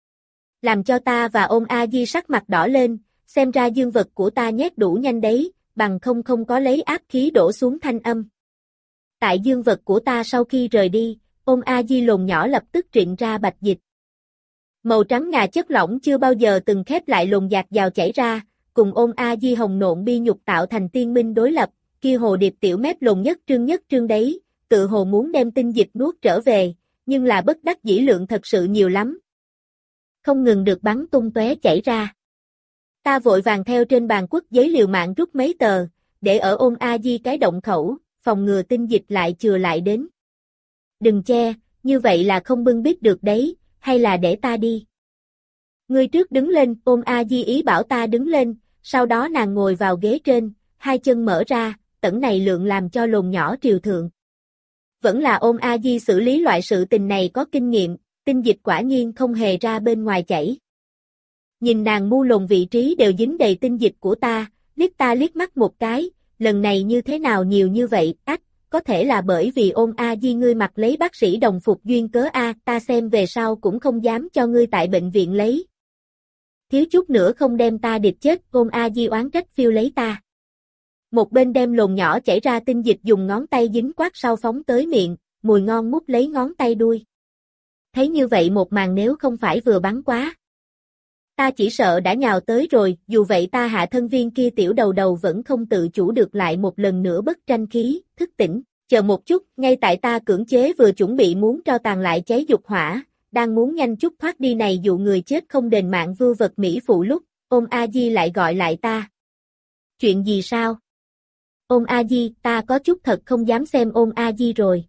Làm cho ta và Ôn A Di sắc mặt đỏ lên, xem ra dương vật của ta nhét đủ nhanh đấy, bằng không không có lấy áp khí đổ xuống thanh âm. Tại dương vật của ta sau khi rời đi, ôm A Di lồn nhỏ lập tức trịn ra bạch dịch. Màu trắng ngà chất lỏng chưa bao giờ từng khép lại lồn dạt dào chảy ra, cùng ôm A Di hồng nộn bi nhục tạo thành tiên minh đối lập, kia hồ điệp tiểu mép lồn nhất trương nhất trương đấy, tự hồ muốn đem tinh dịch nuốt trở về, nhưng là bất đắc dĩ lượng thật sự nhiều lắm. Không ngừng được bắn tung tóe chảy ra. Ta vội vàng theo trên bàn quất giấy liều mạng rút mấy tờ, để ở ôm A Di cái động khẩu, phòng ngừa tinh dịch lại chừa lại đến. Đừng che, như vậy là không bưng bít được đấy, hay là để ta đi. Ngươi trước đứng lên, ôm A Di ý bảo ta đứng lên, sau đó nàng ngồi vào ghế trên, hai chân mở ra, tẩn này lượng làm cho lồn nhỏ triều thượng. Vẫn là ôm A Di xử lý loại sự tình này có kinh nghiệm, tinh dịch quả nhiên không hề ra bên ngoài chảy. Nhìn nàng mu lồn vị trí đều dính đầy tinh dịch của ta, liếc ta liếc mắt một cái, lần này như thế nào nhiều như vậy, ách, có thể là bởi vì ôm A Di ngươi mặc lấy bác sĩ đồng phục duyên cớ A, ta xem về sau cũng không dám cho ngươi tại bệnh viện lấy. Thiếu chút nữa không đem ta địch chết, ôm A Di oán trách phiêu lấy ta. Một bên đem lồn nhỏ chảy ra tinh dịch dùng ngón tay dính quát sau phóng tới miệng, mùi ngon mút lấy ngón tay đuôi. Thấy như vậy một màn nếu không phải vừa bắn quá. Ta chỉ sợ đã nhào tới rồi, dù vậy ta hạ thân viên kia tiểu đầu đầu vẫn không tự chủ được lại một lần nữa bất tranh khí, thức tỉnh, chờ một chút, ngay tại ta cưỡng chế vừa chuẩn bị muốn tro tàn lại cháy dục hỏa, đang muốn nhanh chút thoát đi này dụ người chết không đền mạng vưu vật Mỹ phụ lúc, ôm A Di lại gọi lại ta. Chuyện gì sao? Ôm A Di, ta có chút thật không dám xem ôm A Di rồi.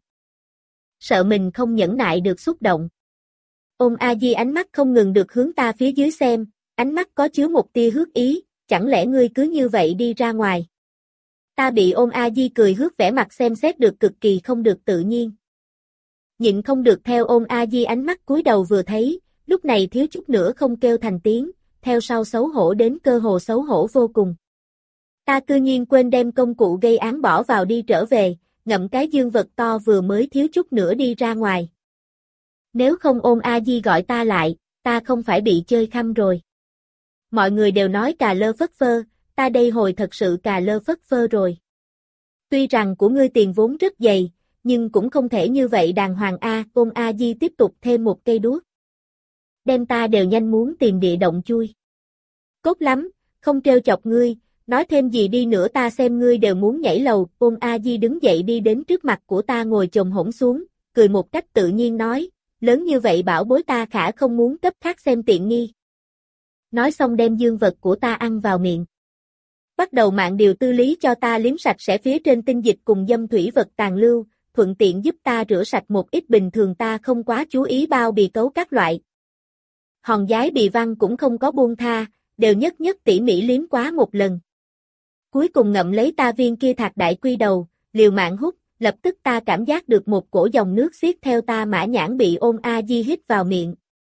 Sợ mình không nhẫn nại được xúc động. Ôm A Di ánh mắt không ngừng được hướng ta phía dưới xem, ánh mắt có chứa một tia hước ý, chẳng lẽ ngươi cứ như vậy đi ra ngoài. Ta bị ôm A Di cười hước vẻ mặt xem xét được cực kỳ không được tự nhiên. Nhịn không được theo ôm A Di ánh mắt cúi đầu vừa thấy, lúc này thiếu chút nữa không kêu thành tiếng, theo sau xấu hổ đến cơ hồ xấu hổ vô cùng. Ta cư nhiên quên đem công cụ gây án bỏ vào đi trở về, ngậm cái dương vật to vừa mới thiếu chút nữa đi ra ngoài. Nếu không ôm A Di gọi ta lại, ta không phải bị chơi khăm rồi. Mọi người đều nói cà lơ phất phơ, ta đây hồi thật sự cà lơ phất phơ rồi. Tuy rằng của ngươi tiền vốn rất dày, nhưng cũng không thể như vậy đàng hoàng A, ôm A Di tiếp tục thêm một cây đuốc. Đem ta đều nhanh muốn tìm địa động chui. Cốt lắm, không trêu chọc ngươi, nói thêm gì đi nữa ta xem ngươi đều muốn nhảy lầu, ôm A Di đứng dậy đi đến trước mặt của ta ngồi chồm hổm xuống, cười một cách tự nhiên nói, lớn như vậy bảo bối ta khả không muốn cấp khác xem tiện nghi. Nói xong đem dương vật của ta ăn vào miệng. Bắt đầu mạng điều tư lý cho ta liếm sạch sẽ phía trên tinh dịch cùng dâm thủy vật tàn lưu, thuận tiện giúp ta rửa sạch một ít bình thường ta không quá chú ý bao bì cấu các loại. Hòn giái bì văn cũng không có buông tha, đều nhất nhất tỉ mỉ liếm quá một lần. Cuối cùng ngậm lấy ta viên kia thạc đại quy đầu, liều mạng hút, lập tức ta cảm giác được một cổ dòng nước xiết theo ta mã nhãn bị ôm A Di hít vào miệng.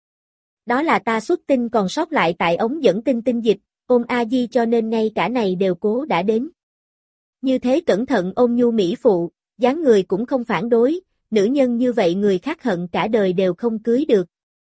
Đó là ta xuất tinh còn sót lại tại ống dẫn tinh tinh dịch, ôm A Di cho nên ngay cả này đều cố đã đến. Như thế cẩn thận ôm nhu mỹ phụ, dáng người cũng không phản đối, nữ nhân như vậy người khác hận cả đời đều không cưới được.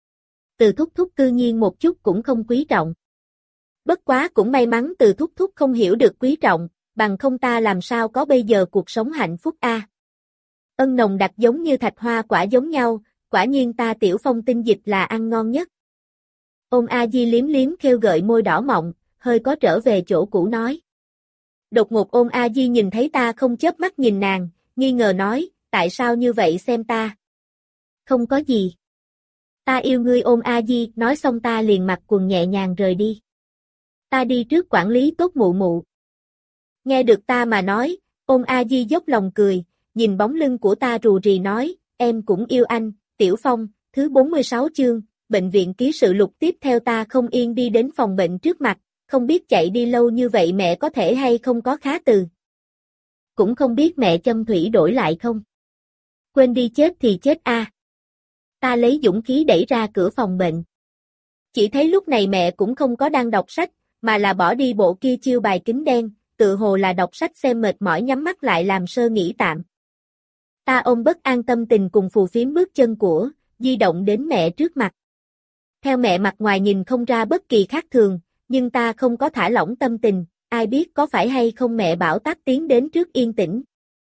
Từ thúc thúc cư nhiên một chút cũng không quý trọng. Bất quá cũng may mắn từ thúc thúc không hiểu được quý trọng, bằng không ta làm sao có bây giờ cuộc sống hạnh phúc a. À. Ân nồng đặc giống như thạch hoa quả giống nhau, quả nhiên ta tiểu phong tinh dịch là ăn ngon nhất. Ôm A Di liếm liếm khêu gợi môi đỏ mọng, hơi có trở về chỗ cũ nói. Đột ngột ôm A Di nhìn thấy ta không chớp mắt nhìn nàng, nghi ngờ nói, tại sao như vậy xem ta? Không có gì. Ta yêu ngươi ôm A Di, nói xong ta liền mặc quần nhẹ nhàng rời đi. Ta đi trước quản lý tốt mụ mụ. Nghe được ta mà nói, ôm A Di dốc lòng cười, nhìn bóng lưng của ta rù rì nói, em cũng yêu anh, Tiểu Phong, thứ bốn mươi sáu chương, bệnh viện ký sự lục tiếp theo ta không yên đi đến phòng bệnh trước mặt, không biết chạy đi lâu như vậy mẹ có thể hay không có khá từ. Cũng không biết mẹ châm thủy đổi lại không. Quên đi chết thì chết a. À. Ta lấy dũng khí đẩy ra cửa phòng bệnh. Chỉ thấy lúc này mẹ cũng không có đang đọc sách, mà là bỏ đi bộ kia chiêu bài kính đen, tự hồ là đọc sách xem mệt mỏi nhắm mắt lại làm sơ nghỉ tạm. Ta ôm bất an tâm tình cùng phù phiếm bước chân của, di động đến mẹ trước mặt. Theo mẹ mặt ngoài nhìn không ra bất kỳ khác thường, nhưng ta không có thả lỏng tâm tình, ai biết có phải hay không mẹ bảo tắt tiếng đến trước yên tĩnh.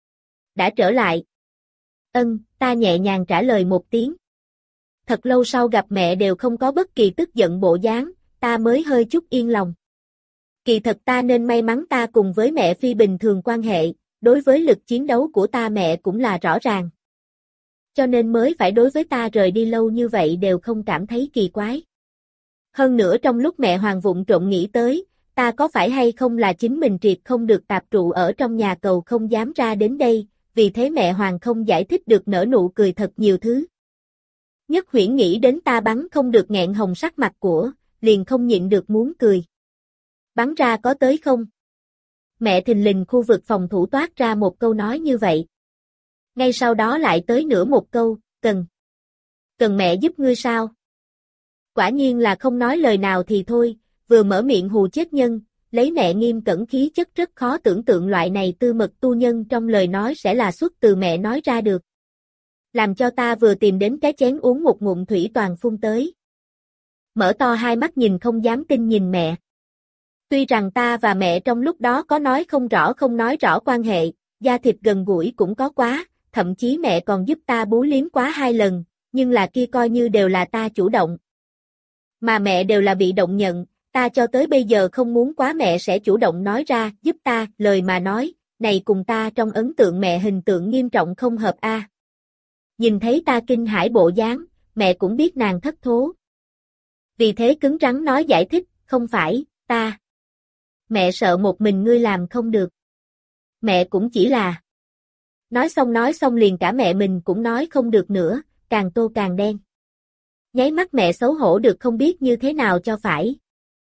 Đã trở lại. Ân, ta nhẹ nhàng trả lời một tiếng. Thật lâu sau gặp mẹ đều không có bất kỳ tức giận bộ dáng, ta mới hơi chút yên lòng. Kỳ thật ta nên may mắn ta cùng với mẹ phi bình thường quan hệ, đối với lực chiến đấu của ta mẹ cũng là rõ ràng. Cho nên mới phải đối với ta rời đi lâu như vậy đều không cảm thấy kỳ quái. Hơn nữa trong lúc mẹ Hoàng vụng trộm nghĩ tới, ta có phải hay không là chính mình triệt không được tạp trụ ở trong nhà cầu không dám ra đến đây, vì thế mẹ Hoàng không giải thích được nở nụ cười thật nhiều thứ. Nhất Huyễn nghĩ đến ta bắn không được nghẹn hồng sắc mặt của, liền không nhịn được muốn cười. Bắn ra có tới không? Mẹ thình lình khu vực phòng thủ toát ra một câu nói như vậy. Ngay sau đó lại tới nữa một câu, cần. Cần mẹ giúp ngươi sao? Quả nhiên là không nói lời nào thì thôi, vừa mở miệng hù chết nhân, lấy mẹ nghiêm cẩn khí chất rất khó tưởng tượng loại này tư mật tu nhân trong lời nói sẽ là xuất từ mẹ nói ra được. Làm cho ta vừa tìm đến cái chén uống một ngụm thủy toàn phun tới. Mở to hai mắt nhìn không dám tin nhìn mẹ. Tuy rằng ta và mẹ trong lúc đó có nói không rõ không nói rõ quan hệ, da thịt gần gũi cũng có quá, thậm chí mẹ còn giúp ta bú liếm quá hai lần, nhưng là kia coi như đều là ta chủ động. Mà mẹ đều là bị động nhận, ta cho tới bây giờ không muốn quá mẹ sẽ chủ động nói ra, giúp ta, lời mà nói, này cùng ta trong ấn tượng mẹ hình tượng nghiêm trọng không hợp a. Nhìn thấy ta kinh hãi bộ dáng, mẹ cũng biết nàng thất thố. Vì thế cứng rắn nói giải thích, không phải, ta. Mẹ sợ một mình ngươi làm không được. Mẹ cũng chỉ là. Nói xong nói xong liền cả mẹ mình cũng nói không được nữa, càng tô càng đen. Nháy mắt mẹ xấu hổ được không biết như thế nào cho phải.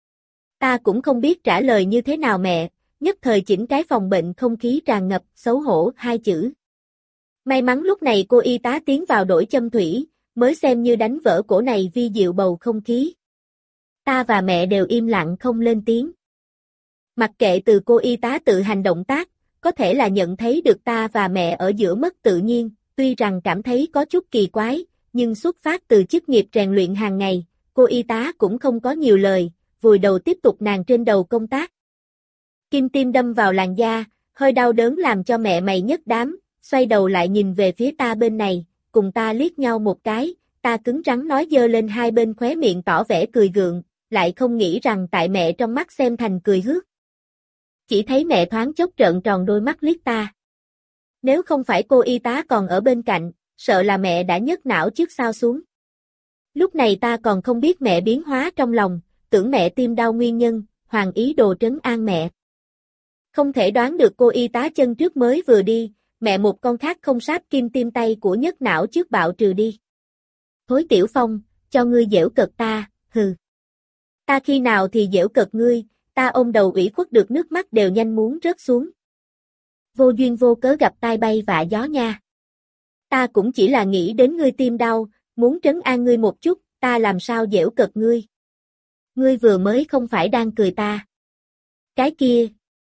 Ta cũng không biết trả lời như thế nào mẹ, nhất thời chỉnh cái phòng bệnh không khí tràn ngập, xấu hổ, hai chữ. May mắn lúc này cô y tá tiến vào đổi châm thủy, mới xem như đánh vỡ cổ này vi diệu bầu không khí. Ta và mẹ đều im lặng không lên tiếng. Mặc kệ từ cô y tá tự hành động tác, có thể là nhận thấy được ta và mẹ ở giữa mất tự nhiên, tuy rằng cảm thấy có chút kỳ quái, nhưng xuất phát từ chức nghiệp rèn luyện hàng ngày, cô y tá cũng không có nhiều lời, vùi đầu tiếp tục nàng trên đầu công tác. Kim tiêm đâm vào làn da, hơi đau đớn làm cho mẹ mày nhấc đám, xoay đầu lại nhìn về phía ta bên này, cùng ta liếc nhau một cái, ta cứng rắn nói giơ lên hai bên khóe miệng tỏ vẻ cười gượng, lại không nghĩ rằng tại mẹ trong mắt xem thành cười hước. Chỉ thấy mẹ thoáng chốc trợn tròn đôi mắt liếc ta. Nếu không phải cô y tá còn ở bên cạnh, sợ là mẹ đã nhấc não trước sao xuống. Lúc này ta còn không biết mẹ biến hóa trong lòng, tưởng mẹ tim đau nguyên nhân, Hoàng ý đồ trấn an mẹ. Không thể đoán được cô y tá chân trước mới vừa đi, mẹ một con khác không sáp kim tim tay của nhấc não trước bạo trừ đi. Thối Tiểu Phong, cho ngươi giễu cợt ta, hừ. Ta khi nào thì giễu cợt ngươi, ta ôm đầu ủy khuất được nước mắt đều nhanh muốn rớt xuống. Vô duyên vô cớ gặp tai bay vạ gió nha. Ta cũng chỉ là nghĩ đến ngươi tim đau, muốn trấn an ngươi một chút, ta làm sao giễu cợt ngươi. Ngươi vừa mới không phải đang cười ta. Cái kia.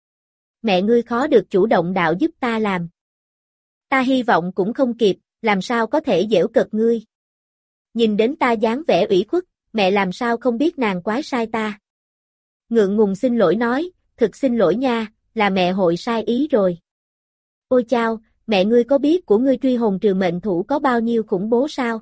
Mẹ ngươi khó được chủ động đạo giúp ta làm. Ta hy vọng cũng không kịp, làm sao có thể giễu cợt ngươi. Nhìn đến ta dáng vẻ ủy khuất, mẹ làm sao không biết nàng quái sai ta. Ngượng ngùng xin lỗi nói, thực xin lỗi nha, là mẹ hội sai ý rồi. Ôi chao, mẹ ngươi có biết của ngươi truy hồn trừ mệnh thủ có bao nhiêu khủng bố sao?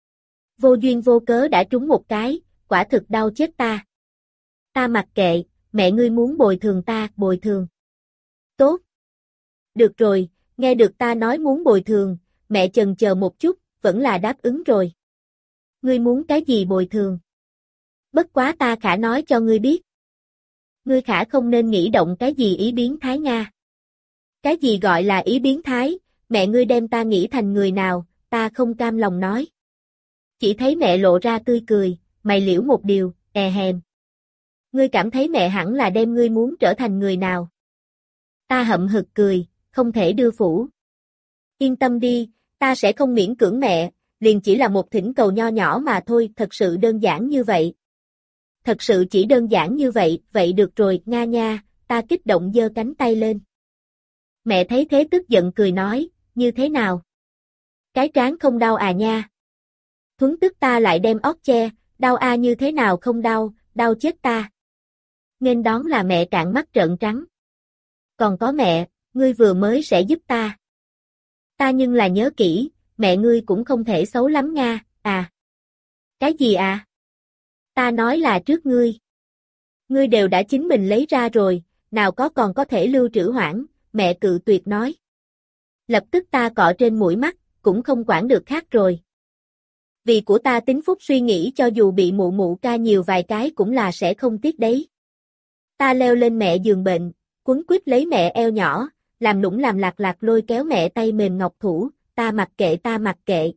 Vô duyên vô cớ đã trúng một cái, quả thực đau chết ta. Ta mặc kệ, mẹ ngươi muốn bồi thường ta, bồi thường. Tốt. Được rồi, nghe được ta nói muốn bồi thường, mẹ chần chờ một chút, vẫn là đáp ứng rồi. Ngươi muốn cái gì bồi thường? Bất quá ta khả nói cho ngươi biết. Ngươi khả không nên nghĩ động cái gì ý biến thái nha. Cái gì gọi là ý biến thái, mẹ ngươi đem ta nghĩ thành người nào, ta không cam lòng nói. Chỉ thấy mẹ lộ ra tươi cười, mày liễu một điều, è hèm. Ngươi cảm thấy mẹ hẳn là đem ngươi muốn trở thành người nào. Ta hậm hực cười, không thể đưa phủ. Yên tâm đi, ta sẽ không miễn cưỡng mẹ, liền chỉ là một thỉnh cầu nho nhỏ mà thôi, thật sự đơn giản như vậy. Thật sự chỉ đơn giản như vậy, vậy được rồi, nga nha, ta kích động giơ cánh tay lên. Mẹ thấy thế tức giận cười nói, như thế nào? Cái trán không đau à nha? Thuấn tức ta lại đem ót che, đau a như thế nào không đau, đau chết ta. Nghênh đón là mẹ cạn mắt trợn trắng. Còn có mẹ, ngươi vừa mới sẽ giúp ta. Ta nhưng là nhớ kỹ, mẹ ngươi cũng không thể xấu lắm nga, à. Cái gì à? Ta nói là trước ngươi. Ngươi đều đã chính mình lấy ra rồi, nào có còn có thể lưu trữ hoãn, mẹ cự tuyệt nói. Lập tức ta cọ trên mũi mắt, cũng không quản được khác rồi. Vì của ta tính phúc suy nghĩ cho dù bị mụ mụ ca nhiều vài cái cũng là sẽ không tiếc đấy. Ta leo lên mẹ giường bệnh, quấn quýt lấy mẹ eo nhỏ, làm nũng làm lạc lạc lôi kéo mẹ tay mềm ngọc thủ, ta mặc kệ ta mặc kệ.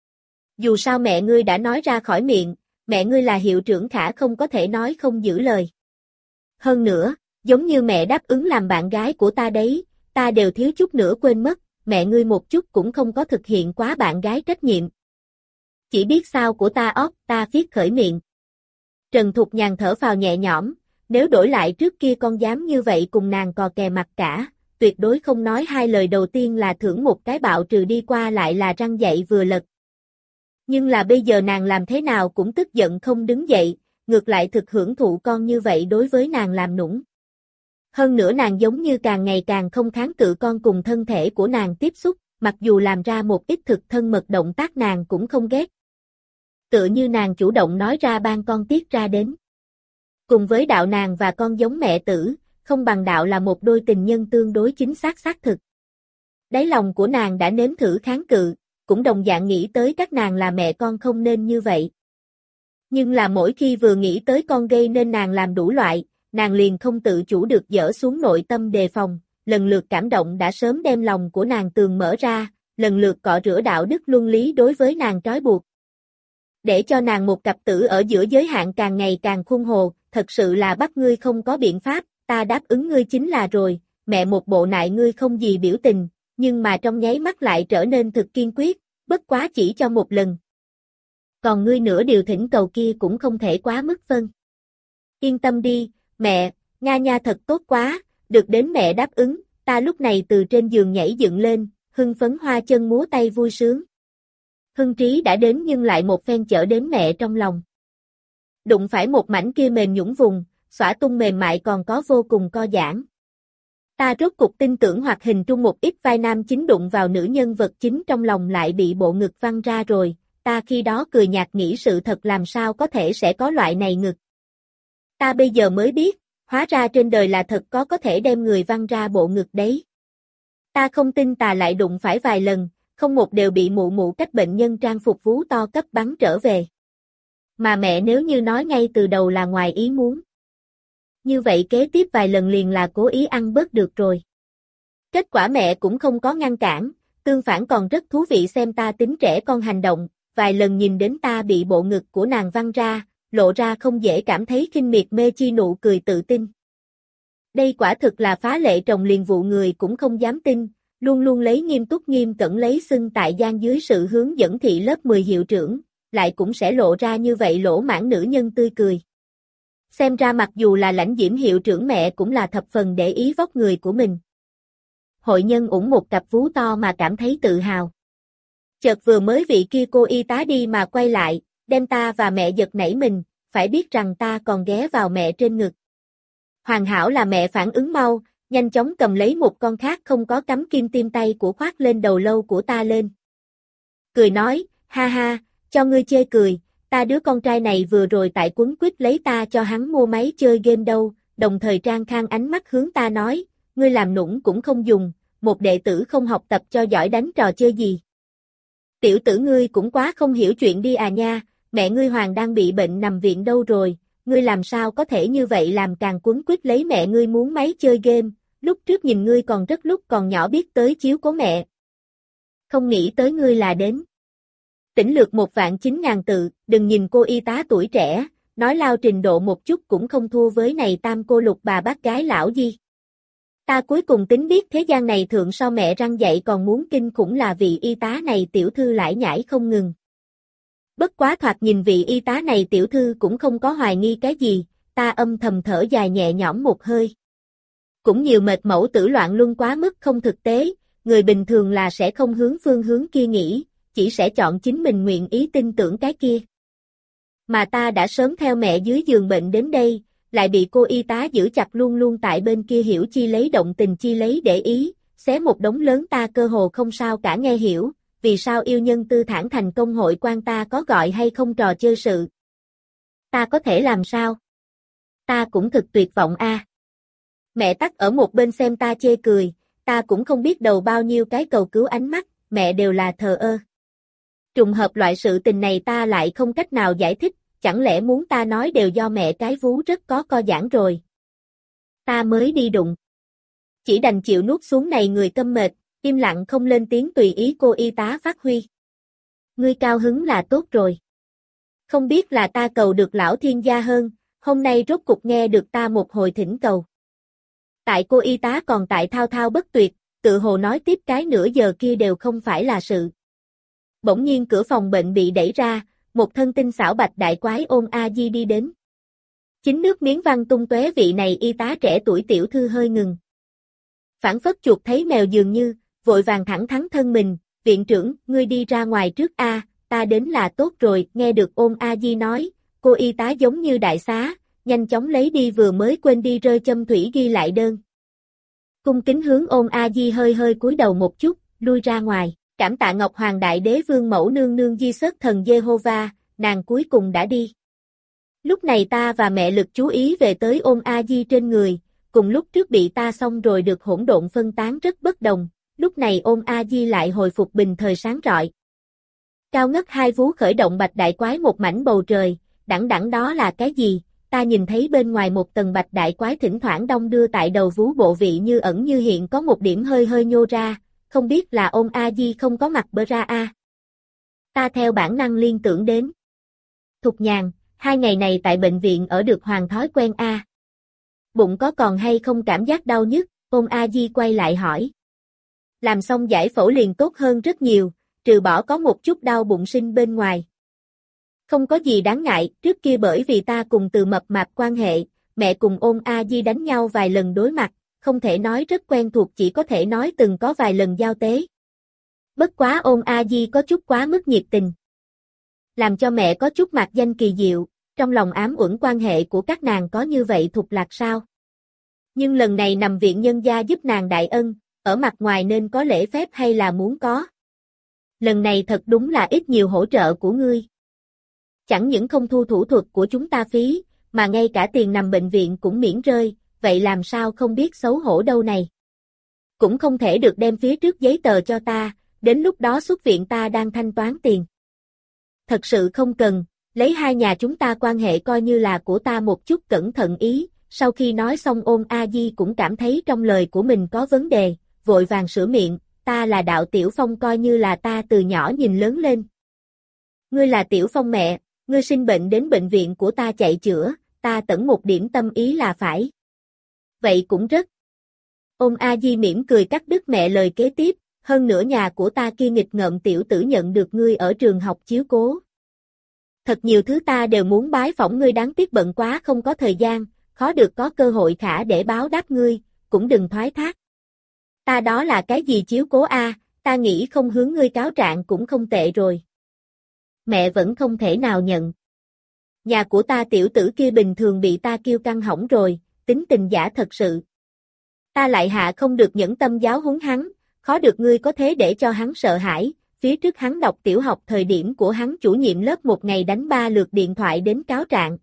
Dù sao mẹ ngươi đã nói ra khỏi miệng, mẹ ngươi là hiệu trưởng Khả không có thể nói không giữ lời. Hơn nữa, giống như mẹ đáp ứng làm bạn gái của ta đấy, ta đều thiếu chút nữa quên mất, mẹ ngươi một chút cũng không có thực hiện quá bạn gái trách nhiệm. Chỉ biết sao của ta ót, ta viết khởi miệng. Trần Thục Nhàn thở phào nhẹ nhõm, nếu đổi lại trước kia con dám như vậy cùng nàng cò kè mặt cả, tuyệt đối không nói hai lời đầu tiên là thưởng một cái bạo trừ đi qua lại là răng dậy vừa lật. Nhưng là bây giờ nàng làm thế nào cũng tức giận không đứng dậy, ngược lại thực hưởng thụ con như vậy đối với nàng làm nũng. Hơn nữa nàng giống như càng ngày càng không kháng cự con cùng thân thể của nàng tiếp xúc, mặc dù làm ra một ít thực thân mật động tác nàng cũng không ghét. Tựa như nàng chủ động nói ra ban con tiết ra đến. Cùng với đạo nàng và con giống mẹ tử, không bằng đạo là một đôi tình nhân tương đối chính xác xác thực. Đáy lòng của nàng đã nếm thử kháng cự, cũng đồng dạng nghĩ tới các nàng là mẹ con không nên như vậy. Nhưng là mỗi khi vừa nghĩ tới con gây nên nàng làm đủ loại, nàng liền không tự chủ được dỡ xuống nội tâm đề phòng, lần lượt cảm động đã sớm đem lòng của nàng tường mở ra, lần lượt cọ rửa đạo đức luân lý đối với nàng trói buộc. Để cho nàng một cặp tử ở giữa giới hạn càng ngày càng khôn hồ, thật sự là bắt ngươi không có biện pháp, ta đáp ứng ngươi chính là rồi, mẹ một bộ nại ngươi không gì biểu tình, nhưng mà trong nháy mắt lại trở nên thực kiên quyết, bất quá chỉ cho một lần. Còn ngươi nửa điều thỉnh cầu kia cũng không thể quá mức phân. Yên tâm đi, mẹ, Nga Nha thật tốt quá, được đến mẹ đáp ứng, ta lúc này từ trên giường nhảy dựng lên, hưng phấn hoa chân múa tay vui sướng. Hưng trí đã đến nhưng lại một phen chở đến mẹ trong lòng. Đụng phải một mảnh kia mềm nhũn vùng, xõa tung mềm mại còn có vô cùng co giãn. Ta rốt cục tin tưởng hoạt hình trung một ít vai nam chính đụng vào nữ nhân vật chính trong lòng lại bị bộ ngực văng ra rồi, ta khi đó cười nhạt nghĩ sự thật làm sao có thể sẽ có loại này ngực. Ta bây giờ mới biết, hóa ra trên đời là thật có có thể đem người văng ra bộ ngực đấy. Ta không tin ta lại đụng phải vài lần, không một đều bị mụ mụ cách bệnh nhân trang phục vú to cấp bắn trở về. Mà mẹ nếu như nói ngay từ đầu là ngoài ý muốn. Như vậy kế tiếp vài lần liền là cố ý ăn bớt được rồi. Kết quả mẹ cũng không có ngăn cản, tương phản còn rất thú vị xem ta tính trẻ con hành động, vài lần nhìn đến ta bị bộ ngực của nàng văng ra, lộ ra không dễ cảm thấy khinh miệt mê chi nụ cười tự tin. Đây quả thực là phá lệ trồng liền vụ người cũng không dám tin, luôn luôn lấy nghiêm túc nghiêm cẩn lấy xưng tại gian dưới sự hướng dẫn thị lớp mười hiệu trưởng, lại cũng sẽ lộ ra như vậy lỗ mãn nữ nhân tươi cười. Xem ra mặc dù là lãnh diễm hiệu trưởng mẹ cũng là thập phần để ý vóc người của mình. Hội nhân ủng một cặp vú to mà cảm thấy tự hào. Chợt vừa mới vị kia cô y tá đi mà quay lại, đem ta và mẹ giật nảy mình, phải biết rằng ta còn ghé vào mẹ trên ngực. Hoàn hảo là mẹ phản ứng mau, nhanh chóng cầm lấy một con khác không có cắm kim tiêm tay của khoác lên đầu lâu của ta lên. Cười nói, ha ha, cho ngươi chê cười, ta đứa con trai này vừa rồi tại quấn quýt lấy ta cho hắn mua máy chơi game đâu, đồng thời Trang Khang ánh mắt hướng ta nói, ngươi làm nũng cũng không dùng, một đệ tử không học tập cho giỏi đánh trò chơi gì. Tiểu tử ngươi cũng quá không hiểu chuyện đi à nha, mẹ ngươi Hoàng đang bị bệnh nằm viện đâu rồi, ngươi làm sao có thể như vậy làm càng quấn quýt lấy mẹ ngươi muốn máy chơi game, lúc trước nhìn ngươi còn rất lúc còn nhỏ biết tới chiếu cố mẹ. Không nghĩ tới ngươi là đến. Tỉnh lược một vạn chín ngàn tự, đừng nhìn cô y tá tuổi trẻ, nói lao trình độ một chút cũng không thua với này tam cô lục bà bác gái lão gì. Ta cuối cùng tính biết thế gian này thượng so mẹ răng dậy còn muốn kinh khủng là vị y tá này tiểu thư lải nhải không ngừng. Bất quá thoạt nhìn vị y tá này tiểu thư cũng không có hoài nghi cái gì, ta âm thầm thở dài nhẹ nhõm một hơi. Cũng nhiều mệt mẫu tử loạn luân quá mức không thực tế, người bình thường là sẽ không hướng phương hướng kia nghĩ, chỉ sẽ chọn chính mình nguyện ý tin tưởng cái kia. Mà ta đã sớm theo mẹ dưới giường bệnh đến đây, lại bị cô y tá giữ chặt luôn luôn tại bên kia hiểu chi lấy động tình chi lấy để ý, xé một đống lớn ta cơ hồ không sao cả nghe hiểu, vì sao yêu nhân tư thản thành công hội quan ta có gọi hay không trò chơi sự. Ta có thể làm sao? Ta cũng thực tuyệt vọng a. Mẹ tắt ở một bên xem ta chê cười, ta cũng không biết đầu bao nhiêu cái cầu cứu ánh mắt, mẹ đều là thờ ơ. Trùng hợp loại sự tình này ta lại không cách nào giải thích, chẳng lẽ muốn ta nói đều do mẹ cái vú rất có co giãn rồi. Ta mới đi đụng. Chỉ đành chịu nuốt xuống này người câm mệt, im lặng không lên tiếng tùy ý cô y tá phát huy. Ngươi cao hứng là tốt rồi. Không biết là ta cầu được lão thiên gia hơn, hôm nay rốt cục nghe được ta một hồi thỉnh cầu. Tại cô y tá còn tại thao thao bất tuyệt, tự hồ nói tiếp cái nửa giờ kia đều không phải là sự. Bỗng nhiên cửa phòng bệnh bị đẩy ra, một thân tinh xảo bạch đại quái ôm A Di đi đến. Chính nước miếng văng tung tóe vị này y tá trẻ tuổi tiểu thư hơi ngừng. Phản phất chuột thấy mèo dường như, vội vàng thẳng thắn thân mình, viện trưởng, ngươi đi ra ngoài trước a, ta đến là tốt rồi, nghe được ôm A Di nói, cô y tá giống như đại xá, nhanh chóng lấy đi vừa mới quên đi rơi châm thủy ghi lại đơn. Cung kính hướng ôm A Di hơi hơi cúi đầu một chút, lui ra ngoài, cảm tạ Ngọc Hoàng Đại Đế Vương Mẫu Nương Nương Di Sớt Thần Giê-hô-va, nàng cuối cùng đã đi. Lúc này ta và mẹ lực chú ý về tới ôm A Di trên người, cùng lúc trước bị ta xong rồi được hỗn độn phân tán rất bất đồng, lúc này ôm A Di lại hồi phục bình thời sáng rọi. Cao ngất hai vú khởi động bạch đại quái một mảnh bầu trời, đẳng đẳng đó là cái gì? Ta nhìn thấy bên ngoài một tầng bạch đại quái thỉnh thoảng đong đưa tại đầu vú bộ vị như ẩn như hiện có một điểm hơi hơi nhô ra, không biết là ôm A Di không có mặt bơ ra a. Ta theo bản năng liên tưởng đến. Thục Nhàn, hai ngày này tại bệnh viện ở được hoàng thói quen a. Bụng có còn hay không cảm giác đau nhức, ôm A Di quay lại hỏi. Làm xong giải phẫu liền tốt hơn rất nhiều, trừ bỏ có một chút đau bụng sinh bên ngoài. Không có gì đáng ngại, trước kia bởi vì ta cùng Từ mập mạp quan hệ, mẹ cùng ôm A Di đánh nhau vài lần đối mặt, không thể nói rất quen thuộc chỉ có thể nói từng có vài lần giao tế. Bất quá ôm A Di có chút quá mức nhiệt tình. Làm cho mẹ có chút mạc danh kỳ diệu, trong lòng ám uẩn quan hệ của các nàng có như vậy thục lạc sao. Nhưng lần này nằm viện nhân gia giúp nàng đại ân, ở mặt ngoài nên có lễ phép hay là muốn có. Lần này thật đúng là ít nhiều hỗ trợ của ngươi. Chẳng những không thu thủ thuật của chúng ta phí, mà ngay cả tiền nằm bệnh viện cũng miễn rơi, vậy làm sao không biết xấu hổ đâu này. Cũng không thể được đem phía trước giấy tờ cho ta, đến lúc đó xuất viện ta đang thanh toán tiền. Thật sự không cần, lấy hai nhà chúng ta quan hệ coi như là của ta một chút cẩn thận ý, sau khi nói xong ôm A Di cũng cảm thấy trong lời của mình có vấn đề, vội vàng sửa miệng, ta là Đạo Tiểu Phong coi như là ta từ nhỏ nhìn lớn lên. Ngươi là Tiểu Phong mẹ, ngươi sinh bệnh đến bệnh viện của ta chạy chữa, ta tẩn một điểm tâm ý là phải. Vậy cũng rất. Ôm A Di mỉm cười cắt đứt mẹ lời kế tiếp, hơn nữa nhà của ta kia nghịch ngợm tiểu tử nhận được ngươi ở trường học chiếu cố. Thật nhiều thứ ta đều muốn bái phỏng ngươi đáng tiếc bận quá không có thời gian, khó được có cơ hội khả để báo đáp ngươi, cũng đừng thoái thác. Ta đó là cái gì chiếu cố a, ta nghĩ không hướng ngươi cáo trạng cũng không tệ rồi. Mẹ vẫn không thể nào nhận. Nhà của ta tiểu tử kia bình thường bị ta kêu căng hỏng rồi, tính tình giả thật sự. Ta lại hạ không được nhẫn tâm giáo huấn hắn, khó được ngươi có thế để cho hắn sợ hãi, phía trước hắn đọc tiểu học thời điểm của hắn chủ nhiệm lớp một ngày đánh ba lượt điện thoại đến cáo trạng.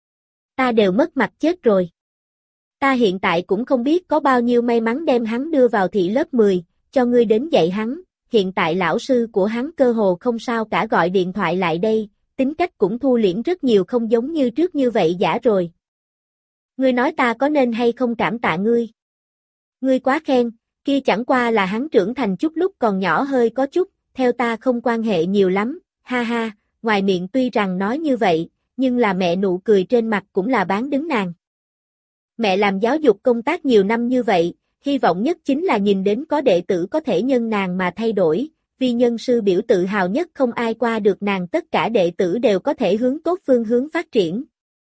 Ta đều mất mặt chết rồi. Ta hiện tại cũng không biết có bao nhiêu may mắn đem hắn đưa vào thị lớp mười, cho ngươi đến dạy hắn, hiện tại lão sư của hắn cơ hồ không sao cả gọi điện thoại lại đây, tính cách cũng thu liễm rất nhiều không giống như trước như vậy giả rồi. Ngươi nói ta có nên hay không cảm tạ ngươi? Ngươi quá khen, kia chẳng qua là hắn trưởng thành chút lúc còn nhỏ hơi có chút, theo ta không quan hệ nhiều lắm, ha ha, ngoài miệng tuy rằng nói như vậy, nhưng là mẹ nụ cười trên mặt cũng là bán đứng nàng. Mẹ làm giáo dục công tác nhiều năm như vậy, hy vọng nhất chính là nhìn đến có đệ tử có thể nhân nàng mà thay đổi, vì nhân sư biểu tự hào nhất không ai qua được nàng tất cả đệ tử đều có thể hướng tốt phương hướng phát triển.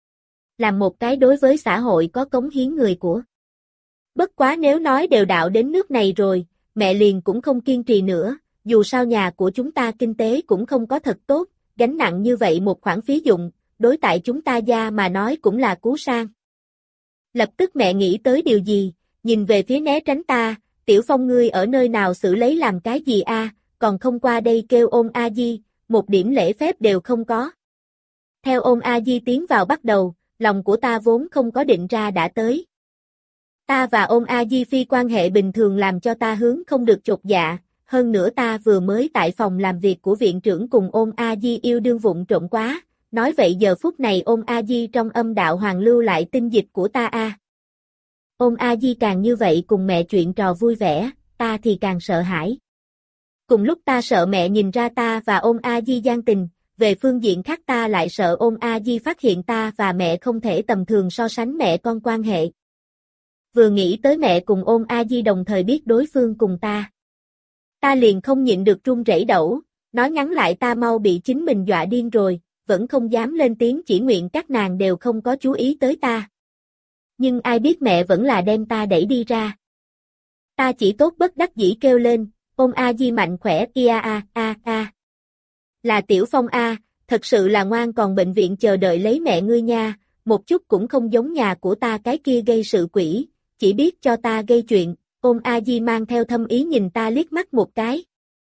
Làm một cái đối với xã hội có cống hiến người của. Bất quá nếu nói đều đạo đến nước này rồi, mẹ liền cũng không kiên trì nữa, dù sao nhà của chúng ta kinh tế cũng không có thật tốt, gánh nặng như vậy một khoản phí dụng, đối tại chúng ta gia mà nói cũng là cú sang. Lập tức mẹ nghĩ tới điều gì, nhìn về phía né tránh ta, Tiểu Phong ngươi ở nơi nào xử lấy làm cái gì a, còn không qua đây kêu Ôn A Di, một điểm lễ phép đều không có. Theo Ôn A Di tiến vào bắt đầu, lòng của ta vốn không có định ra đã tới. Ta và Ôn A Di phi quan hệ bình thường làm cho ta hướng không được chột dạ, hơn nữa ta vừa mới tại phòng làm việc của viện trưởng cùng Ôn A Di yêu đương vụng trộm quá, nói vậy giờ phút này Ôn A Di trong âm đạo hoàng lưu lại tinh dịch của ta a. Ôn A Di càng như vậy cùng mẹ chuyện trò vui vẻ, ta thì càng sợ hãi. Cùng lúc ta sợ mẹ nhìn ra ta và Ôn A Di gian tình, về phương diện khác ta lại sợ Ôn A Di phát hiện ta và mẹ không thể tầm thường so sánh mẹ con quan hệ. Vừa nghĩ tới mẹ cùng Ôn A Di đồng thời biết đối phương cùng ta. Ta liền không nhịn được run rẩy đẩu, nói ngắn lại ta mau bị chính mình dọa điên rồi, vẫn không dám lên tiếng chỉ nguyện các nàng đều không có chú ý tới ta. Nhưng ai biết mẹ vẫn là đem ta đẩy đi ra. Ta chỉ tốt bất đắc dĩ kêu lên, Ôn A Di mạnh khỏe kia a a a. Là Tiểu Phong a, thật sự là ngoan còn bệnh viện chờ đợi lấy mẹ ngươi nha, một chút cũng không giống nhà của ta cái kia gây sự quỷ, chỉ biết cho ta gây chuyện. Ôn A Di mang theo thâm ý nhìn ta liếc mắt một cái.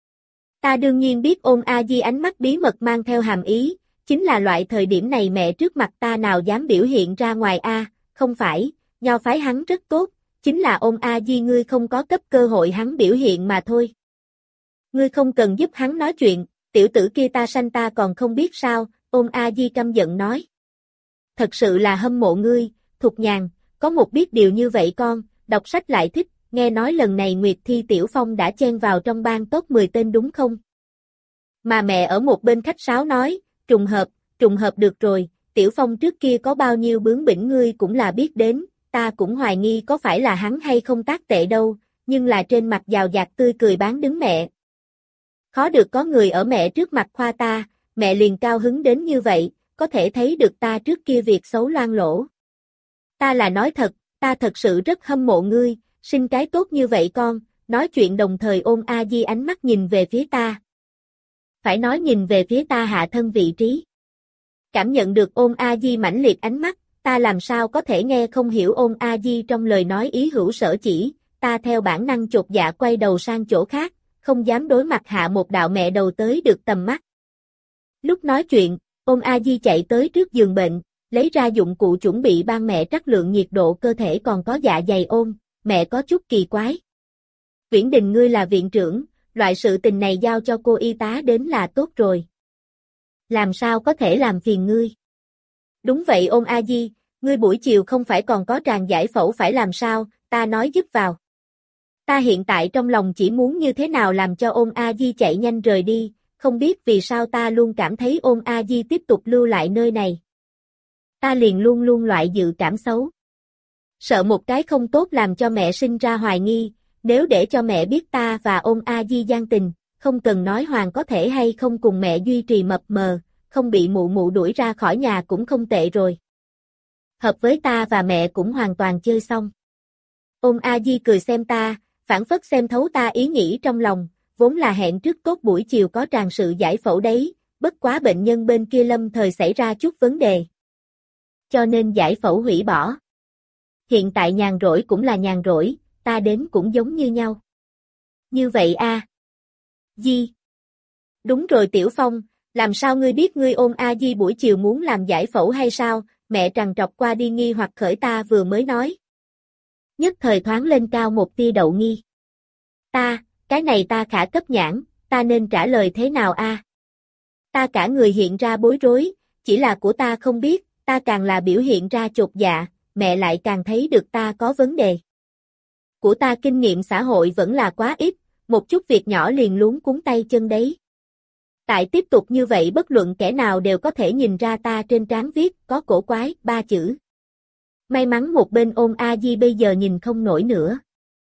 Ta đương nhiên biết Ôn A Di ánh mắt bí mật mang theo hàm ý, chính là loại thời điểm này mẹ trước mặt ta nào dám biểu hiện ra ngoài a, không phải, nho phái hắn rất tốt, chính là Ôn A Di ngươi không có cấp cơ hội hắn biểu hiện mà thôi. Ngươi không cần giúp hắn nói chuyện, tiểu tử kia ta sanh ta còn không biết sao, Ôn A Di căm giận nói. Thật sự là hâm mộ ngươi, Thục Nhàn, có một biết điều như vậy con, đọc sách lại thích, nghe nói lần này Nguyệt Thi Tiểu Phong đã chen vào trong bang top mười tên đúng không? Mà mẹ ở một bên khách sáo nói, trùng hợp, trùng hợp được rồi, Tiểu Phong trước kia có bao nhiêu bướng bỉnh ngươi cũng là biết đến, ta cũng hoài nghi có phải là hắn hay không tác tệ đâu, nhưng là trên mặt giàu dạt tươi cười bán đứng mẹ. Khó được có người ở mẹ trước mặt khoa ta, mẹ liền cao hứng đến như vậy, có thể thấy được ta trước kia việc xấu loang lỗ. Ta là nói thật, ta thật sự rất hâm mộ ngươi, sinh cái tốt như vậy con, nói chuyện đồng thời Ôn A Di ánh mắt nhìn về phía ta. Phải nói nhìn về phía ta hạ thân vị trí. Cảm nhận được Ôn A Di mãnh liệt ánh mắt, ta làm sao có thể nghe không hiểu Ôn A Di trong lời nói ý hữu sở chỉ, ta theo bản năng chột dạ quay đầu sang chỗ khác, không dám đối mặt hạ một đạo mẹ đầu tới được tầm mắt. Lúc nói chuyện, Ôn A Di chạy tới trước giường bệnh, lấy ra dụng cụ chuẩn bị ban mẹ trắc lượng nhiệt độ cơ thể còn có dạ dày ôn, mẹ có chút kỳ quái. Viễn Đình ngươi là viện trưởng, loại sự tình này giao cho cô y tá đến là tốt rồi. Làm sao có thể làm phiền ngươi? Đúng vậy Ôn A Di, ngươi buổi chiều không phải còn có tràng giải phẫu phải làm sao, ta nói giúp vào. Ta hiện tại trong lòng chỉ muốn như thế nào làm cho Ôn A Di chạy nhanh rời đi, không biết vì sao ta luôn cảm thấy Ôn A Di tiếp tục lưu lại nơi này. Ta liền luôn luôn loại dự cảm xấu. Sợ một cái không tốt làm cho mẹ sinh ra hoài nghi, nếu để cho mẹ biết ta và Ôn A Di gian tình, không cần nói Hoàng có thể hay không cùng mẹ duy trì mập mờ, không bị mụ mụ đuổi ra khỏi nhà cũng không tệ rồi. Hợp với ta và mẹ cũng hoàn toàn chơi xong. Ôn A Di cười xem ta, phản phất xem thấu ta ý nghĩ trong lòng, vốn là hẹn trước tốt buổi chiều có tràng sự giải phẫu đấy, bất quá bệnh nhân bên kia lâm thời xảy ra chút vấn đề. Cho nên giải phẫu hủy bỏ. Hiện tại nhàn rỗi cũng là nhàn rỗi, ta đến cũng giống như nhau. Như vậy a à. Di. Đúng rồi Tiểu Phong, làm sao ngươi biết ngươi Ôn A Di buổi chiều muốn làm giải phẫu hay sao, mẹ trằn trọc qua đi nghi hoặc khởi ta vừa mới nói. Nhất thời thoáng lên cao một tia đậu nghi. Ta, cái này ta khả cấp nhãn, ta nên trả lời thế nào a? À? Ta cả người hiện ra bối rối, chỉ là của ta không biết, ta càng là biểu hiện ra chột dạ, mẹ lại càng thấy được ta có vấn đề. Của ta kinh nghiệm xã hội vẫn là quá ít, một chút việc nhỏ liền luống cuống tay chân đấy. Tại tiếp tục như vậy bất luận kẻ nào đều có thể nhìn ra ta trên trán viết có cổ quái ba chữ. May mắn một bên Ôn A Di bây giờ nhìn không nổi nữa.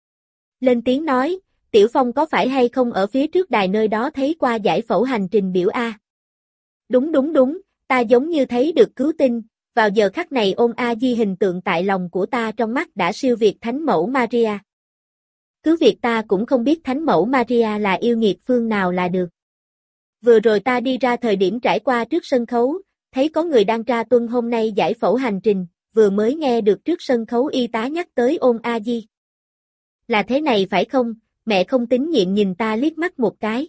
Lên tiếng nói, Tiểu Phong có phải hay không ở phía trước đài nơi đó thấy qua giải phẫu hành trình biểu A? Đúng đúng đúng, ta giống như thấy được cứu tinh, vào giờ khắc này Ôn A Di hình tượng tại lòng của ta trong mắt đã siêu việt Thánh Mẫu Maria. Cứ việc ta cũng không biết Thánh Mẫu Maria là yêu nghiệt phương nào là được. Vừa rồi ta đi ra thời điểm trải qua trước sân khấu, thấy có người đang tra tuân hôm nay giải phẫu hành trình, vừa mới nghe được trước sân khấu y tá nhắc tới Ôn A Di. Là thế này phải không? Mẹ không tín nhiệm nhìn ta liếc mắt một cái.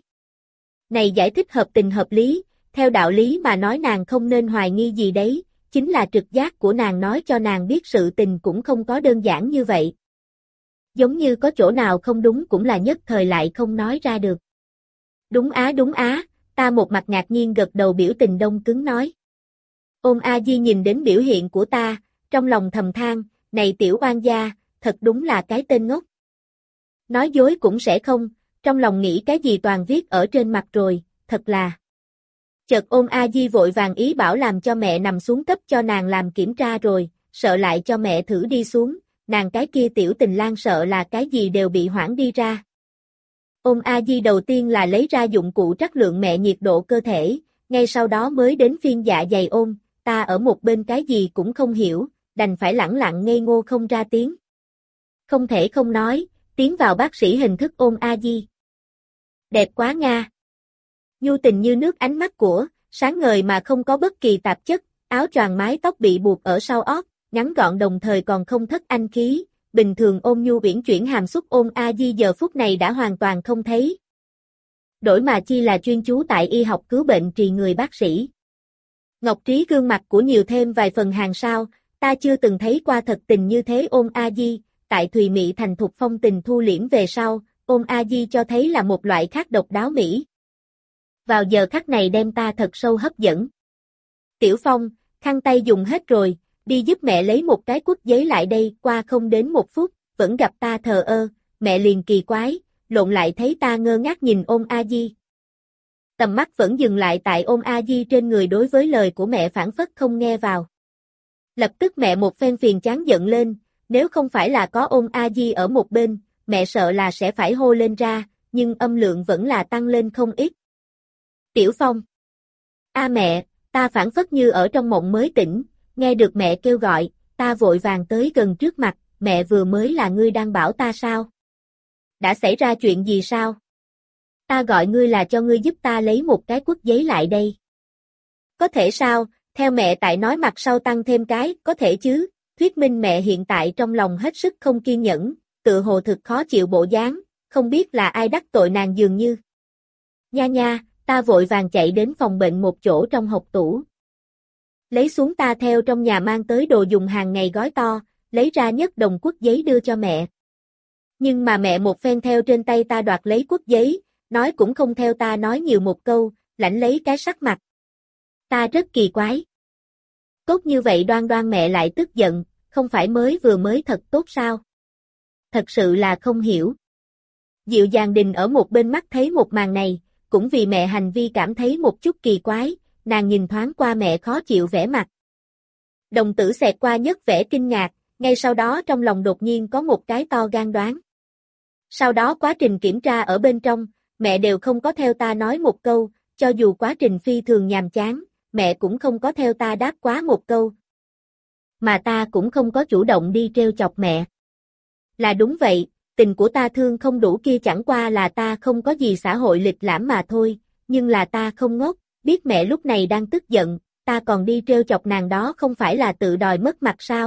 Này giải thích hợp tình hợp lý, theo đạo lý mà nói nàng không nên hoài nghi gì đấy, chính là trực giác của nàng nói cho nàng biết sự tình cũng không có đơn giản như vậy. Giống như có chỗ nào không đúng cũng là nhất thời lại không nói ra được. Đúng á đúng á, ta một mặt ngạc nhiên gật đầu biểu tình đông cứng nói. Ôn A Di nhìn đến biểu hiện của ta, trong lòng thầm than, này tiểu oan gia, thật đúng là cái tên ngốc. Nói dối cũng sẽ không, trong lòng nghĩ cái gì toàn viết ở trên mặt rồi, thật là. Chợt Ôn A Di vội vàng ý bảo làm cho mẹ nằm xuống cấp cho nàng làm kiểm tra rồi, sợ lại cho mẹ thử đi xuống, nàng cái kia tiểu tình lang sợ là cái gì đều bị hoãn đi ra. Ôn A Di đầu tiên là lấy ra dụng cụ trắc lượng mẹ nhiệt độ cơ thể, ngay sau đó mới đến phiên dạ dày ôn, ta ở một bên cái gì cũng không hiểu, đành phải lẳng lặng ngây ngô không ra tiếng. Không thể không nói, tiến vào bác sĩ hình thức Ôn A Di. Đẹp quá Nga. Nhu tình như nước ánh mắt của, sáng ngời mà không có bất kỳ tạp chất, áo choàng mái tóc bị buộc ở sau ót, ngắn gọn đồng thời còn không thất anh khí, bình thường ôn nhu uyển chuyển hàm xúc Ôn A Di giờ phút này đã hoàn toàn không thấy. Đổi mà chi là chuyên chú tại y học cứu bệnh trì người bác sĩ. Ngọc Trí gương mặt của nhiều thêm vài phần hàng sao, ta chưa từng thấy qua thật tình như thế Ôn A Di, tại Thùy Mị thành thục phong tình thu liễm về sau, Ôn A Di cho thấy là một loại khác độc đáo mỹ. Vào giờ khắc này đem ta thật sâu hấp dẫn. Tiểu Phong, khăn tay dùng hết rồi, đi giúp mẹ lấy một cái quất giấy lại đây, qua không đến một phút, vẫn gặp ta thờ ơ, mẹ liền kỳ quái, lộn lại thấy ta ngơ ngác nhìn Ôn A Di. Tầm mắt vẫn dừng lại tại Ôn A Di trên người đối với lời của mẹ phản phất không nghe vào. Lập tức mẹ một phen phiền chán giận lên, nếu không phải là có Ôn A Di ở một bên, mẹ sợ là sẽ phải hô lên ra, nhưng âm lượng vẫn là tăng lên không ít. Tiểu Phong. A mẹ, ta phản phất như ở trong mộng mới tỉnh, nghe được mẹ kêu gọi, ta vội vàng tới gần trước mặt, mẹ vừa mới là ngươi đang bảo ta sao? Đã xảy ra chuyện gì sao? Ta gọi ngươi là cho ngươi giúp ta lấy một cái quất giấy lại đây. Có thể sao, theo mẹ tại nói mặt sau tăng thêm cái, có thể chứ, thuyết minh mẹ hiện tại trong lòng hết sức không kiên nhẫn, tự hồ thực khó chịu bộ dáng, không biết là ai đắc tội nàng dường như. Nha nha, ta vội vàng chạy đến phòng bệnh một chỗ trong hộc tủ. Lấy xuống ta theo trong nhà mang tới đồ dùng hàng ngày gói to, lấy ra nhất đồng quất giấy đưa cho mẹ. Nhưng mà mẹ một phen theo trên tay ta đoạt lấy quất giấy, nói cũng không theo ta nói nhiều một câu, lãnh lấy cái sắc mặt. Ta rất kỳ quái. Tốt như vậy đoan đoan mẹ lại tức giận, không phải mới vừa mới thật tốt sao? Thật sự là không hiểu. Dịu dàng Đình ở một bên mắt thấy một màn này, cũng vì mẹ hành vi cảm thấy một chút kỳ quái, nàng nhìn thoáng qua mẹ khó chịu vẻ mặt. Đồng tử xẹt qua nhất vẻ kinh ngạc, ngay sau đó trong lòng đột nhiên có một cái to gan đoán. Sau đó quá trình kiểm tra ở bên trong, mẹ đều không có theo ta nói một câu, cho dù quá trình phi thường nhàm chán, mẹ cũng không có theo ta đáp quá một câu. Mà ta cũng không có chủ động đi trêu chọc mẹ. Là đúng vậy, tình của ta thương không đủ kia chẳng qua là ta không có gì xã hội lịch lãm mà thôi, nhưng là ta không ngốc, biết mẹ lúc này đang tức giận, ta còn đi trêu chọc nàng đó không phải là tự đòi mất mặt sao?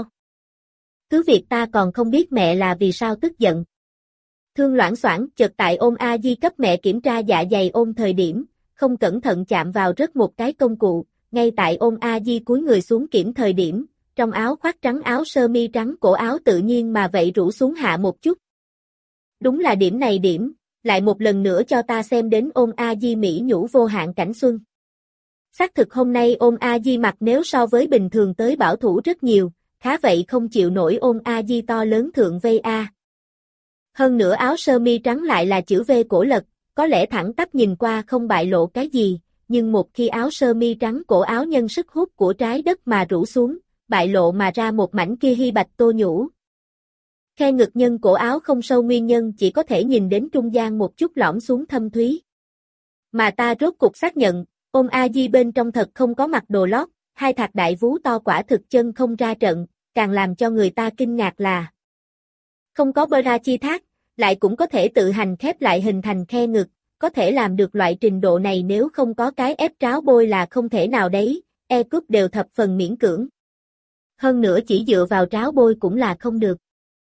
Cứ việc ta còn không biết mẹ là vì sao tức giận. Thương loảng xoảng chợt tại Ôn A Di cấp mẹ kiểm tra dạ dày ôn thời điểm, không cẩn thận chạm vào rất một cái công cụ, ngay tại Ôn A Di cúi người xuống kiểm thời điểm, trong áo khoác trắng áo sơ mi trắng cổ áo tự nhiên mà vậy rũ xuống hạ một chút. Đúng là điểm này điểm, lại một lần nữa cho ta xem đến Ôn A Di mỹ nhũ vô hạn cảnh xuân. Xác thực hôm nay Ôn A Di mặc nếu so với bình thường tới bảo thủ rất nhiều, khá vậy không chịu nổi Ôn A Di to lớn thượng vây A. Hơn nữa áo sơ mi trắng lại là chữ V cổ lật, có lẽ thẳng tắp nhìn qua không bại lộ cái gì, nhưng một khi áo sơ mi trắng cổ áo nhân sức hút của trái đất mà rũ xuống, bại lộ mà ra một mảnh kia hy bạch tô nhũ. Khe ngực nhân cổ áo không sâu nguyên nhân chỉ có thể nhìn đến trung gian một chút lõm xuống thâm thúy. Mà ta rốt cục xác nhận, Ôn A Di bên trong thật không có mặc đồ lót, hai thạc đại vú to quả thực chân không ra trận, càng làm cho người ta kinh ngạc là không có bra chi thác, lại cũng có thể tự hành khép lại hình thành khe ngực, có thể làm được loại trình độ này nếu không có cái ép tráo bôi là không thể nào đấy, e cúp đều thập phần miễn cưỡng. Hơn nữa chỉ dựa vào tráo bôi cũng là không được.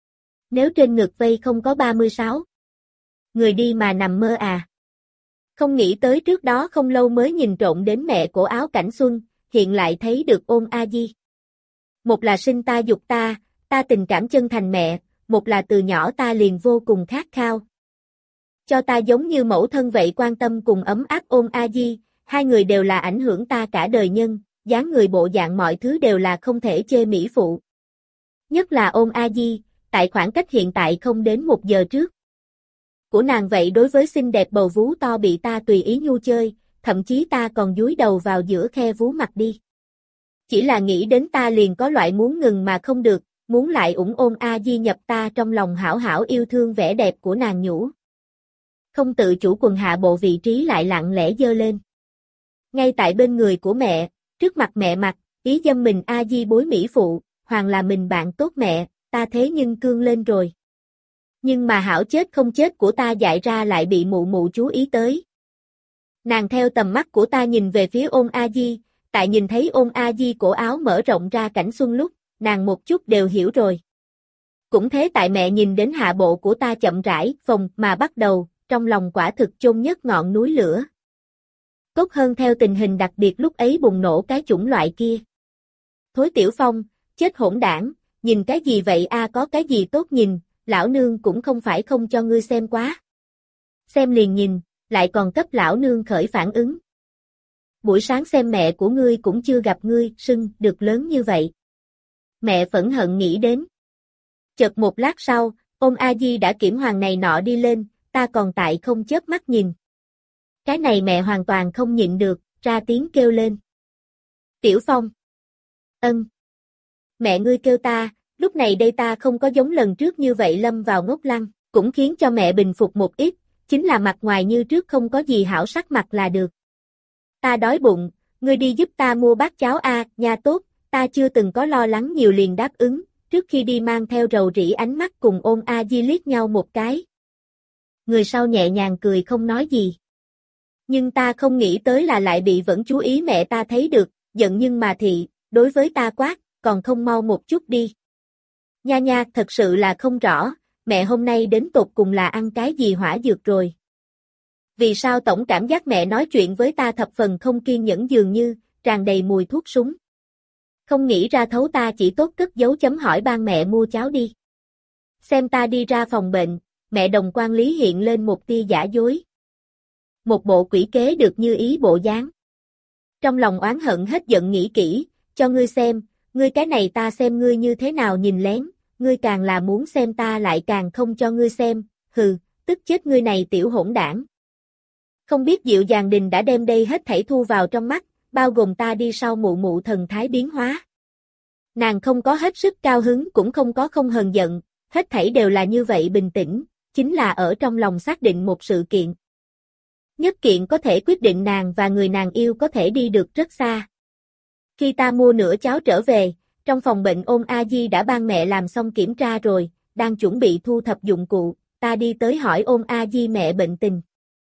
Nếu trên ngực vây không có ba mươi sáu người đi mà nằm mơ à. Không nghĩ tới trước đó không lâu mới nhìn trộm đến mẹ cổ áo Cảnh Xuân, hiện lại thấy được Ôn A Di. Một là sinh ta dục ta, ta tình cảm chân thành mẹ, một là từ nhỏ ta liền vô cùng khát khao. Cho ta giống như mẫu thân vậy quan tâm cùng ấm áp Ôn A Di, hai người đều là ảnh hưởng ta cả đời nhân, dáng người bộ dạng mọi thứ đều là không thể chê mỹ phụ. Nhất là Ôn A Di, tại khoảng cách hiện tại không đến một giờ trước. Của nàng vậy đối với xinh đẹp bầu vú to bị ta tùy ý nhu chơi, thậm chí ta còn dúi đầu vào giữa khe vú mặt đi. Chỉ là nghĩ đến ta liền có loại muốn ngừng mà không được, muốn lại ủng Ôn A Di nhập ta trong lòng hảo hảo yêu thương vẻ đẹp của nàng nhũ. Không tự chủ quần hạ bộ vị trí lại lặng lẽ dơ lên. Ngay tại bên người của mẹ, trước mặt mẹ mặt, ý dâm mình A Di bối mỹ phụ, hoàng là mình bạn tốt mẹ, ta thế nhưng cương lên rồi. Nhưng mà hảo chết không chết của ta dại ra lại bị mụ mụ chú ý tới. Nàng theo tầm mắt của ta nhìn về phía Ôn A Di, tại nhìn thấy Ôn A Di cổ áo mở rộng ra Cảnh Xuân lúc, nàng một chút đều hiểu rồi. Cũng thế tại mẹ nhìn đến hạ bộ của ta chậm rãi, phồng mà bắt đầu, trong lòng quả thực chôn nhất ngọn núi lửa. Tốt hơn theo tình hình đặc biệt lúc ấy bùng nổ cái chủng loại kia. Thối Tiểu Phong, chết hỗn đảng, nhìn cái gì vậy a có cái gì tốt nhìn, lão nương cũng không phải không cho ngươi xem quá. Xem liền nhìn, lại còn cấp lão nương khởi phản ứng. Buổi sáng xem mẹ của ngươi cũng chưa gặp ngươi, sưng, được lớn như vậy. Mẹ phẫn hận nghĩ đến. Chợt một lát sau, Ôn A Di đã kiểm hoàng này nọ đi lên, ta còn tại không chớp mắt nhìn. Cái này mẹ hoàn toàn không nhịn được, ra tiếng kêu lên. Tiểu Phong. Ân. Mẹ ngươi kêu ta, lúc này đây ta không có giống lần trước như vậy lâm vào ngốc lăng, cũng khiến cho mẹ bình phục một ít, chính là mặt ngoài như trước không có gì hảo sắc mặt là được. Ta đói bụng, ngươi đi giúp ta mua bát cháo a, nha tốt, ta chưa từng có lo lắng nhiều liền đáp ứng, trước khi đi mang theo rầu rĩ ánh mắt cùng Ôn A Di liếc nhau một cái. Người sau nhẹ nhàng cười không nói gì. Nhưng ta không nghĩ tới là lại bị vẫn chú ý mẹ ta thấy được, giận nhưng mà thị, đối với ta quát, còn không mau một chút đi. Nha nha, thật sự là không rõ, mẹ hôm nay đến tột cùng là ăn cái gì hỏa dược rồi. Vì sao tổng cảm giác mẹ nói chuyện với ta thập phần không kiên nhẫn dường như, tràn đầy mùi thuốc súng. Không nghĩ ra thấu ta chỉ tốt cất dấu chấm hỏi ban mẹ mua cháo đi. Xem ta đi ra phòng bệnh, mẹ đồng quan lý hiện lên một tia giả dối. Một bộ quỷ kế được như ý bộ dáng. Trong lòng oán hận hết giận nghĩ kỹ, cho ngươi xem, ngươi cái này ta xem ngươi như thế nào nhìn lén, ngươi càng là muốn xem ta lại càng không cho ngươi xem, hừ, tức chết ngươi này tiểu hỗn đảng. Không biết Dịu Dàng Đình đã đem đây hết thảy thu vào trong mắt, bao gồm ta đi sau mụ mụ thần thái biến hóa. Nàng không có hết sức cao hứng cũng không có không hờn giận, hết thảy đều là như vậy bình tĩnh, chính là ở trong lòng xác định một sự kiện. Nhất kiện có thể quyết định nàng và người nàng yêu có thể đi được rất xa. Khi ta mua nửa cháo trở về, trong phòng bệnh Ôn A Di đã ban mẹ làm xong kiểm tra rồi, đang chuẩn bị thu thập dụng cụ, ta đi tới hỏi Ôn A Di mẹ bệnh tình.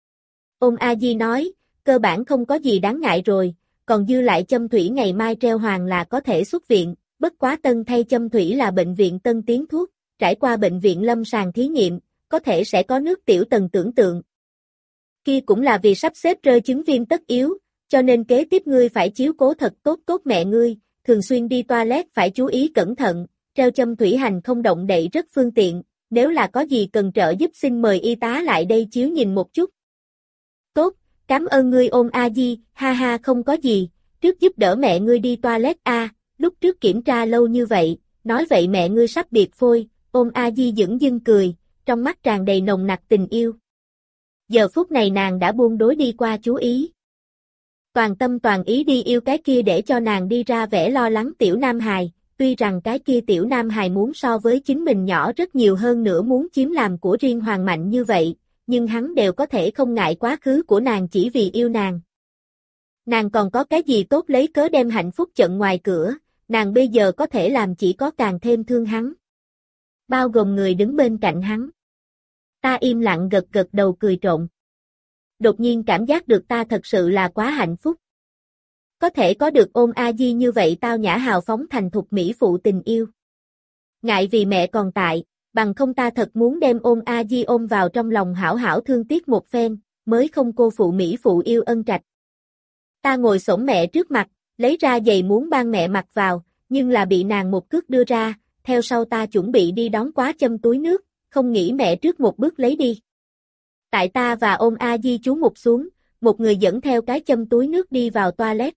Ôn A Di nói, cơ bản không có gì đáng ngại rồi, còn dư lại châm thủy ngày mai treo hoàng là có thể xuất viện, bất quá tân thay châm thủy là bệnh viện tân tiến thuốc, trải qua bệnh viện lâm sàng thí nghiệm, có thể sẽ có nước tiểu tần tưởng tượng. Kia cũng là vì sắp xếp rơi chứng viêm tất yếu, cho nên kế tiếp ngươi phải chiếu cố thật tốt tốt mẹ ngươi, thường xuyên đi toilet phải chú ý cẩn thận, treo châm thủy hành không động đậy rất phương tiện, nếu là có gì cần trợ giúp xin mời y tá lại đây chiếu nhìn một chút. Tốt, cảm ơn ngươi Ôn A Di, ha ha không có gì, trước giúp đỡ mẹ ngươi đi toilet a, lúc trước kiểm tra lâu như vậy, nói vậy mẹ ngươi sắp biệt phôi, Ôn A Di dửng dưng cười, trong mắt tràn đầy nồng nặc tình yêu. Giờ phút này nàng đã buông đối đi qua chú ý. Toàn tâm toàn ý đi yêu cái kia để cho nàng đi ra vẻ lo lắng tiểu nam hài, tuy rằng cái kia tiểu nam hài muốn so với chính mình nhỏ rất nhiều hơn nữa muốn chiếm làm của riêng hoàng mạnh như vậy, nhưng hắn đều có thể không ngại quá khứ của nàng chỉ vì yêu nàng. Nàng còn có cái gì tốt lấy cớ đem hạnh phúc chận ngoài cửa, nàng bây giờ có thể làm chỉ có càng thêm thương hắn. Bao gồm người đứng bên cạnh hắn. Ta im lặng gật gật đầu cười trộn. Đột nhiên cảm giác được ta thật sự là quá hạnh phúc. Có thể có được Ôn A Di như vậy tao nhã hào phóng thành thục mỹ phụ tình yêu. Ngại vì mẹ còn tại, bằng không ta thật muốn đem ôn A Di ôm vào trong lòng hảo hảo thương tiếc một phen, mới không cô phụ Mỹ phụ yêu ân trạch. Ta ngồi xổm mẹ trước mặt, lấy ra giày muốn ban mẹ mặc vào, nhưng là bị nàng một cước đưa ra, theo sau ta chuẩn bị đi đón quá châm túi nước, không nghĩ mẹ trước một bước lấy đi. Tại ta và ôn A Di chú mục xuống, một người dẫn theo cái châm túi nước đi vào toilet.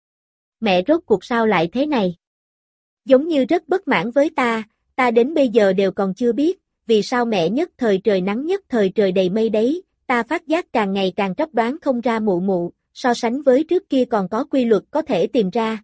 Mẹ rốt cuộc sao lại thế này? Giống như rất bất mãn với ta, ta đến bây giờ đều còn chưa biết, vì sao mẹ nhất thời trời nắng nhất thời trời đầy mây đấy, ta phát giác càng ngày càng tróc đoán không ra mụ mụ, so sánh với trước kia còn có quy luật có thể tìm ra.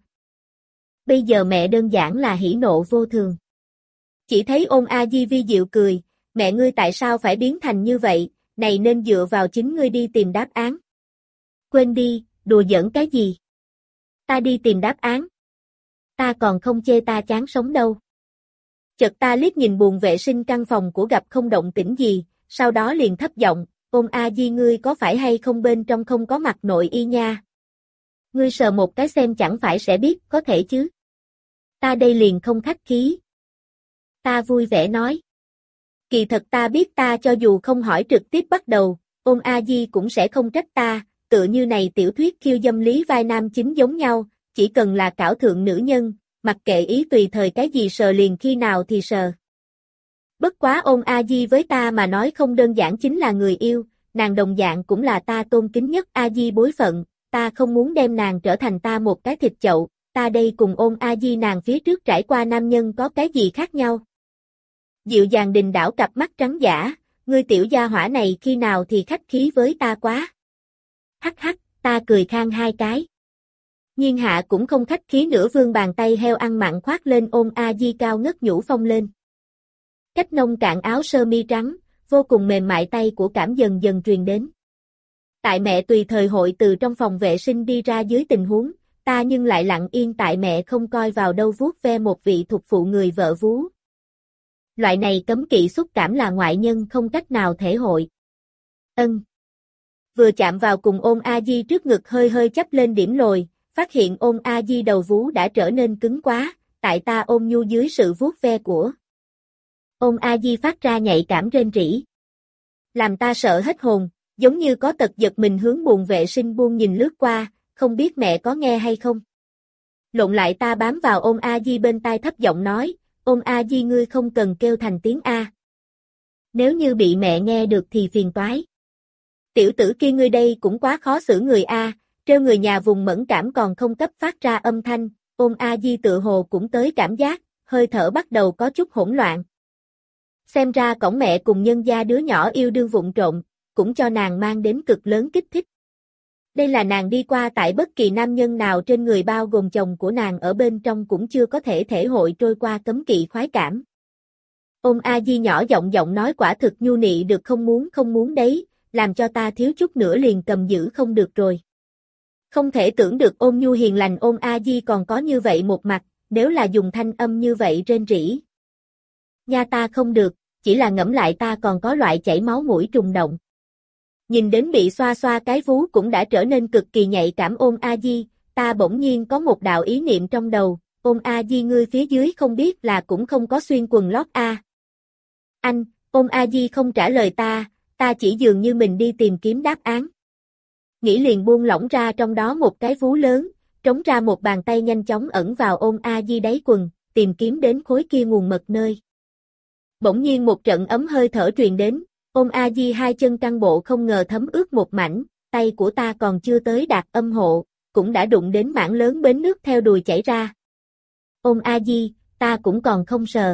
Bây giờ mẹ đơn giản là hỉ nộ vô thường. Chỉ thấy ôn A Di vi diệu cười, mẹ ngươi tại sao phải biến thành như vậy, này nên dựa vào chính ngươi đi tìm đáp án. Quên đi, đùa giỡn cái gì? Ta đi tìm đáp án. Ta còn không chê ta chán sống đâu. Chợt ta liếc nhìn buồng vệ sinh căn phòng của gặp không động tĩnh gì, sau đó liền thấp giọng, ôn A Di ngươi có phải hay không bên trong không có mặt nội y nha? Ngươi sờ một cái xem chẳng phải sẽ biết, có thể chứ? Ta đây liền không khách khí. Ta vui vẻ nói. Kỳ thật ta biết ta cho dù không hỏi trực tiếp bắt đầu, ôn A Di cũng sẽ không trách ta, tựa như này tiểu thuyết khiêu dâm lý vai nam chính giống nhau, chỉ cần là cảo thượng nữ nhân, mặc kệ ý tùy thời cái gì sờ liền khi nào thì sờ. Bất quá ôn A Di với ta mà nói không đơn giản chính là người yêu, nàng đồng dạng cũng là ta tôn kính nhất A Di bối phận, ta không muốn đem nàng trở thành ta một cái thịt chậu, ta đây cùng ôn A Di nàng phía trước trải qua nam nhân có cái gì khác nhau. Dịu dàng đình đảo cặp mắt trắng giả, ngươi tiểu gia hỏa này khi nào thì khách khí với ta quá. Hắc hắc, ta cười khang hai cái. Nhiên hạ cũng không khách khí nữa vươn bàn tay heo ăn mặn khoác lên ôn A Di cao ngất nhũ phong lên. Cách nông cạn áo sơ mi trắng, vô cùng mềm mại tay của cảm dần dần truyền đến. Tại mẹ tùy thời hội từ trong phòng vệ sinh đi ra dưới tình huống, ta nhưng lại lặng yên tại mẹ không coi vào đâu vuốt ve một vị thuộc phụ người vợ vú. Loại này cấm kỵ xúc cảm là ngoại nhân không cách nào thể hội. Ân. Vừa chạm vào cùng ôn A Di trước ngực hơi hơi chắp lên điểm lồi, phát hiện ôn A Di đầu vú đã trở nên cứng quá, tại ta ôm nhu dưới sự vuốt ve của. Ôn A Di phát ra nhạy cảm rên rỉ. Làm ta sợ hết hồn, giống như có tật giật mình hướng buồng vệ sinh buông nhìn lướt qua, không biết mẹ có nghe hay không. Lộn lại ta bám vào ôn A Di bên tai thấp giọng nói, ôn A Di ngươi không cần kêu thành tiếng A. Nếu như bị mẹ nghe được thì phiền toái. Tiểu tử kia ngươi đây cũng quá khó xử người A, trêu người nhà vùng mẫn cảm còn không cấp phát ra âm thanh, ôn A Di tự hồ cũng tới cảm giác, hơi thở bắt đầu có chút hỗn loạn. Xem ra cổng mẹ cùng nhân gia đứa nhỏ yêu đương vụng trộm, cũng cho nàng mang đến cực lớn kích thích. Đây là nàng đi qua tại bất kỳ nam nhân nào trên người bao gồm chồng của nàng ở bên trong cũng chưa có thể thể hội trôi qua cấm kỵ khoái cảm. Ôn A Di nhỏ giọng giọng nói quả thực nhu nị được không muốn không muốn đấy, làm cho ta thiếu chút nữa liền cầm giữ không được rồi. Không thể tưởng được ôn nhu hiền lành ôn A Di còn có như vậy một mặt, nếu là dùng thanh âm như vậy rên rỉ. Nha ta không được, chỉ là ngẫm lại ta còn có loại chảy máu mũi trùng động. Nhìn đến bị xoa xoa cái vú cũng đã trở nên cực kỳ nhạy cảm ôn A Di, ta bỗng nhiên có một đạo ý niệm trong đầu, ôn A Di ngươi phía dưới không biết là cũng không có xuyên quần lót A. Anh, ôn A Di không trả lời ta, ta chỉ dường như mình đi tìm kiếm đáp án. Nghĩ liền buông lỏng ra trong đó một cái vú lớn, trống ra một bàn tay nhanh chóng ẩn vào ôn A Di đáy quần, tìm kiếm đến khối kia nguồn mật nơi. Bỗng nhiên một trận ấm hơi thở truyền đến, ôn A Di hai chân căng bộ không ngờ thấm ướt một mảnh, tay của ta còn chưa tới đạt âm hộ, cũng đã đụng đến mảng lớn bến nước theo đùi chảy ra. Ôn A Di, ta cũng còn không sờ.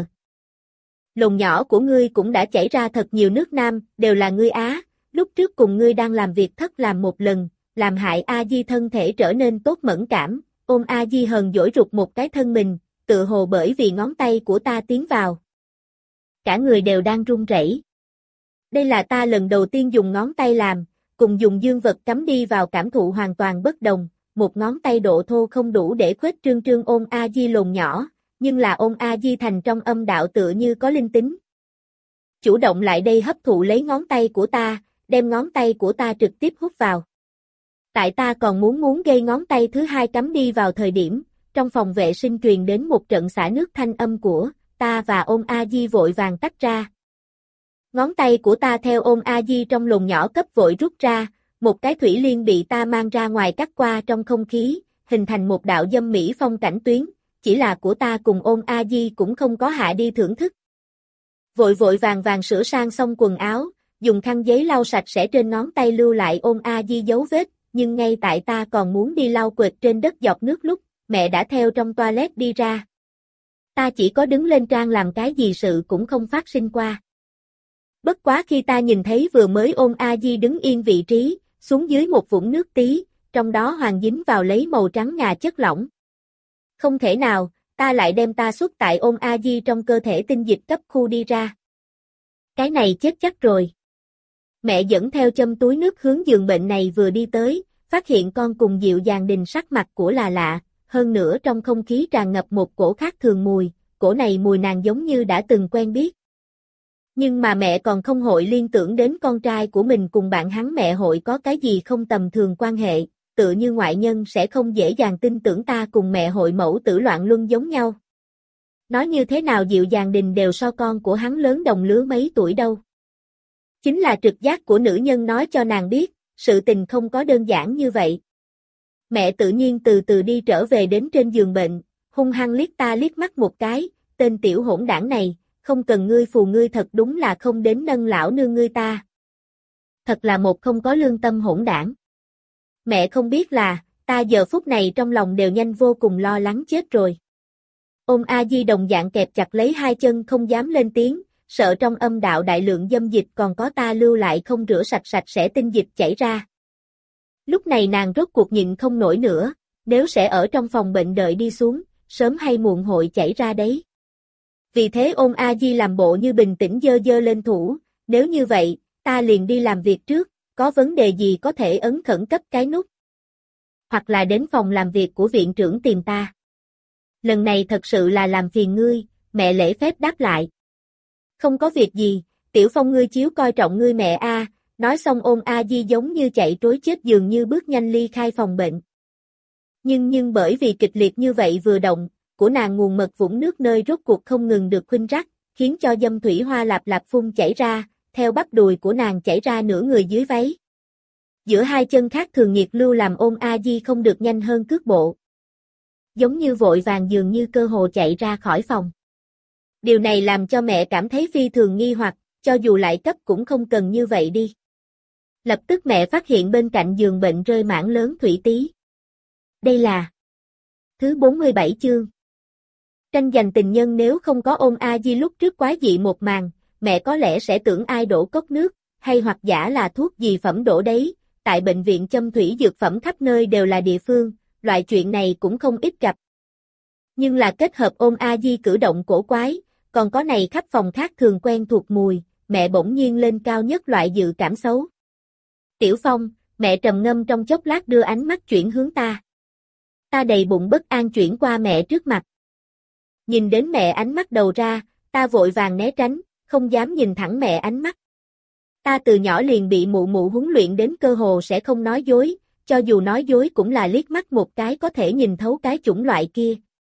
Lồng nhỏ của ngươi cũng đã chảy ra thật nhiều nước nam, đều là ngươi á, lúc trước cùng ngươi đang làm việc thất làm một lần, làm hại A Di thân thể trở nên tốt mẫn cảm, ôn A Di hờn dỗi rụt một cái thân mình, tự hồ bởi vì ngón tay của ta tiến vào. Cả người đều đang run rẩy. Đây là ta lần đầu tiên dùng ngón tay làm, cùng dùng dương vật cắm đi vào cảm thụ hoàn toàn bất đồng, một ngón tay độ thô không đủ để khuếch trương trương ôn A Di lồn nhỏ, nhưng là ôn A Di thành trong âm đạo tựa như có linh tính. Chủ động lại đây hấp thụ lấy ngón tay của ta, đem ngón tay của ta trực tiếp hút vào. Tại ta còn muốn muốn gây ngón tay thứ hai cắm đi vào thời điểm, trong phòng vệ sinh truyền đến một trận xả nước thanh âm của, ta và Ôn A Di vội vàng tách ra. Ngón tay của ta theo Ôn A Di trong lùn nhỏ cấp vội rút ra, một cái thủy liên bị ta mang ra ngoài cắt qua trong không khí, hình thành một đạo dâm mỹ phong cảnh tuyến, chỉ là của ta cùng Ôn A Di cũng không có hạ đi thưởng thức. Vội vội vàng vàng sửa sang xong quần áo, dùng khăn giấy lau sạch sẽ trên ngón tay lưu lại Ôn A Di dấu vết, nhưng ngay tại ta còn muốn đi lau quệt trên đất giọt nước lúc, mẹ đã theo trong toilet đi ra. Ta chỉ có đứng lên trang làm cái gì sự cũng không phát sinh qua. Bất quá khi ta nhìn thấy vừa mới Ôn A Di đứng yên vị trí, xuống dưới một vũng nước tí, trong đó hoàng dính vào lấy màu trắng ngà chất lỏng. Không thể nào, ta lại đem ta xuất tại Ôn A Di trong cơ thể tinh dịch cấp khu đi ra. Cái này chết chắc rồi. Mẹ dẫn theo châm túi nước hướng giường bệnh này vừa đi tới, phát hiện con cùng Dịu Dàng Đình sắc mặt của là lạ, hơn nữa trong không khí tràn ngập một cổ khác thường mùi, cổ này mùi nàng giống như đã từng quen biết. Nhưng mà mẹ còn không hội liên tưởng đến con trai của mình cùng bạn hắn mẹ hội có cái gì không tầm thường quan hệ, tựa như ngoại nhân sẽ không dễ dàng tin tưởng ta cùng mẹ hội mẫu tử loạn luân giống nhau. Nói như thế nào Dịu Dàng Đình đều so con của hắn lớn đồng lứa mấy tuổi đâu. Chính là trực giác của nữ nhân nói cho nàng biết, sự tình không có đơn giản như vậy. Mẹ tự nhiên từ từ đi trở về đến trên giường bệnh, hung hăng liếc ta liếc mắt một cái, tên tiểu hỗn đảng này, không cần ngươi phù ngươi thật đúng là không đến nâng lão nương ngươi ta. Thật là một không có lương tâm hỗn đảng. Mẹ không biết là, ta giờ phút này trong lòng đều nhanh vô cùng lo lắng chết rồi. Ôn A Di đồng dạng kẹp chặt lấy hai chân không dám lên tiếng, sợ trong âm đạo đại lượng dâm dịch còn có ta lưu lại không rửa sạch sạch sẽ tinh dịch chảy ra. Lúc này nàng rốt cuộc nhịn không nổi nữa, nếu sẽ ở trong phòng bệnh đợi đi xuống, sớm hay muộn hội chảy ra đấy. Vì thế Ôn A Di làm bộ như bình tĩnh giơ giơ lên thủ, nếu như vậy, ta liền đi làm việc trước, có vấn đề gì có thể ấn khẩn cấp cái nút. Hoặc là đến phòng làm việc của viện trưởng tìm ta. Lần này thật sự là làm phiền ngươi, mẹ lễ phép đáp lại. Không có việc gì, Tiểu Phong ngươi chiếu coi trọng ngươi mẹ a. Nói xong Ôn A Di giống như chạy trối chết dường như bước nhanh ly khai phòng bệnh. Nhưng nhưng bởi vì kịch liệt như vậy vừa động, của nàng nguồn mật vũng nước nơi rốt cuộc không ngừng được khuynh rắc, khiến cho dâm thủy hoa lạp lạp phun chảy ra, theo bắp đùi của nàng chảy ra nửa người dưới váy. Giữa hai chân khác thường nhiệt lưu làm Ôn A Di không được nhanh hơn cước bộ. Giống như vội vàng dường như cơ hồ chạy ra khỏi phòng. Điều này làm cho mẹ cảm thấy phi thường nghi hoặc, cho dù lại cấp cũng không cần như vậy đi. Lập tức mẹ phát hiện bên cạnh giường bệnh rơi mảng lớn thủy tí. Đây là thứ bốn mươi bảy chương. Tranh giành tình nhân nếu không có Ôn A Di lúc trước quái dị một màn, mẹ có lẽ sẽ tưởng ai đổ cốc nước, hay hoặc giả là thuốc gì phẩm đổ đấy, tại bệnh viện châm thủy dược phẩm khắp nơi đều là địa phương, loại chuyện này cũng không ít gặp. Nhưng là kết hợp Ôn A Di cử động cổ quái, còn có này khắp phòng khác thường quen thuộc mùi, mẹ bỗng nhiên lên cao nhất loại dự cảm xấu. Tiểu Phong, mẹ trầm ngâm trong chốc lát đưa ánh mắt chuyển hướng ta. Ta đầy bụng bất an chuyển qua mẹ trước mặt. Nhìn đến mẹ ánh mắt đầu ra, ta vội vàng né tránh, không dám nhìn thẳng mẹ ánh mắt. Ta từ nhỏ liền bị mụ mụ huấn luyện đến cơ hồ sẽ không nói dối, cho dù nói dối cũng là liếc mắt một cái có thể nhìn thấu cái chủng loại kia.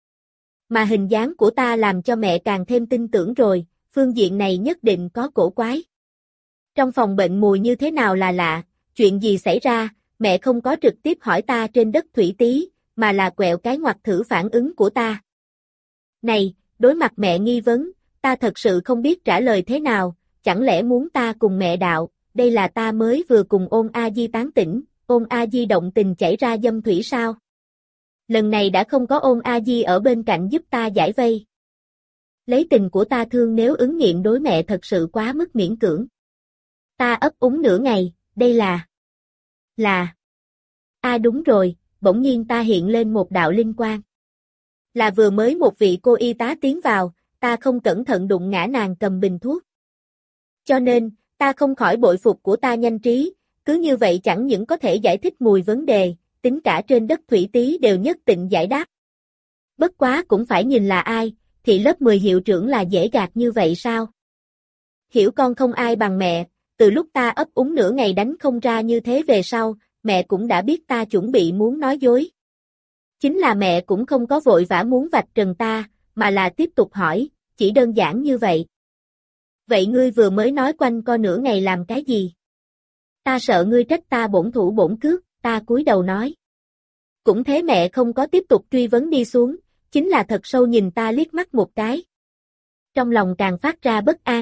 Mà hình dáng của ta làm cho mẹ càng thêm tin tưởng rồi, phương diện này nhất định có cổ quái. Trong phòng bệnh mùi như thế nào là lạ, chuyện gì xảy ra, mẹ không có trực tiếp hỏi ta trên đất thủy tí, mà là quẹo cái ngoặt thử phản ứng của ta. Này, đối mặt mẹ nghi vấn, ta thật sự không biết trả lời thế nào, chẳng lẽ muốn ta cùng mẹ đạo, đây là ta mới vừa cùng Ôn A Di tán tỉnh, Ôn A Di động tình chảy ra dâm thủy sao? Lần này đã không có Ôn A Di ở bên cạnh giúp ta giải vây. Lấy tình của ta thương nếu ứng nghiệm đối mẹ thật sự quá mức miễn cưỡng. Ta ấp úng nửa ngày, đây là... Là... À đúng rồi, bỗng nhiên ta hiện lên một đạo linh quang. Là vừa mới một vị cô y tá tiến vào, ta không cẩn thận đụng ngã nàng cầm bình thuốc. Cho nên, ta không khỏi bội phục của ta nhanh trí, cứ như vậy chẳng những có thể giải thích mùi vấn đề, tính cả trên đất thủy tí đều nhất định giải đáp. Bất quá cũng phải nhìn là ai, thì lớp mười hiệu trưởng là dễ gạt như vậy sao? Hiểu con không ai bằng mẹ, từ lúc ta ấp úng nửa ngày đánh không ra như thế về sau, mẹ cũng đã biết ta chuẩn bị muốn nói dối. Chính là mẹ cũng không có vội vã muốn vạch trần ta, mà là tiếp tục hỏi, chỉ đơn giản như vậy. Vậy ngươi vừa mới nói quanh co nửa ngày làm cái gì? Ta sợ ngươi trách ta bổn thủ bổn cước, ta cúi đầu nói. Cũng thế mẹ không có tiếp tục truy vấn đi xuống, chính là thật sâu nhìn ta liếc mắt một cái. Trong lòng càng phát ra bất an.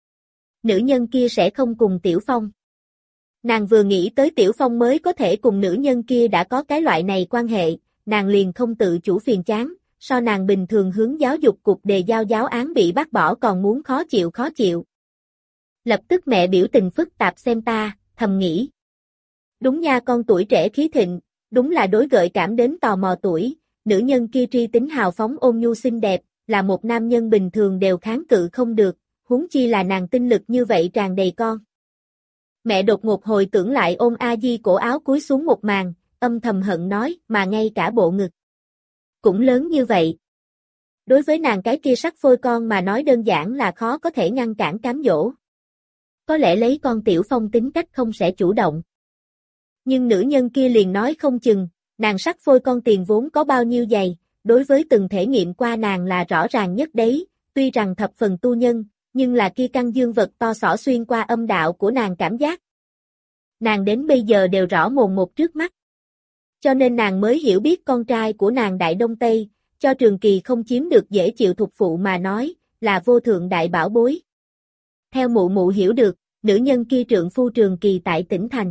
Nữ nhân kia sẽ không cùng Tiểu Phong. Nàng vừa nghĩ tới Tiểu Phong mới có thể cùng nữ nhân kia đã có cái loại này quan hệ, nàng liền không tự chủ phiền chán, so nàng bình thường hướng giáo dục cục đề giao giáo án bị bác bỏ còn muốn khó chịu khó chịu. Lập tức mẹ biểu tình phức tạp xem ta, thầm nghĩ. Đúng nha, con tuổi trẻ khí thịnh, đúng là đối gợi cảm đến tò mò tuổi, nữ nhân kia tri tính hào phóng ôn nhu xinh đẹp, là một nam nhân bình thường đều kháng cự không được, huống chi là nàng tinh lực như vậy tràn đầy con. Mẹ đột ngột hồi tưởng lại ôm A Di cổ áo cúi xuống một màn, âm thầm hận nói, mà ngay cả bộ ngực cũng lớn như vậy. Đối với nàng cái kia sắc phôi con mà nói đơn giản là khó có thể ngăn cản cám dỗ. Có lẽ lấy con Tiểu Phong tính cách không sẽ chủ động. Nhưng nữ nhân kia liền nói không chừng, nàng sắc phôi con tiền vốn có bao nhiêu dày, đối với từng thể nghiệm qua nàng là rõ ràng nhất đấy, tuy rằng thập phần tu nhân, nhưng là kia căn dương vật to xỏ xuyên qua âm đạo của nàng cảm giác. Nàng đến bây giờ đều rõ mồn một trước mắt. Cho nên nàng mới hiểu biết con trai của nàng Đại Đông Tây, cho Trường Kỳ không chiếm được dễ chịu thục phụ mà nói, là vô thượng đại bảo bối. Theo mụ mụ hiểu được, nữ nhân kia trượng phu Trường Kỳ tại tỉnh thành.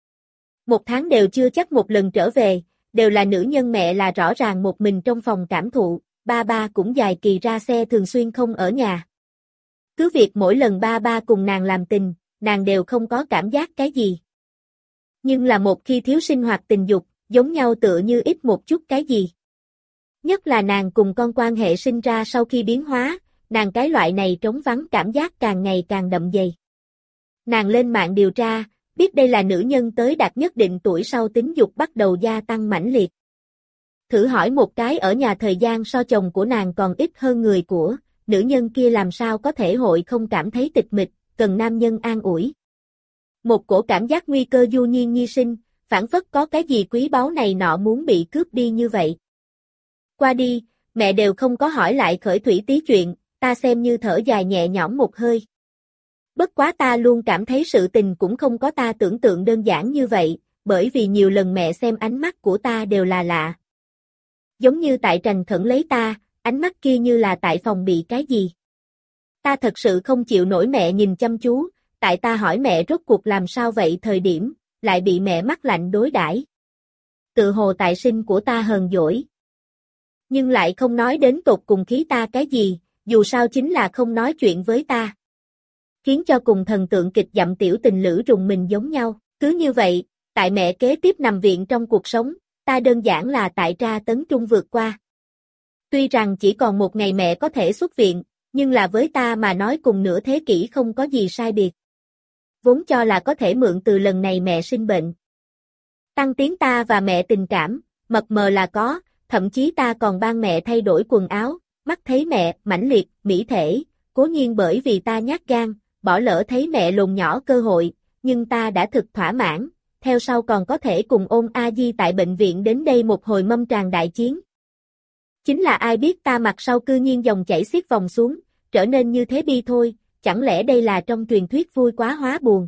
Một tháng đều chưa chắc một lần trở về, đều là nữ nhân mẹ là rõ ràng một mình trong phòng cảm thụ, ba ba cũng dài kỳ ra xe thường xuyên không ở nhà. Cứ việc mỗi lần ba ba cùng nàng làm tình, nàng đều không có cảm giác cái gì. Nhưng là một khi thiếu sinh hoạt tình dục, giống nhau tựa như ít một chút cái gì. Nhất là nàng cùng con quan hệ sinh ra sau khi biến hóa, nàng cái loại này trống vắng cảm giác càng ngày càng đậm dày. Nàng lên mạng điều tra, biết đây là nữ nhân tới đạt nhất định tuổi sau tính dục bắt đầu gia tăng mãnh liệt. Thử hỏi một cái ở nhà thời gian so chồng của nàng còn ít hơn người của, nữ nhân kia làm sao có thể hội không cảm thấy tịch mịch, cần nam nhân an ủi. Một cổ cảm giác nguy cơ du nhiên nhi sinh, phản phất có cái gì quý báu này nọ muốn bị cướp đi như vậy. Qua đi, mẹ đều không có hỏi lại khởi thủy tí chuyện, ta xem như thở dài nhẹ nhõm một hơi. Bất quá ta luôn cảm thấy sự tình cũng không có ta tưởng tượng đơn giản như vậy, bởi vì nhiều lần mẹ xem ánh mắt của ta đều là lạ. Giống như tại trành khẩn lấy ta, ánh mắt kia như là tại phòng bị cái gì. Ta thật sự không chịu nổi mẹ nhìn chăm chú, tại ta hỏi mẹ rốt cuộc làm sao vậy thời điểm, lại bị mẹ mắt lạnh đối đãi. Tự hồ tại sinh của ta hờn dỗi. Nhưng lại không nói đến tột cùng khí ta cái gì, dù sao chính là không nói chuyện với ta. Khiến cho cùng thần tượng kịch dặm tiểu tình lữ rùng mình giống nhau, cứ như vậy, tại mẹ kế tiếp nằm viện trong cuộc sống, ta đơn giản là tại tra tấn trung vượt qua. Tuy rằng chỉ còn một ngày mẹ có thể xuất viện, nhưng là với ta mà nói cùng nửa thế kỷ không có gì sai biệt. Vốn cho là có thể mượn từ lần này mẹ sinh bệnh. Tăng tiến ta và mẹ tình cảm, mập mờ là có, thậm chí ta còn ban mẹ thay đổi quần áo, mắt thấy mẹ, mãnh liệt, mỹ thể, cố nhiên bởi vì ta nhát gan, bỏ lỡ thấy mẹ lồn nhỏ cơ hội, nhưng ta đã thực thỏa mãn, theo sau còn có thể cùng ôm A Di tại bệnh viện đến đây một hồi mâm tràng đại chiến. Chính là ai biết ta mặt sau cư nhiên dòng chảy xiết vòng xuống, trở nên như thế bi thôi, chẳng lẽ đây là trong truyền thuyết vui quá hóa buồn.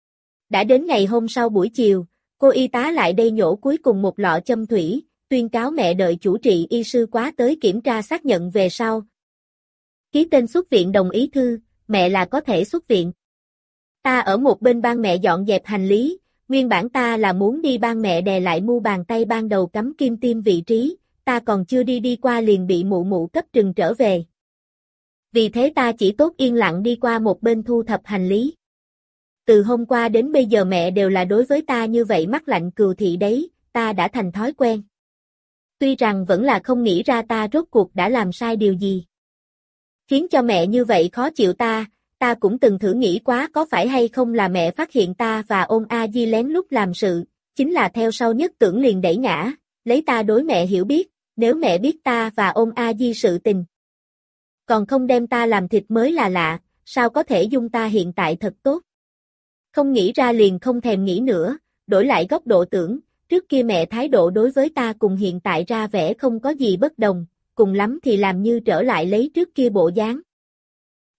Đã đến ngày hôm sau buổi chiều, cô y tá lại đây nhổ cuối cùng một lọ châm thủy, tuyên cáo mẹ đợi chủ trị y sư quá tới kiểm tra xác nhận về sau. Ký tên xuất viện đồng ý thư, mẹ là có thể xuất viện. Ta ở một bên ban mẹ dọn dẹp hành lý, nguyên bản ta là muốn đi ban mẹ đè lại mu bàn tay ban đầu cắm kim tiêm vị trí, ta còn chưa đi đi qua liền bị mụ mụ cấp trừng trở về. Vì thế ta chỉ tốt yên lặng đi qua một bên thu thập hành lý. Từ hôm qua đến bây giờ mẹ đều là đối với ta như vậy mắt lạnh cừu thị đấy, ta đã thành thói quen. Tuy rằng vẫn là không nghĩ ra ta rốt cuộc đã làm sai điều gì. Khiến cho mẹ như vậy khó chịu ta, ta cũng từng thử nghĩ quá có phải hay không là mẹ phát hiện ta và ôm A Di lén lút làm sự, chính là theo sau nhất tưởng liền đẩy ngã, lấy ta đối mẹ hiểu biết, nếu mẹ biết ta và ôm A Di sự tình. Còn không đem ta làm thịt mới là lạ, sao có thể dung ta hiện tại thật tốt. Không nghĩ ra liền không thèm nghĩ nữa, đổi lại góc độ tưởng, trước kia mẹ thái độ đối với ta cùng hiện tại ra vẻ không có gì bất đồng, cùng lắm thì làm như trở lại lấy trước kia bộ dáng,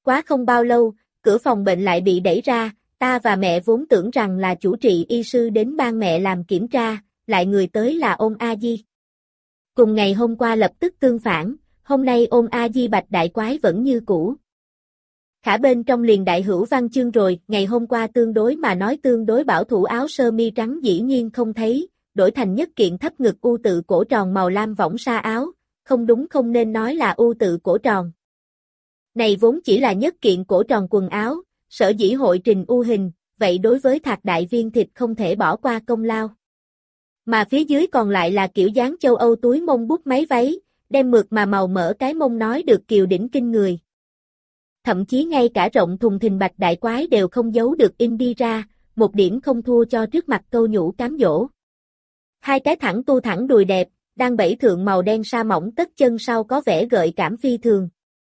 Quá không bao lâu, cửa phòng bệnh lại bị đẩy ra, ta và mẹ vốn tưởng rằng là chủ trị y sư đến ban mẹ làm kiểm tra, lại người tới là Ôn A Di. Cùng ngày hôm qua lập tức tương phản, hôm nay Ôn A Di bạch đại quái vẫn như cũ. Khả bên trong liền đại hữu văn chương rồi, ngày hôm qua tương đối mà nói tương đối bảo thủ áo sơ mi trắng dĩ nhiên không thấy, đổi thành nhất kiện thấp ngực u tự cổ tròn màu lam võng sa áo, không đúng không nên nói là u tự cổ tròn. Này vốn chỉ là nhất kiện cổ tròn quần áo, sở dĩ hội trình u hình, vậy đối với Thạc đại viên thịt không thể bỏ qua công lao. Mà phía dưới còn lại là kiểu dáng châu Âu túi mông bút máy váy, đem mượt mà màu mỡ cái mông nói được kiều đỉnh kinh người. Thậm chí ngay cả rộng thùng thình bạch đại quái đều không giấu được in đi ra, một điểm không thua cho trước mặt câu nhũ cám dỗ. Hai cái thẳng tu thẳng đùi đẹp, đang bẫy thượng màu đen sa mỏng tất chân sau có vẻ gợi cảm phi thường.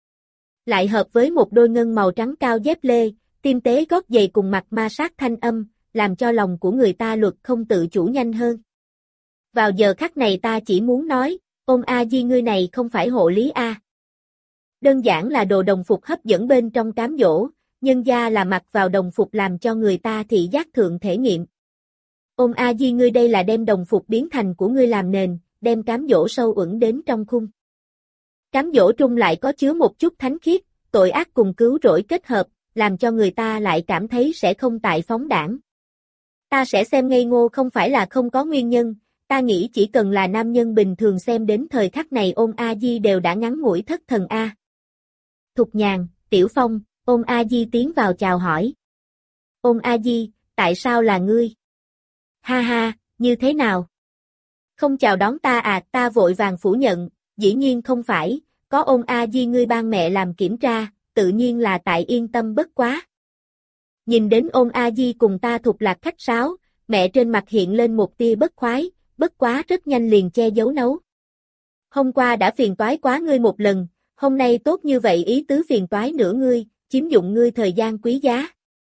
Lại hợp với một đôi ngân màu trắng cao dép lê, tim tế gót giày cùng mặt ma sát thanh âm, làm cho lòng của người ta luật không tự chủ nhanh hơn. Vào giờ khắc này ta chỉ muốn nói, Ôn A Di ngươi này không phải hộ lý A. Đơn giản là đồ đồng phục hấp dẫn bên trong cám dỗ, nhân gia là mặc vào đồng phục làm cho người ta thị giác thượng thể nghiệm. Ôn A Di ngươi đây là đem đồng phục biến thành của ngươi làm nền, đem cám dỗ sâu uẩn đến trong khung. Cám dỗ trung lại có chứa một chút thánh khiết, tội ác cùng cứu rỗi kết hợp, làm cho người ta lại cảm thấy sẽ không tại phóng đảng. Ta sẽ xem ngây ngô không phải là không có nguyên nhân, ta nghĩ chỉ cần là nam nhân bình thường xem đến thời khắc này Ôn A Di đều đã ngắn ngủi thất thần A. Thục Nhàn, Tiểu Phong, Ôn A Di tiến vào chào hỏi. Ôn A Di, tại sao là ngươi? Ha ha, như thế nào? Không chào đón ta à, ta vội vàng phủ nhận, dĩ nhiên không phải, có Ôn A Di ngươi ban mẹ làm kiểm tra, tự nhiên là tại yên tâm bất quá. Nhìn đến Ôn A Di cùng ta thục lạc khách sáo, mẹ trên mặt hiện lên một tia bất khoái, bất quá rất nhanh liền che giấu nấu. Hôm qua đã phiền toái quá ngươi một lần, hôm nay tốt như vậy ý tứ phiền toái nữa ngươi, chiếm dụng ngươi thời gian quý giá.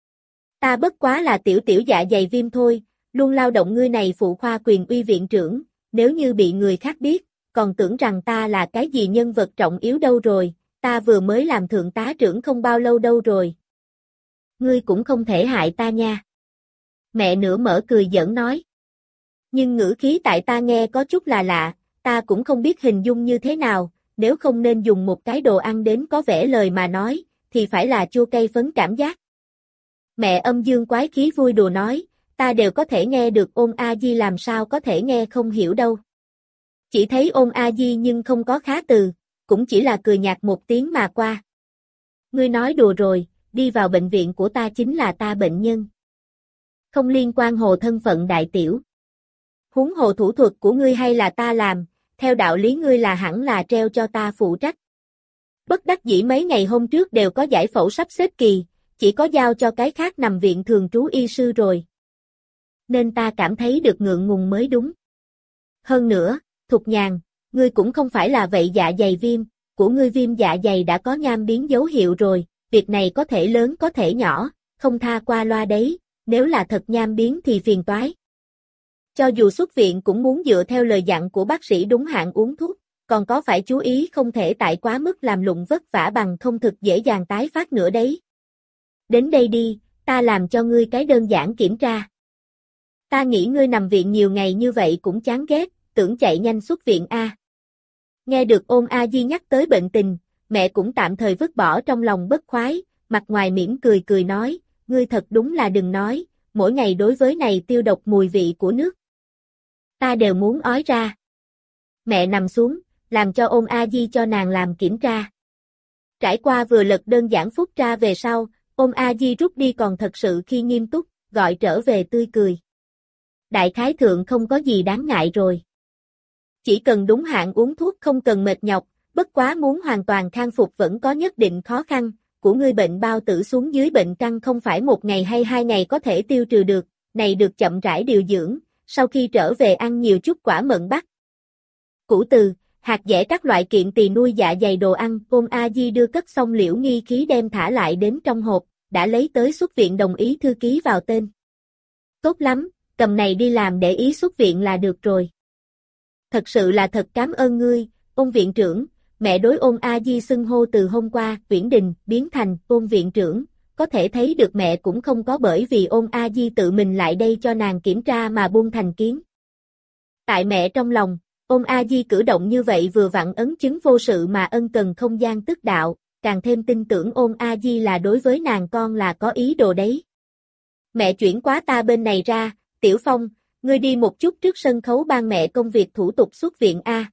Ta bất quá là tiểu tiểu dạ dày viêm thôi, luôn lao động ngươi này phụ khoa quyền uy viện trưởng, nếu như bị người khác biết, còn tưởng rằng ta là cái gì nhân vật trọng yếu đâu rồi, ta vừa mới làm thượng tá trưởng không bao lâu đâu rồi. Ngươi cũng không thể hại ta nha. Mẹ nửa mở cười giỡn nói. Nhưng ngữ khí tại ta nghe có chút là lạ, ta cũng không biết hình dung như thế nào, nếu không nên dùng một cái đồ ăn đến có vẻ lời mà nói, thì phải là chua cay phấn cảm giác. Mẹ âm dương quái khí vui đùa nói, ta đều có thể nghe được Ôn A Di làm sao có thể nghe không hiểu đâu. Chỉ thấy Ôn A Di nhưng không có khá từ, cũng chỉ là cười nhạt một tiếng mà qua. Ngươi nói đùa rồi, đi vào bệnh viện của ta chính là ta bệnh nhân. Không liên quan hồ thân phận đại tiểu. Huống hồ thủ thuật của ngươi hay là ta làm, theo đạo lý ngươi là hẳn là treo cho ta phụ trách. Bất đắc dĩ mấy ngày hôm trước đều có giải phẫu sắp xếp kỳ, chỉ có giao cho cái khác nằm viện thường trú y sư rồi. Nên ta cảm thấy được ngượng ngùng mới đúng. Hơn nữa, Thục Nhàn, ngươi cũng không phải là vậy dạ dày viêm, của ngươi viêm dạ dày đã có nham biến dấu hiệu rồi, việc này có thể lớn có thể nhỏ, không tha qua loa đấy, nếu là thật nham biến thì phiền toái. Cho dù xuất viện cũng muốn dựa theo lời dặn của bác sĩ đúng hạn uống thuốc, còn có phải chú ý không thể tại quá mức làm lụng vất vả bằng không thực dễ dàng tái phát nữa đấy. Đến đây đi, ta làm cho ngươi cái đơn giản kiểm tra. Ta nghĩ ngươi nằm viện nhiều ngày như vậy cũng chán ghét, tưởng chạy nhanh xuất viện a. Nghe được Ôn A Di nhắc tới bệnh tình, mẹ cũng tạm thời vứt bỏ trong lòng bất khoái, mặt ngoài mỉm cười cười nói, ngươi thật đúng là đừng nói, mỗi ngày đối với này tiêu độc mùi vị của nước. Ta đều muốn ói ra. Mẹ nằm xuống, làm cho Ôn A Di cho nàng làm kiểm tra. Trải qua vừa lật đơn giản phúc tra về sau, Ôn A Di rút đi còn thật sự khi nghiêm túc, gọi trở về tươi cười. Đại khái thượng không có gì đáng ngại rồi. Chỉ cần đúng hạn uống thuốc không cần mệt nhọc, bất quá muốn hoàn toàn khang phục vẫn có nhất định khó khăn, của ngươi bệnh bao tử xuống dưới bệnh căn không phải một ngày hay hai ngày có thể tiêu trừ được, này được chậm rãi điều dưỡng, sau khi trở về ăn nhiều chút quả mận bắc. Củ từ, hạt dẻ các loại kiện tỳ nuôi dạ dày đồ ăn, Ôn A Di đưa cất xong liễu nghi khí đem thả lại đến trong hộp, đã lấy tới xuất viện đồng ý thư ký vào tên. Tốt lắm, cầm này đi làm để ý xuất viện là được rồi. Thật sự là thật cảm ơn ngươi, Ôn viện trưởng, mẹ đối Ôn A Di xưng hô từ hôm qua, Uyển Đình, biến thành Ôn viện trưởng, có thể thấy được mẹ cũng không có bởi vì Ôn A Di tự mình lại đây cho nàng kiểm tra mà buông thành kiến. Tại mẹ trong lòng, Ôn A Di cử động như vậy vừa vặn ấn chứng vô sự mà ân cần không gian tức đạo, càng thêm tin tưởng Ôn A Di là đối với nàng con là có ý đồ đấy. Mẹ chuyển quá ta bên này ra, Tiểu Phong, ngươi đi một chút trước sân khấu ban mẹ công việc thủ tục xuất viện A.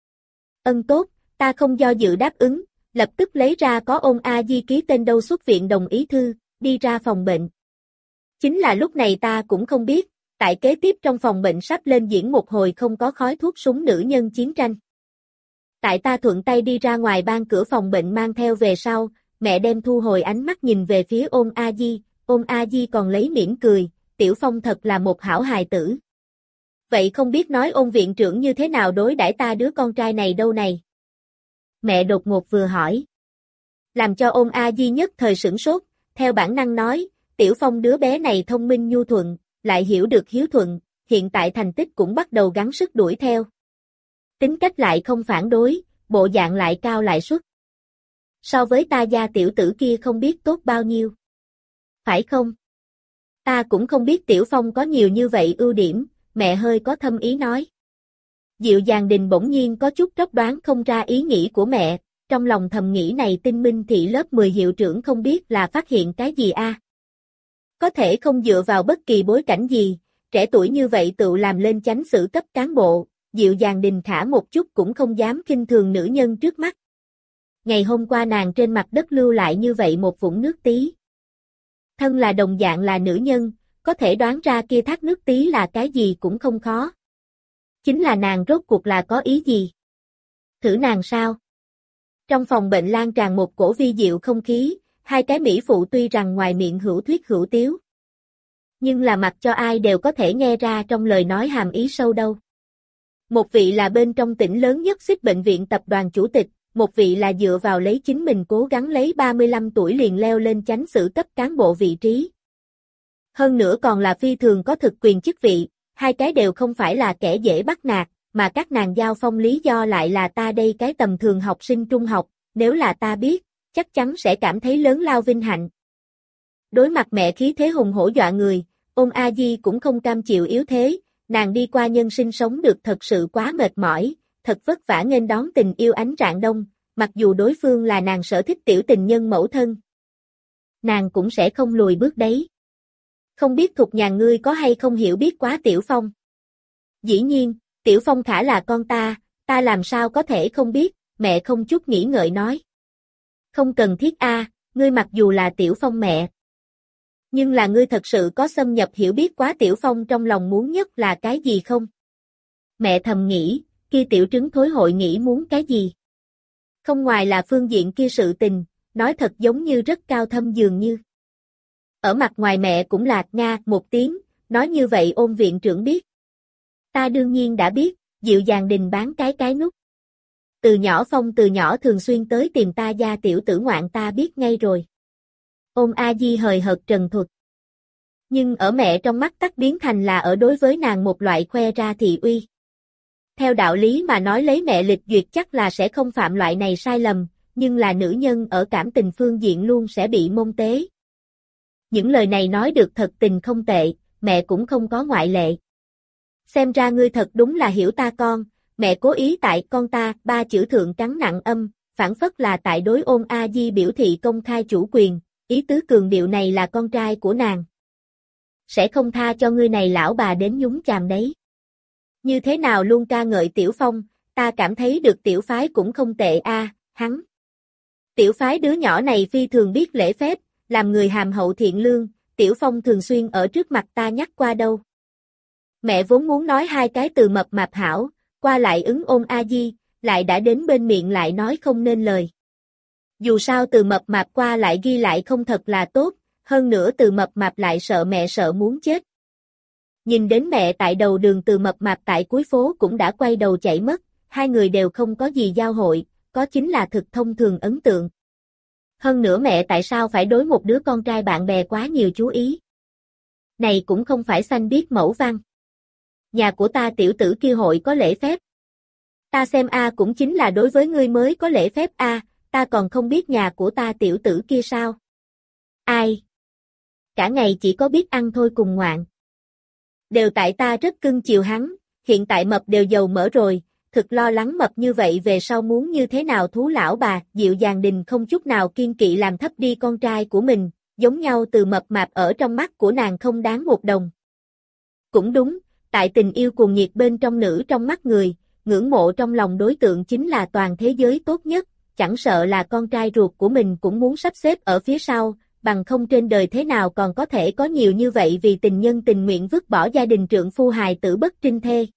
Ân tốt, ta không do dự đáp ứng, lập tức lấy ra có Ôn A Di ký tên đâu xuất viện đồng ý thư, đi ra phòng bệnh. Chính là lúc này ta cũng không biết, tại kế tiếp trong phòng bệnh sắp lên diễn một hồi không có khói thuốc súng nữ nhân chiến tranh. Tại ta thuận tay đi ra ngoài ban cửa phòng bệnh mang theo về sau, mẹ đem thu hồi ánh mắt nhìn về phía Ôn A Di, Ôn A Di còn lấy mỉm cười, Tiểu Phong thật là một hảo hài tử. Vậy không biết nói Ôn viện trưởng như thế nào đối đãi ta đứa con trai này đâu này? Mẹ đột ngột vừa hỏi. Làm cho Ôn A Di nhất thời sửng sốt, theo bản năng nói, Tiểu Phong đứa bé này thông minh nhu thuận, lại hiểu được hiếu thuận, hiện tại thành tích cũng bắt đầu gắng sức đuổi theo. Tính cách lại không phản đối, bộ dạng lại cao lại xuất. So với ta gia tiểu tử kia không biết tốt bao nhiêu. Phải không? Ta cũng không biết Tiểu Phong có nhiều như vậy ưu điểm, mẹ hơi có thâm ý nói. Diệu Dàng Đình bỗng nhiên có chút tróc đoán không ra ý nghĩ của mẹ, trong lòng thầm nghĩ này Tinh Minh thị lớp mười hiệu trưởng không biết là phát hiện cái gì a? À? Có thể không dựa vào bất kỳ bối cảnh gì, trẻ tuổi như vậy tự làm lên chánh sử cấp cán bộ, Diệu Dàng Đình khả một chút cũng không dám khinh thường nữ nhân trước mắt. Ngày hôm qua nàng trên mặt đất lưu lại như vậy một vũng nước tí. Thân là đồng dạng là nữ nhân, có thể đoán ra kia thác nước tí là cái gì cũng không khó. Chính là nàng rốt cuộc là có ý gì? Thử nàng sao? Trong phòng bệnh lan tràn một cổ vi diệu không khí, hai cái mỹ phụ tuy rằng ngoài miệng hữu thuyết hữu tiếu. Nhưng là mặc cho ai đều có thể nghe ra trong lời nói hàm ý sâu đâu. Một vị là bên trong tỉnh lớn nhất xích bệnh viện tập đoàn chủ tịch, một vị là dựa vào lấy chính mình cố gắng lấy ba mươi lăm tuổi liền leo lên chánh sử cấp cán bộ vị trí. Hơn nữa còn là phi thường có thực quyền chức vị, hai cái đều không phải là kẻ dễ bắt nạt, mà các nàng giao phong lý do lại là ta đây cái tầm thường học sinh trung học, nếu là ta biết, chắc chắn sẽ cảm thấy lớn lao vinh hạnh. Đối mặt mẹ khí thế hùng hổ dọa người, Ôn A Di cũng không cam chịu yếu thế, nàng đi qua nhân sinh sống được thật sự quá mệt mỏi, thật vất vả nghênh đón tình yêu ánh rạng đông, mặc dù đối phương là nàng sở thích tiểu tình nhân mẫu thân. Nàng cũng sẽ không lùi bước đấy. Không biết Thục Nhàn ngươi có hay không hiểu biết quá Tiểu Phong? Dĩ nhiên, Tiểu Phong khả là con ta, ta làm sao có thể không biết, mẹ không chút nghĩ ngợi nói. Không cần thiết a, ngươi mặc dù là Tiểu Phong mẹ. Nhưng là ngươi thật sự có xâm nhập hiểu biết quá Tiểu Phong trong lòng muốn nhất là cái gì không? Mẹ thầm nghĩ, kia tiểu trứng thối hội nghĩ muốn cái gì? Không ngoài là phương diện kia sự tình, nói thật giống như rất cao thâm dường như. Ở mặt ngoài mẹ cũng là nga một tiếng, nói như vậy Ôn viện trưởng biết. Ta đương nhiên đã biết, Diệu Dàng Đình bán cái cái nút. Từ nhỏ Phong từ nhỏ thường xuyên tới tìm ta gia tiểu tử ngoạn ta biết ngay rồi. Ôn A Di hời hợt trần thuật. Nhưng ở mẹ trong mắt tắc biến thành là ở đối với nàng một loại khoe ra thị uy. Theo đạo lý mà nói lấy mẹ lịch duyệt chắc là sẽ không phạm loại này sai lầm, nhưng là nữ nhân ở cảm tình phương diện luôn sẽ bị môn tế. Những lời này nói được thật tình không tệ, mẹ cũng không có ngoại lệ. Xem ra ngươi thật đúng là hiểu ta con, mẹ cố ý tại con ta ba chữ thượng cắn nặng âm, phản phất là tại đối Ôn A Di biểu thị công khai chủ quyền, ý tứ cường điệu này là con trai của nàng. Sẽ không tha cho ngươi này lão bà đến nhúng chàm đấy. Như thế nào luôn ca ngợi Tiểu Phong, ta cảm thấy được Tiểu Phái cũng không tệ a, à, hắn. Tiểu Phái đứa nhỏ này phi thường biết lễ phép, làm người hàm hậu thiện lương, Tiểu Phong thường xuyên ở trước mặt ta nhắc qua đâu. Mẹ vốn muốn nói hai cái từ mập mạp hảo, qua lại ứng Ôn A Di, lại đã đến bên miệng lại nói không nên lời. Dù sao từ mập mạp qua lại ghi lại không thật là tốt, hơn nữa từ mập mạp lại sợ mẹ sợ muốn chết. Nhìn đến mẹ tại đầu đường từ mập mạp tại cuối phố cũng đã quay đầu chạy mất, hai người đều không có gì giao hội, có chính là thực thông thường ấn tượng. Hơn nữa mẹ tại sao phải đối một đứa con trai bạn bè quá nhiều chú ý? Này cũng không phải xanh biết mẫu văn. Nhà của ta tiểu tử kia hội có lễ phép. Ta xem a cũng chính là đối với ngươi mới có lễ phép a, ta còn không biết nhà của ta tiểu tử kia sao. Ai? Cả ngày chỉ có biết ăn thôi cùng ngoạn. Đều tại ta rất cưng chiều hắn, hiện tại mập đều dầu mỡ rồi, thực lo lắng mập như vậy về sau muốn như thế nào thú lão bà, Dịu Dàng Đình không chút nào kiên kỵ làm thấp đi con trai của mình, giống nhau từ mập mạp ở trong mắt của nàng không đáng một đồng. Cũng đúng, tại tình yêu cuồng nhiệt bên trong nữ trong mắt người, ngưỡng mộ trong lòng đối tượng chính là toàn thế giới tốt nhất, chẳng sợ là con trai ruột của mình cũng muốn sắp xếp ở phía sau, bằng không trên đời thế nào còn có thể có nhiều như vậy vì tình nhân tình nguyện vứt bỏ gia đình trượng phu hài tử bất trinh thê.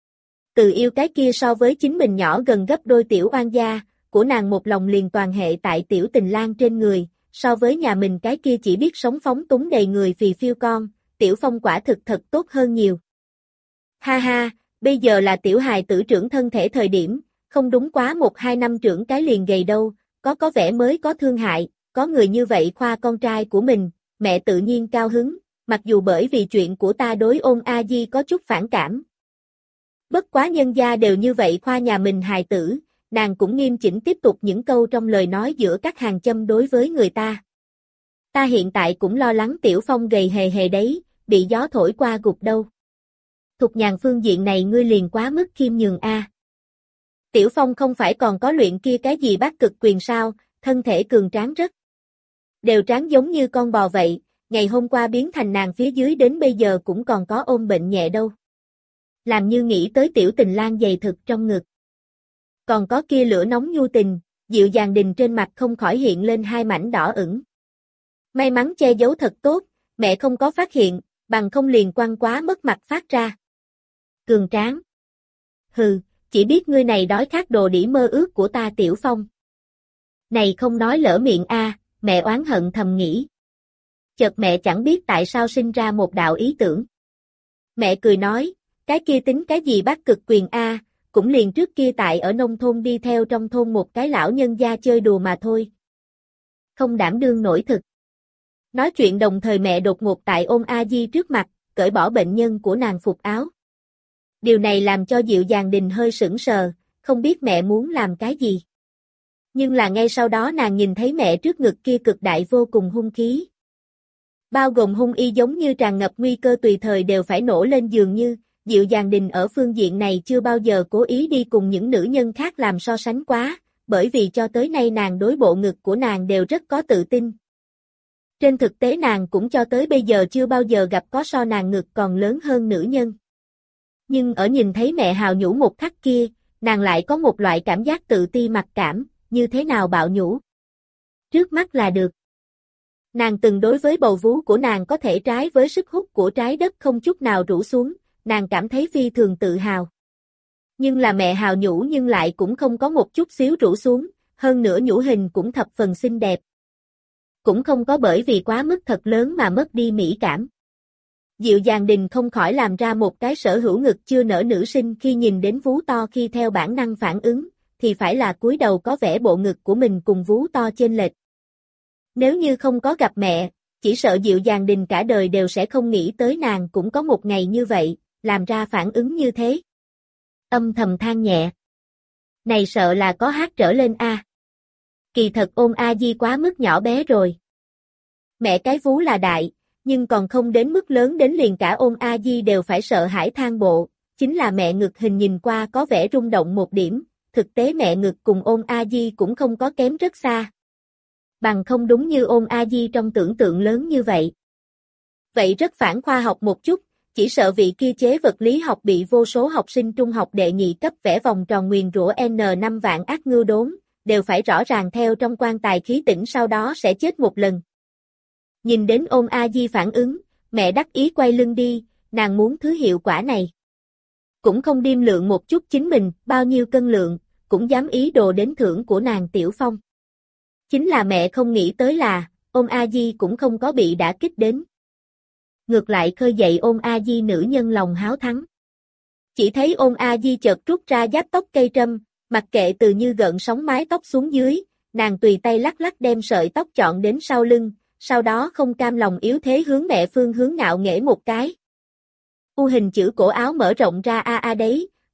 Từ yêu cái kia so với chính mình nhỏ gần gấp đôi tiểu oan gia, của nàng một lòng liền toàn hệ tại tiểu Tình Lang trên người, so với nhà mình cái kia chỉ biết sống phóng túng đầy người phì phiêu con, tiểu Phong quả thực thật tốt hơn nhiều. Ha ha, bây giờ là tiểu hài tử trưởng thân thể thời điểm, không đúng quá một hai năm trưởng cái liền gầy đâu, có có vẻ mới có thương hại, có người như vậy khoa con trai của mình, mẹ tự nhiên cao hứng, mặc dù bởi vì chuyện của ta đối Ôn A Di có chút phản cảm. Bất quá nhân gia đều như vậy khoa nhà mình hài tử, nàng cũng nghiêm chỉnh tiếp tục những câu trong lời nói giữa các hàng châm đối với người ta. Ta hiện tại cũng lo lắng tiểu Phong gầy hề hề đấy, bị gió thổi qua gục đâu. Thục nhàn phương diện này ngươi liền quá mức khiêm nhường a. Tiểu Phong không phải còn có luyện kia cái gì bát cực quyền sao, thân thể cường tráng rất. Đều tráng giống như con bò vậy, ngày hôm qua biến thành nàng phía dưới đến bây giờ cũng còn có ôm bệnh nhẹ đâu. Làm như nghĩ tới tiểu Tình Lang dày thực trong ngực. Còn có kia lửa nóng nhu tình, Dịu Dàng Đình trên mặt không khỏi hiện lên hai mảnh đỏ ửng. May mắn che giấu thật tốt, mẹ không có phát hiện, bằng không liền quăng quá mất mặt phát ra. Cường tráng. Hừ, chỉ biết ngươi này đói khát đồ đĩ mơ ước của ta tiểu Phong. Này không nói lỡ miệng a, mẹ oán hận thầm nghĩ. Chợt mẹ chẳng biết tại sao sinh ra một đạo ý tưởng. Mẹ cười nói, cái kia tính cái gì bác cực quyền a, cũng liền trước kia tại ở nông thôn đi theo trong thôn một cái lão nhân gia chơi đùa mà thôi. Không đảm đương nổi thực. Nói chuyện đồng thời mẹ đột ngột tại Ôn A Di trước mặt, cởi bỏ bệnh nhân của nàng phục áo. Điều này làm cho Dịu Dàng Đình hơi sững sờ, không biết mẹ muốn làm cái gì. Nhưng là ngay sau đó nàng nhìn thấy mẹ trước ngực kia cực đại vô cùng hung khí. Bao gồm hung y giống như tràn ngập nguy cơ tùy thời đều phải nổ lên dường như, Dịu Dàng Đình ở phương diện này chưa bao giờ cố ý đi cùng những nữ nhân khác làm so sánh quá, bởi vì cho tới nay nàng đối bộ ngực của nàng đều rất có tự tin. Trên thực tế nàng cũng cho tới bây giờ chưa bao giờ gặp có so nàng ngực còn lớn hơn nữ nhân. Nhưng ở nhìn thấy mẹ hào nhũ một khắc kia, nàng lại có một loại cảm giác tự ti mặc cảm, như thế nào bạo nhũ. Trước mắt là được. Nàng từng đối với bầu vú của nàng có thể trái với sức hút của trái đất không chút nào rũ xuống, nàng cảm thấy phi thường tự hào. Nhưng là mẹ hào nhũ nhưng lại cũng không có một chút xíu rũ xuống, hơn nữa nhũ hình cũng thập phần xinh đẹp. Cũng không có bởi vì quá mức thật lớn mà mất đi mỹ cảm. Dịu Dàng Đình không khỏi làm ra một cái sở hữu ngực chưa nở nữ sinh khi nhìn đến vú to khi theo bản năng phản ứng, thì phải là cúi đầu có vẻ bộ ngực của mình cùng vú to chênh lệch. Nếu như không có gặp mẹ, chỉ sợ Dịu Dàng Đình cả đời đều sẽ không nghĩ tới nàng cũng có một ngày như vậy, làm ra phản ứng như thế. Âm thầm than nhẹ. Này sợ là có hát trở lên a. Kỳ thật Ôn A Di quá mức nhỏ bé rồi. Mẹ cái vú là đại, nhưng còn không đến mức lớn đến liền cả Ôn A Di đều phải sợ hãi than bộ, chính là mẹ ngực hình nhìn qua có vẻ rung động một điểm, thực tế mẹ ngực cùng Ôn A Di cũng không có kém rất xa. Bằng không đúng như Ôn A Di trong tưởng tượng lớn như vậy. Vậy rất phản khoa học một chút, chỉ sợ vị kia chế vật lý học bị vô số học sinh trung học đệ nhị cấp vẽ vòng tròn nguyền rủa N năm vạn ác ngưu đốn, đều phải rõ ràng theo trong quan tài khí tỉnh sau đó sẽ chết một lần. Nhìn đến Ôn A Di phản ứng, mẹ đắc ý quay lưng đi, nàng muốn thứ hiệu quả này. Cũng không điềm lượng một chút chính mình, bao nhiêu cân lượng, cũng dám ý đồ đến thưởng của nàng Tiểu Phong. Chính là mẹ không nghĩ tới là, Ôn A Di cũng không có bị đả kích đến. Ngược lại khơi dậy Ôn A Di nữ nhân lòng háo thắng. Chỉ thấy Ôn A Di chợt rút ra giáp tóc cây trâm, mặc kệ từ như gợn sóng mái tóc xuống dưới, nàng tùy tay lắc lắc đem sợi tóc chọn đến sau lưng, sau đó không cam lòng yếu thế hướng mẹ phương hướng ngạo nghễ một cái. U hình chữ cổ áo mở rộng ra a a đấy,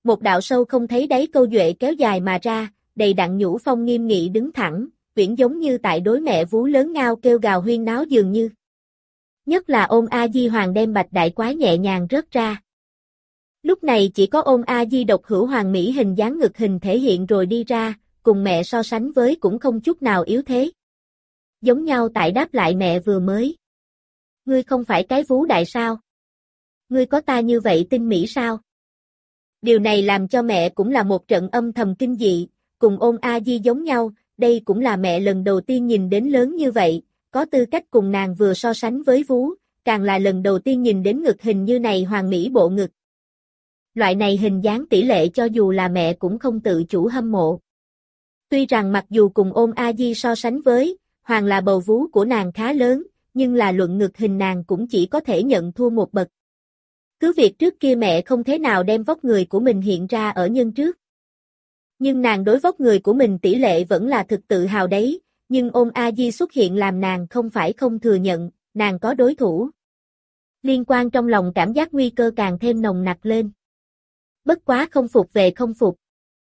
Một đạo sâu không thấy đáy câu duệ kéo dài mà ra, đầy đặn nhũ phong nghiêm nghị đứng thẳng, uyển giống như tại đối mẹ vú lớn ngao kêu gào huyên náo dường như. Nhất là ôm A Di Hoàng đem bạch đại quái nhẹ nhàng rớt ra. Lúc này chỉ có ôm A Di độc hữu hoàng mỹ hình dáng ngực hình thể hiện rồi đi ra, cùng mẹ so sánh với cũng không chút nào yếu thế. Giống nhau tại đáp lại mẹ vừa mới. Ngươi không phải cái vú đại sao? Ngươi có ta như vậy tinh mỹ sao? Điều này làm cho mẹ cũng là một trận âm thầm kinh dị, cùng ôm A Di giống nhau, đây cũng là mẹ lần đầu tiên nhìn đến lớn như vậy, có tư cách cùng nàng vừa so sánh với vú, càng là lần đầu tiên nhìn đến ngực hình như này hoàng mỹ bộ ngực. Loại này hình dáng tỷ lệ cho dù là mẹ cũng không tự chủ hâm mộ. Tuy rằng mặc dù cùng ôm A Di so sánh với, hoàng là bầu vú của nàng khá lớn, nhưng là luận ngực hình nàng cũng chỉ có thể nhận thua một bậc. Cứ việc trước kia mẹ không thế nào đem vóc người của mình hiện ra ở nhân trước. Nhưng nàng đối vóc người của mình tỷ lệ vẫn là thực tự hào đấy, nhưng ôm A Di xuất hiện làm nàng không phải không thừa nhận, nàng có đối thủ. Liên quan trong lòng cảm giác nguy cơ càng thêm nồng nặc lên. Bất quá không phục về không phục.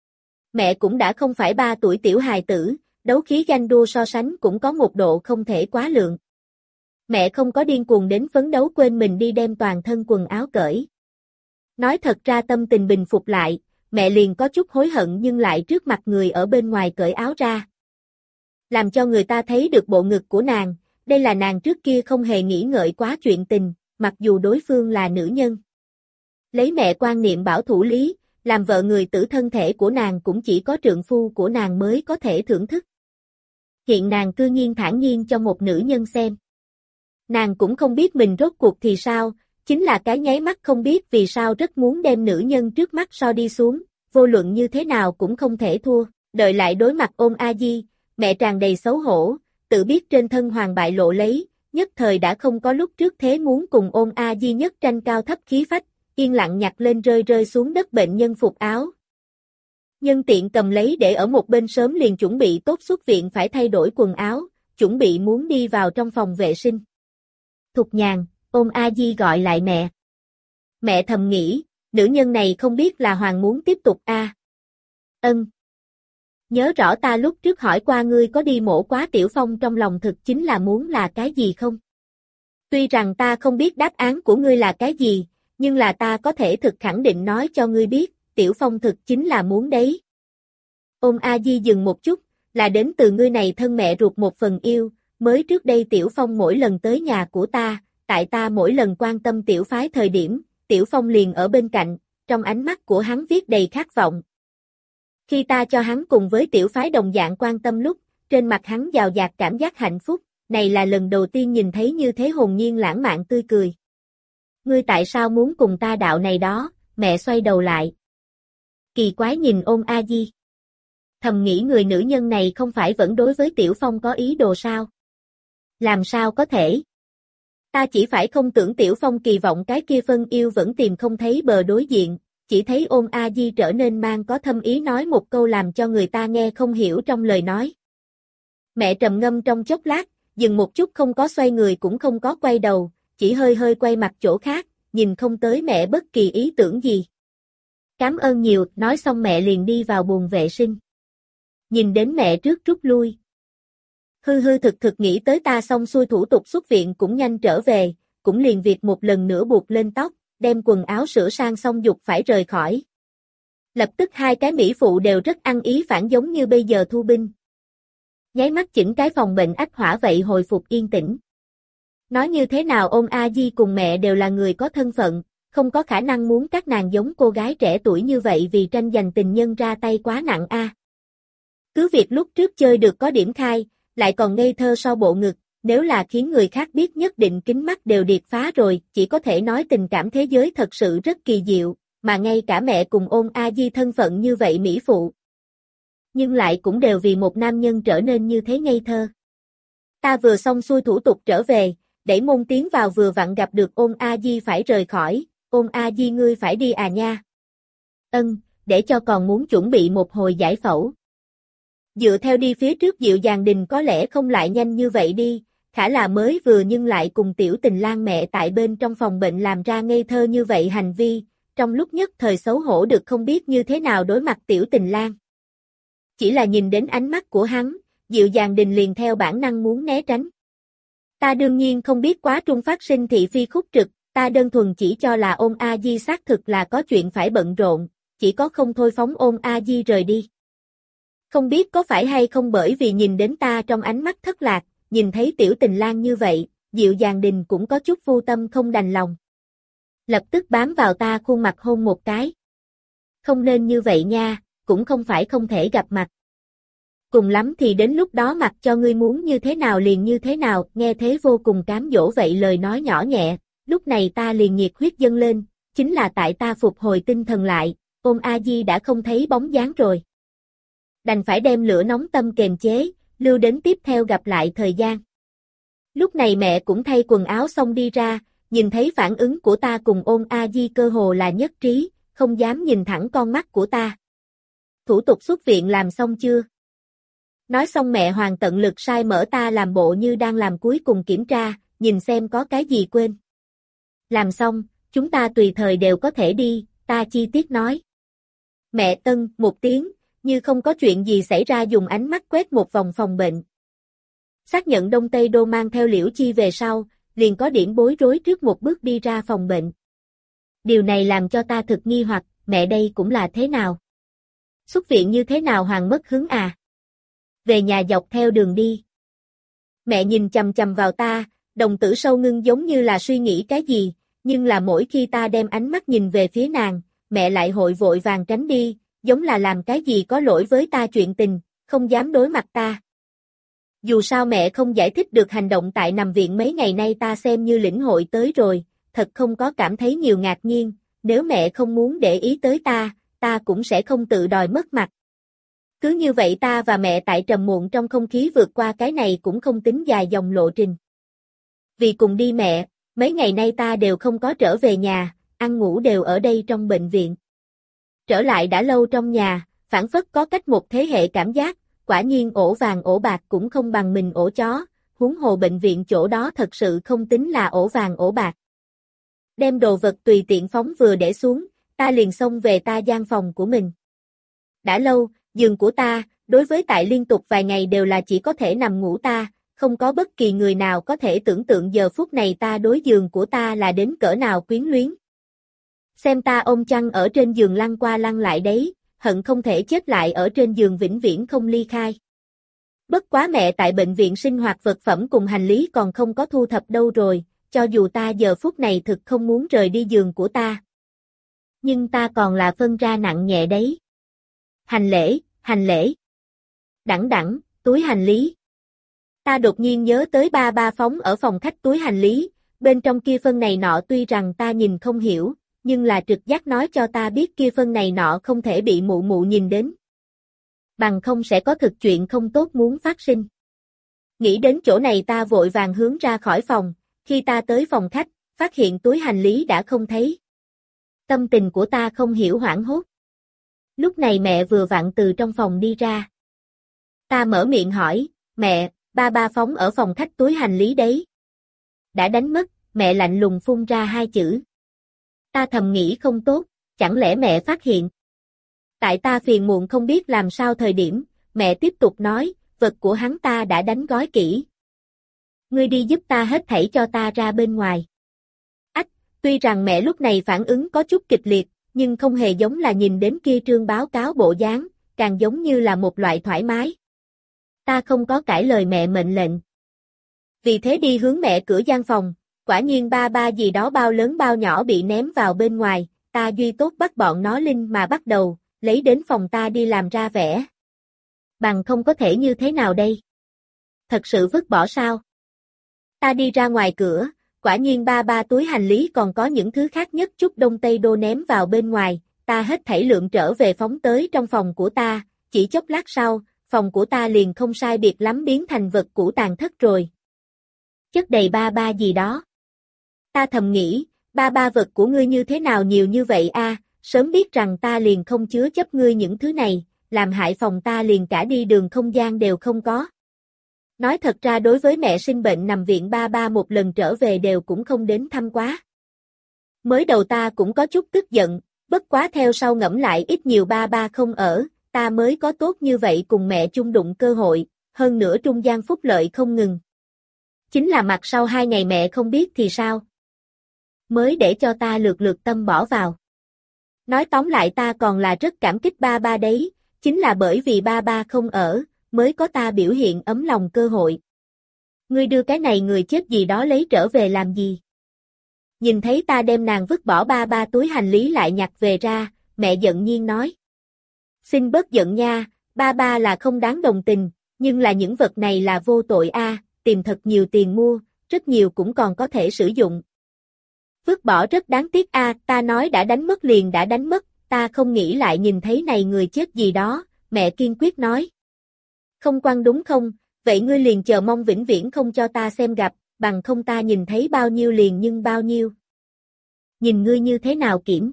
Mẹ cũng đã không phải ba tuổi tiểu hài tử, đấu khí ganh đua so sánh cũng có một độ không thể quá lượng. Mẹ không có điên cuồng đến phấn đấu quên mình đi đem toàn thân quần áo cởi. Nói thật ra tâm tình bình phục lại, mẹ liền có chút hối hận nhưng lại trước mặt người ở bên ngoài cởi áo ra. Làm cho người ta thấy được bộ ngực của nàng, đây là nàng trước kia không hề nghĩ ngợi quá chuyện tình, mặc dù đối phương là nữ nhân. Lấy mẹ quan niệm bảo thủ lý, làm vợ người tử thân thể của nàng cũng chỉ có trượng phu của nàng mới có thể thưởng thức. Hiện nàng cư nhiên thản nhiên cho một nữ nhân xem. Nàng cũng không biết mình rốt cuộc thì sao, chính là cái nháy mắt không biết vì sao rất muốn đem nữ nhân trước mắt so đi xuống, vô luận như thế nào cũng không thể thua, đợi lại đối mặt ôm A Di, mẹ tràn đầy xấu hổ, tự biết trên thân hoàng bại lộ lấy, nhất thời đã không có lúc trước thế muốn cùng ôm A Di nhất tranh cao thấp khí phách, yên lặng nhặt lên rơi rơi xuống đất bệnh nhân phục áo. Nhân tiện cầm lấy để ở một bên sớm liền chuẩn bị tốt xuất viện phải thay đổi quần áo, chuẩn bị muốn đi vào trong phòng vệ sinh. Thục nhàn, ôm A Di gọi lại mẹ. Mẹ thầm nghĩ, nữ nhân này không biết là hoàng muốn tiếp tục a. À? Ân. Nhớ rõ ta lúc trước hỏi qua ngươi có đi mổ quá Tiểu Phong trong lòng thực chính là muốn là cái gì không? Tuy rằng ta không biết đáp án của ngươi là cái gì, nhưng là ta có thể thực khẳng định nói cho ngươi biết, Tiểu Phong thực chính là muốn đấy. Ôm A Di dừng một chút, là đến từ ngươi này thân mẹ ruột một phần yêu, mới trước đây Tiểu Phong mỗi lần tới nhà của ta, tại ta mỗi lần quan tâm Tiểu Phái thời điểm, Tiểu Phong liền ở bên cạnh, trong ánh mắt của hắn viết đầy khát vọng. Khi ta cho hắn cùng với Tiểu Phái đồng dạng quan tâm lúc, trên mặt hắn giàu dạt cảm giác hạnh phúc, này là lần đầu tiên nhìn thấy như thế hồn nhiên lãng mạn tươi cười. Ngươi tại sao muốn cùng ta đạo này đó, mẹ xoay đầu lại. Kỳ quái nhìn ôm A Di. Thầm nghĩ người nữ nhân này không phải vẫn đối với Tiểu Phong có ý đồ sao? Làm sao có thể? Ta chỉ phải không tưởng Tiểu Phong kỳ vọng cái kia phân yêu vẫn tìm không thấy bờ đối diện, chỉ thấy ôm A Di trở nên mang có thâm ý nói một câu làm cho người ta nghe không hiểu trong lời nói. Mẹ trầm ngâm trong chốc lát, dừng một chút không có xoay người cũng không có quay đầu, chỉ hơi hơi quay mặt chỗ khác, nhìn không tới mẹ bất kỳ ý tưởng gì. Cảm ơn nhiều, nói xong mẹ liền đi vào buồng vệ sinh. Nhìn đến mẹ trước rút lui. Hư hư thực thực nghĩ tới ta xong xuôi thủ tục xuất viện cũng nhanh trở về, cũng liền việc một lần nữa buộc lên tóc, đem quần áo sửa sang xong dục phải rời khỏi. Lập tức hai cái mỹ phụ đều rất ăn ý phản giống như bây giờ thu binh. Nháy mắt chỉnh cái phòng bệnh ách hỏa vậy hồi phục yên tĩnh. Nói như thế nào ôm A Di cùng mẹ đều là người có thân phận, không có khả năng muốn các nàng giống cô gái trẻ tuổi như vậy vì tranh giành tình nhân ra tay quá nặng a. À. Cứ việc lúc trước chơi được có điểm khai, lại còn ngây thơ so bộ ngực, nếu là khiến người khác biết nhất định kính mắt đều điệt phá rồi, chỉ có thể nói tình cảm thế giới thật sự rất kỳ diệu, mà ngay cả mẹ cùng ôm A Di thân phận như vậy mỹ phụ. Nhưng lại cũng đều vì một nam nhân trở nên như thế ngây thơ. Ta vừa xong xuôi thủ tục trở về, đẩy môn tiến vào vừa vặn gặp được ôm A Di phải rời khỏi, ôm A Di ngươi phải đi à nha. Ân, để cho còn muốn chuẩn bị một hồi giải phẫu. Dựa theo đi phía trước dịu dàng đình có lẽ không lại nhanh như vậy đi, khả là mới vừa nhưng lại cùng tiểu tình lang mẹ tại bên trong phòng bệnh làm ra ngây thơ như vậy hành vi, trong lúc nhất thời xấu hổ được không biết như thế nào đối mặt Tiểu Tình Lang. Chỉ là nhìn đến ánh mắt của hắn, Dịu Dàng Đình liền theo bản năng muốn né tránh. Ta đương nhiên không biết quá trung phát sinh thị phi khúc trực, ta đơn thuần chỉ cho là Ôn A Di xác thực là có chuyện phải bận rộn, chỉ có không thôi phóng Ôn A Di rời đi. Không biết có phải hay không bởi vì nhìn đến ta trong ánh mắt thất lạc, nhìn thấy Tiểu Tình Lang như vậy, Dịu Dàng Đình cũng có chút vô tâm không đành lòng. Lập tức bám vào ta khuôn mặt hôn một cái. Không nên như vậy nha, cũng không phải không thể gặp mặt. Cùng lắm thì đến lúc đó mặc cho ngươi muốn như thế nào liền như thế nào, nghe thế vô cùng cám dỗ vậy lời nói nhỏ nhẹ, lúc này ta liền nhiệt huyết dâng lên, chính là tại ta phục hồi tinh thần lại, Ôn A Di đã không thấy bóng dáng rồi. Đành phải đem lửa nóng tâm kềm chế, lưu đến tiếp theo gặp lại thời gian. Lúc này mẹ cũng thay quần áo xong đi ra, nhìn thấy phản ứng của ta cùng Ôn A Di cơ hồ là nhất trí, không dám nhìn thẳng con mắt của ta. Thủ tục xuất viện làm xong chưa? Nói xong mẹ Hoàng tận lực sai mở ta làm bộ như đang làm cuối cùng kiểm tra, nhìn xem có cái gì quên. Làm xong, chúng ta tùy thời đều có thể đi, ta chi tiết nói. Mẹ Tân, một tiếng, như không có chuyện gì xảy ra dùng ánh mắt quét một vòng phòng bệnh. Xác nhận Đông Tây Đô mang theo Liễu Chi về sau, liền có điểm bối rối trước một bước đi ra phòng bệnh. Điều này làm cho ta thực nghi hoặc, mẹ đây cũng là thế nào? Xuất viện như thế nào Hoàng mất hứng à? Về nhà dọc theo đường đi. Mẹ nhìn chằm chằm vào ta, đồng tử sâu ngưng giống như là suy nghĩ cái gì, nhưng là mỗi khi ta đem ánh mắt nhìn về phía nàng, mẹ lại hội vội vàng tránh đi, giống là làm cái gì có lỗi với ta chuyện tình, không dám đối mặt ta. Dù sao mẹ không giải thích được hành động tại nằm viện mấy ngày nay ta xem như lĩnh hội tới rồi, thật không có cảm thấy nhiều ngạc nhiên, nếu mẹ không muốn để ý tới ta, ta cũng sẽ không tự đòi mất mặt. Cứ như vậy ta và mẹ tại trầm muộn trong không khí vượt qua cái này cũng không tính dài dòng lộ trình. Vì cùng đi mẹ, mấy ngày nay ta đều không có trở về nhà, ăn ngủ đều ở đây trong bệnh viện. Trở lại đã lâu trong nhà, phản phất có cách một thế hệ cảm giác, quả nhiên ổ vàng ổ bạc cũng không bằng mình ổ chó, huống hồ bệnh viện chỗ đó thật sự không tính là ổ vàng ổ bạc. Đem đồ vật tùy tiện phóng vừa để xuống, ta liền xông về ta gian phòng của mình. Đã lâu, giường của ta, đối với tại liên tục vài ngày đều là chỉ có thể nằm ngủ ta, không có bất kỳ người nào có thể tưởng tượng giờ phút này ta đối giường của ta là đến cỡ nào quyến luyến. Xem ta ôm chăn ở trên giường lăn qua lăn lại đấy, hận không thể chết lại ở trên giường vĩnh viễn không ly khai. Bất quá mẹ tại bệnh viện sinh hoạt vật phẩm cùng hành lý còn không có thu thập đâu rồi, cho dù ta giờ phút này thực không muốn rời đi giường của ta. Nhưng ta còn là phân ra nặng nhẹ đấy. Hành lễ, hành lễ. Đẳng đẳng, túi hành lý. Ta đột nhiên nhớ tới ba ba phóng ở phòng khách túi hành lý, bên trong kia phân này nọ tuy rằng ta nhìn không hiểu, nhưng là trực giác nói cho ta biết kia phân này nọ không thể bị mụ mụ nhìn đến. Bằng không sẽ có thực chuyện không tốt muốn phát sinh. Nghĩ đến chỗ này ta vội vàng hướng ra khỏi phòng, khi ta tới phòng khách, phát hiện túi hành lý đã không thấy. Tâm tình của ta không hiểu hoảng hốt. Lúc này mẹ vừa vặn từ trong phòng đi ra. Ta mở miệng hỏi, mẹ, ba ba phóng ở phòng khách túi hành lý đấy. Đã đánh mất, mẹ lạnh lùng phun ra hai chữ. Ta thầm nghĩ không tốt, chẳng lẽ mẹ phát hiện. Tại ta phiền muộn không biết làm sao thời điểm, mẹ tiếp tục nói, vật của hắn ta đã đánh gói kỹ. Ngươi đi giúp ta hết thảy cho ta ra bên ngoài. Ách, tuy rằng mẹ lúc này phản ứng có chút kịch liệt, nhưng không hề giống là nhìn đến kia trương báo cáo bộ dáng, càng giống như là một loại thoải mái. Ta không có cãi lời mẹ mệnh lệnh. Vì thế đi hướng mẹ cửa gian phòng, quả nhiên ba ba gì đó bao lớn bao nhỏ bị ném vào bên ngoài, ta duy tốt bắt bọn nó linh mà bắt đầu, lấy đến phòng ta đi làm ra vẻ. Bằng không có thể như thế nào đây? Thật sự vứt bỏ sao? Ta đi ra ngoài cửa, quả nhiên ba ba túi hành lý còn có những thứ khác nhất chút Đông Tây Đô ném vào bên ngoài, ta hết thảy lượng trở về phóng tới trong phòng của ta, chỉ chốc lát sau, phòng của ta liền không sai biệt lắm biến thành vật cũ tàn thất rồi. Chất đầy ba ba gì đó. Ta thầm nghĩ, ba ba vật của ngươi như thế nào nhiều như vậy a, sớm biết rằng ta liền không chứa chấp ngươi những thứ này, làm hại phòng ta liền cả đi đường không gian đều không có. Nói thật ra đối với mẹ sinh bệnh nằm viện ba ba một lần trở về đều cũng không đến thăm quá. Mới đầu ta cũng có chút tức giận, Bất quá theo sau ngẫm lại ít nhiều ba ba không ở, ta mới có tốt như vậy cùng mẹ chung đụng cơ hội, hơn nữa trung gian phúc lợi không ngừng. Chính là mặt sau hai ngày mẹ không biết thì sao? Mới để cho ta lượt lượt tâm bỏ vào. Nói tóm lại ta còn là rất cảm kích ba ba đấy, chính là bởi vì ba ba không ở, mới có ta biểu hiện ấm lòng cơ hội. Ngươi đưa cái này người chết gì đó lấy trở về làm gì? Nhìn thấy ta đem nàng vứt bỏ ba ba túi hành lý lại nhặt về ra, mẹ giận nhiên nói. Xin bớt giận nha, ba ba là không đáng đồng tình, nhưng là những vật này là vô tội a, tìm thật nhiều tiền mua, rất nhiều cũng còn có thể sử dụng. Vứt bỏ rất đáng tiếc a, ta nói đã đánh mất liền đã đánh mất, ta không nghĩ lại nhìn thấy này người chết gì đó, mẹ kiên quyết nói. Không quăng đúng không, vậy ngươi liền chờ mong vĩnh viễn không cho ta xem gặp, bằng không ta nhìn thấy bao nhiêu liền nhưng bao nhiêu. Nhìn ngươi như thế nào kiểm.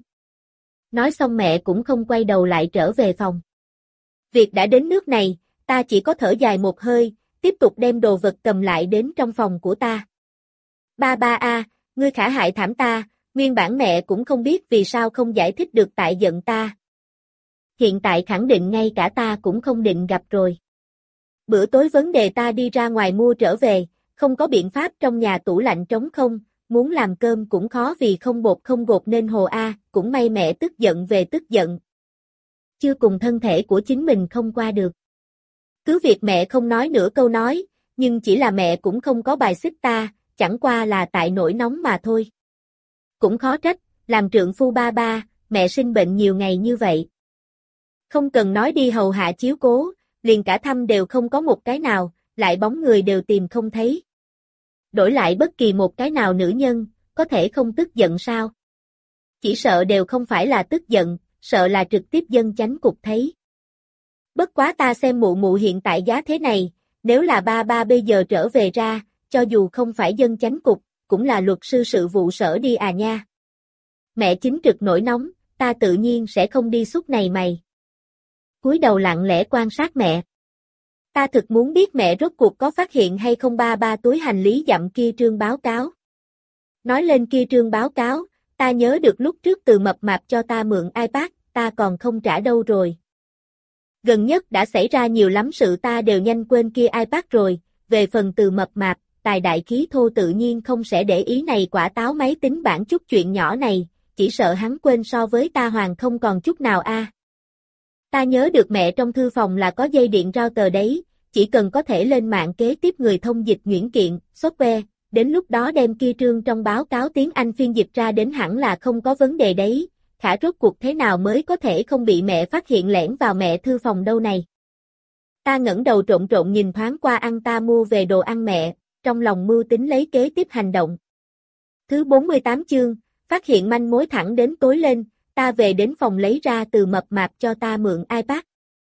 Nói xong mẹ cũng không quay đầu lại trở về phòng. Việc đã đến nước này, ta chỉ có thở dài một hơi, tiếp tục đem đồ vật cầm lại đến trong phòng của ta. Ba ba a, ngươi khả hại thảm ta, nguyên bản mẹ cũng không biết vì sao không giải thích được tại giận ta. Hiện tại khẳng định ngay cả ta cũng không định gặp rồi. Bữa tối vấn đề ta đi ra ngoài mua trở về, không có biện pháp trong nhà tủ lạnh trống không, muốn làm cơm cũng khó vì không bột không gột nên hồ a, cũng may mẹ tức giận về tức giận. Chưa cùng thân thể của chính mình không qua được. Cứ việc mẹ không nói nửa câu nói, nhưng chỉ là mẹ cũng không có bài xích ta, chẳng qua là tại nỗi nóng mà thôi. Cũng khó trách, làm trượng phu ba ba, mẹ sinh bệnh nhiều ngày như vậy. Không cần nói đi hầu hạ chiếu cố, liền cả thăm đều không có một cái nào, lại bóng người đều tìm không thấy. Đổi lại bất kỳ một cái nào nữ nhân, có thể không tức giận sao? Chỉ sợ đều không phải là tức giận, sợ là trực tiếp dân chánh cục thấy. Bất quá ta xem mụ mụ hiện tại giá thế này, nếu là ba ba bây giờ trở về ra, cho dù không phải dân chánh cục, cũng là luật sư sự vụ sở đi à nha. Mẹ chính trực nổi nóng, ta tự nhiên sẽ không đi suốt này mày. Cúi đầu lặng lẽ quan sát mẹ. Ta thực muốn biết mẹ rốt cuộc có phát hiện hay không ba ba túi hành lý dặm kia trương báo cáo. Nói lên kia trương báo cáo, ta nhớ được lúc trước Từ Mập Mạp cho ta mượn iPad, ta còn không trả đâu rồi. Gần nhất đã xảy ra nhiều lắm sự ta đều nhanh quên kia iPad rồi, về phần Từ Mập Mạp, tài đại khí thô tự nhiên không sẽ để ý này quả táo máy tính bảng chút chuyện nhỏ này, chỉ sợ hắn quên so với ta hoàng không còn chút nào a. À. Ta nhớ được mẹ trong thư phòng là có dây điện router đấy, chỉ cần có thể lên mạng kế tiếp người thông dịch nhuyễn kiện, software, đến lúc đó đem kia trương trong báo cáo tiếng Anh phiên dịch ra đến hẳn là không có vấn đề đấy, khả rốt cuộc thế nào mới có thể không bị mẹ phát hiện lẻn vào mẹ thư phòng đâu này. Ta ngẩng đầu trộn trộn nhìn thoáng qua ăn ta mua về đồ ăn mẹ, trong lòng mưu tính lấy kế tiếp hành động. Thứ bốn mươi tám chương, phát hiện manh mối thẳng đến tối lên, ta về đến phòng lấy ra Từ Mập Mạp cho ta mượn iPad.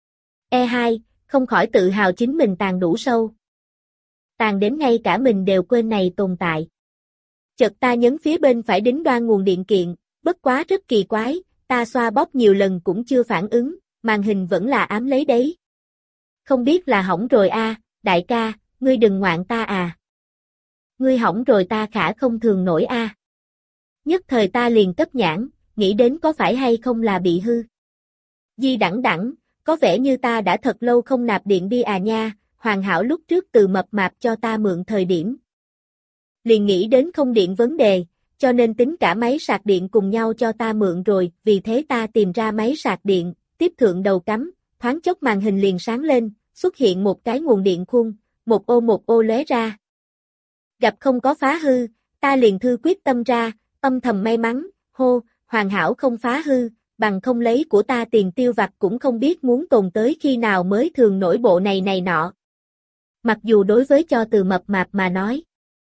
E hai, không khỏi tự hào chính mình tàn đủ sâu. Tàn đến ngay cả mình đều quên này tồn tại. Chợt ta nhấn phía bên phải đính đoan nguồn điện kiện, bất quá rất kỳ quái, ta xoa bóp nhiều lần cũng chưa phản ứng, màn hình vẫn là ám lấy đấy. Không biết là hỏng rồi a, à, đại ca, ngươi đừng ngoạn ta à. Ngươi hỏng rồi ta khả không thường nổi a. À. Nhất thời ta liền cấp nhãn, nghĩ đến có phải hay không là bị hư. Di đẳng đẳng, có vẻ như ta đã thật lâu không nạp điện đi à nha, hoàn hảo lúc trước Từ Mập Mạp cho ta mượn thời điểm. Liền nghĩ đến không điện vấn đề, cho nên tính cả máy sạc điện cùng nhau cho ta mượn rồi, vì thế ta tìm ra máy sạc điện, tiếp thượng đầu cắm, thoáng chốc màn hình liền sáng lên, xuất hiện một cái nguồn điện khuôn, một ô một ô lóe ra. Gặp không có phá hư, ta liền thư quyết tâm ra, âm thầm may mắn, hô, hoàn hảo không phá hư, bằng không lấy của ta tiền tiêu vặt cũng không biết muốn tồn tới khi nào mới thường nổi bộ này này nọ. Mặc dù đối với cho Từ Mập Mạp mà nói,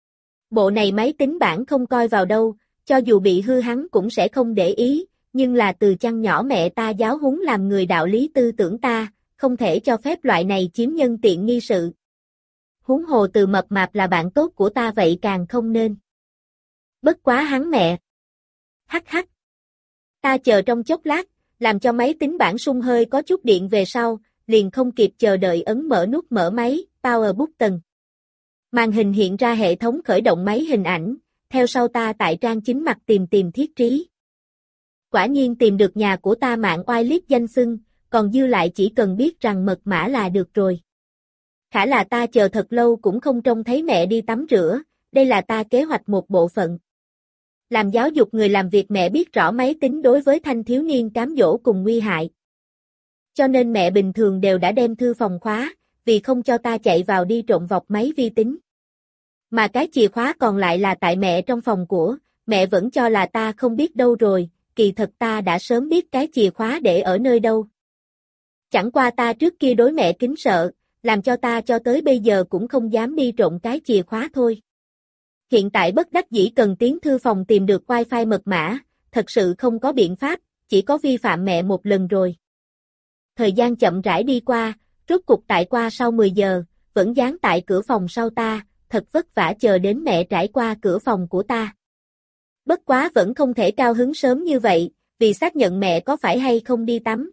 bộ này máy tính bảng không coi vào đâu, cho dù bị hư hắn cũng sẽ không để ý, nhưng là từ chăn nhỏ mẹ ta giáo huấn làm người đạo lý tư tưởng ta, không thể cho phép loại này chiếm nhân tiện nghi sự. Huống hồ Từ Mập Mạp là bạn tốt của ta vậy càng không nên. Bất quá hắn mẹ. Hắc hắc. Ta chờ trong chốc lát, làm cho máy tính bảng sung hơi có chút điện về sau, liền không kịp chờ đợi ấn mở nút mở máy, Power Button. Màn hình hiện ra hệ thống khởi động máy hình ảnh, theo sau ta tại trang chính mặt tìm tìm thiết trí. Quả nhiên tìm được nhà của ta mạng oai liếc danh xưng, còn dư lại chỉ cần biết rằng mật mã là được rồi. Khả là ta chờ thật lâu cũng không trông thấy mẹ đi tắm rửa, đây là ta kế hoạch một bộ phận. Làm giáo dục người làm việc mẹ biết rõ máy tính đối với thanh thiếu niên cám dỗ cùng nguy hại. Cho nên mẹ bình thường đều đã đem thư phòng khóa, vì không cho ta chạy vào đi trộm vọc máy vi tính. Mà cái chìa khóa còn lại là tại mẹ trong phòng của, mẹ vẫn cho là ta không biết đâu rồi, kỳ thật ta đã sớm biết cái chìa khóa để ở nơi đâu. Chẳng qua ta trước kia đối mẹ kính sợ, làm cho ta cho tới bây giờ cũng không dám đi trộm cái chìa khóa thôi. Hiện tại bất đắc dĩ cần tiến thư phòng tìm được wifi mật mã, thật sự không có biện pháp, chỉ có vi phạm mẹ một lần rồi. Thời gian chậm rãi đi qua, rốt cục tại qua sau mười giờ, vẫn dán tại cửa phòng sau ta, thật vất vả chờ đến mẹ trải qua cửa phòng của ta. Bất quá vẫn không thể cao hứng sớm như vậy, vì xác nhận mẹ có phải hay không đi tắm.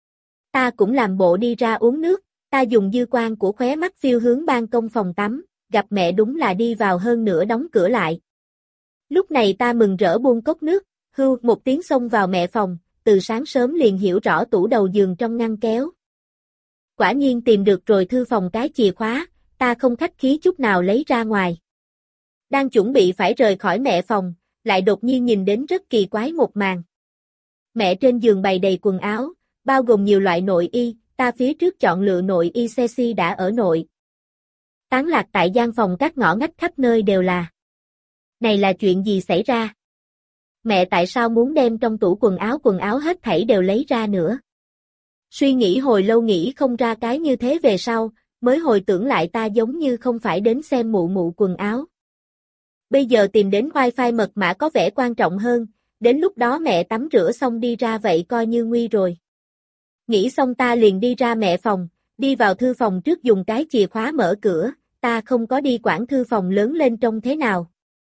Ta cũng làm bộ đi ra uống nước, ta dùng dư quang của khóe mắt phiêu hướng ban công phòng tắm, gặp mẹ đúng là đi vào hơn nửa đóng cửa lại. Lúc này ta mừng rỡ buông cốc nước, hưu một tiếng xông vào mẹ phòng, từ sáng sớm liền hiểu rõ tủ đầu giường trong ngăn kéo. Quả nhiên tìm được rồi thư phòng cái chìa khóa, ta không khách khí chút nào lấy ra ngoài. Đang chuẩn bị phải rời khỏi mẹ phòng, lại đột nhiên nhìn đến rất kỳ quái một màn. Mẹ trên giường bày đầy quần áo, bao gồm nhiều loại nội y, ta phía trước chọn lựa nội y sexy đã ở nội. Tán lạc tại gian phòng các ngõ ngách khắp nơi đều là. Này là chuyện gì xảy ra? Mẹ tại sao muốn đem trong tủ quần áo quần áo hết thảy đều lấy ra nữa? Suy nghĩ hồi lâu nghĩ không ra cái như thế về sau, mới hồi tưởng lại ta giống như không phải đến xem mụ mụ quần áo. Bây giờ tìm đến wifi mật mã có vẻ quan trọng hơn, đến lúc đó mẹ tắm rửa xong đi ra vậy coi như nguy rồi. Nghĩ xong ta liền đi ra mẹ phòng, đi vào thư phòng trước dùng cái chìa khóa mở cửa, ta không có đi quản thư phòng lớn lên trông thế nào.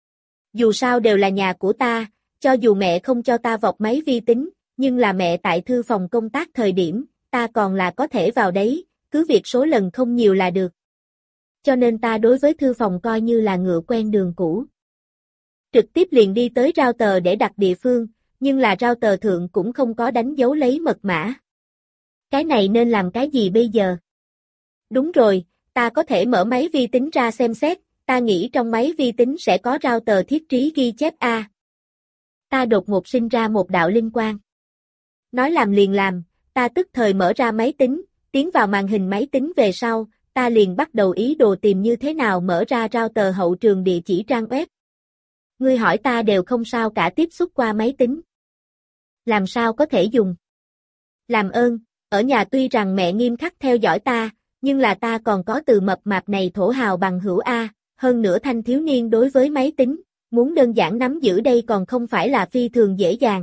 Dù sao đều là nhà của ta, cho dù mẹ không cho ta vọc máy vi tính, nhưng là mẹ tại thư phòng công tác thời điểm, ta còn là có thể vào đấy, cứ việc số lần không nhiều là được. Cho nên ta đối với thư phòng coi như là ngựa quen đường cũ. Trực tiếp liền đi tới router để đặt địa phương, nhưng là router thượng cũng không có đánh dấu lấy mật mã. Cái này nên làm cái gì bây giờ? Đúng rồi, ta có thể mở máy vi tính ra xem xét, ta nghĩ trong máy vi tính sẽ có router thiết trí ghi chép A. Ta đột ngột sinh ra một đạo linh quang. Nói làm liền làm, ta tức thời mở ra máy tính, tiến vào màn hình máy tính về sau, ta liền bắt đầu ý đồ tìm như thế nào mở ra router hậu trường địa chỉ trang web. Ngươi hỏi ta đều không sao cả tiếp xúc qua máy tính. Làm sao có thể dùng? Làm ơn, ở nhà tuy rằng mẹ nghiêm khắc theo dõi ta, nhưng là ta còn có từ mập mạp này thổ hào bằng hữu A, hơn nữa thanh thiếu niên đối với máy tính, muốn đơn giản nắm giữ đây còn không phải là phi thường dễ dàng.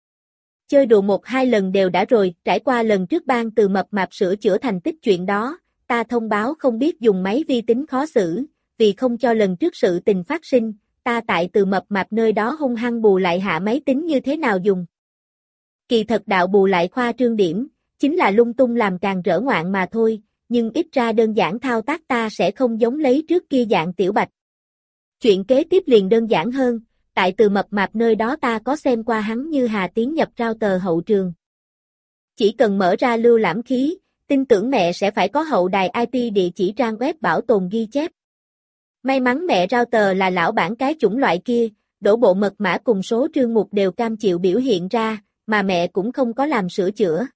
Chơi đùa một hai lần đều đã rồi, trải qua lần trước ban từ mập mạp sửa chữa thành tích chuyện đó, ta thông báo không biết dùng máy vi tính khó xử, vì không cho lần trước sự tình phát sinh, ta tại từ mập mạp nơi đó hung hăng bù lại hạ máy tính như thế nào dùng. Kỳ thật đạo bù lại khoa trương điểm, chính là lung tung làm càng rỡ ngoạn mà thôi, nhưng ít ra đơn giản thao tác ta sẽ không giống lấy trước kia dạng tiểu bạch. Chuyện kế tiếp liền đơn giản hơn, tại từ mập mạp nơi đó ta có xem qua hắn như hà tiến nhập router hậu trường. Chỉ cần mở ra lưu lãm khí, tin tưởng mẹ sẽ phải có hậu đài i pê địa chỉ trang web bảo tồn ghi chép. May mắn mẹ router là lão bản cái chủng loại kia, đổ bộ mật mã cùng số trương mục đều cam chịu biểu hiện ra, mà mẹ cũng không có làm sửa chữa.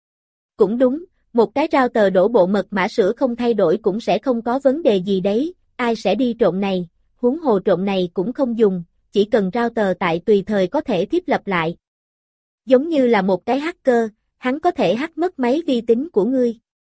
Cũng đúng, một cái router đổ bộ mật mã sửa không thay đổi cũng sẽ không có vấn đề gì đấy, ai sẽ đi trộm này, huống hồ trộm này cũng không dùng, chỉ cần router tại tùy thời có thể thiết lập lại. Giống như là một cái hacker, hắn có thể hack mất máy vi tính của ngươi.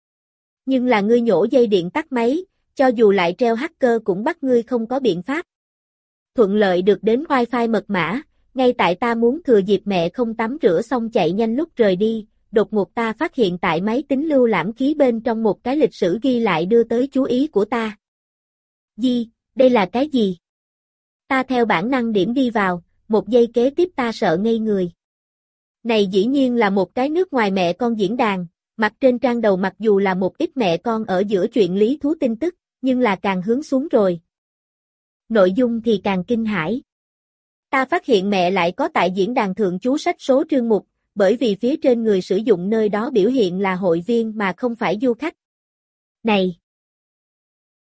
Nhưng là ngươi nhổ dây điện tắt máy, cho dù lại treo hacker cũng bắt ngươi không có biện pháp. Thuận lợi được đến wifi mật mã, ngay tại ta muốn thừa dịp mẹ không tắm rửa xong chạy nhanh lúc rời đi, đột ngột ta phát hiện tại máy tính lưu lãm khí bên trong một cái lịch sử ghi lại đưa tới chú ý của ta. Gì, đây là cái gì? Ta theo bản năng điểm đi vào, một giây kế tiếp ta sợ ngây người. Này dĩ nhiên là một cái nước ngoài mẹ con diễn đàn, mặt trên trang đầu mặc dù là một ít mẹ con ở giữa chuyện lý thú tin tức, nhưng là càng hướng xuống rồi. Nội dung thì càng kinh hãi. Ta phát hiện mẹ lại có tại diễn đàn thượng chú sách số trương mục, bởi vì phía trên người sử dụng nơi đó biểu hiện là hội viên mà không phải du khách. Này!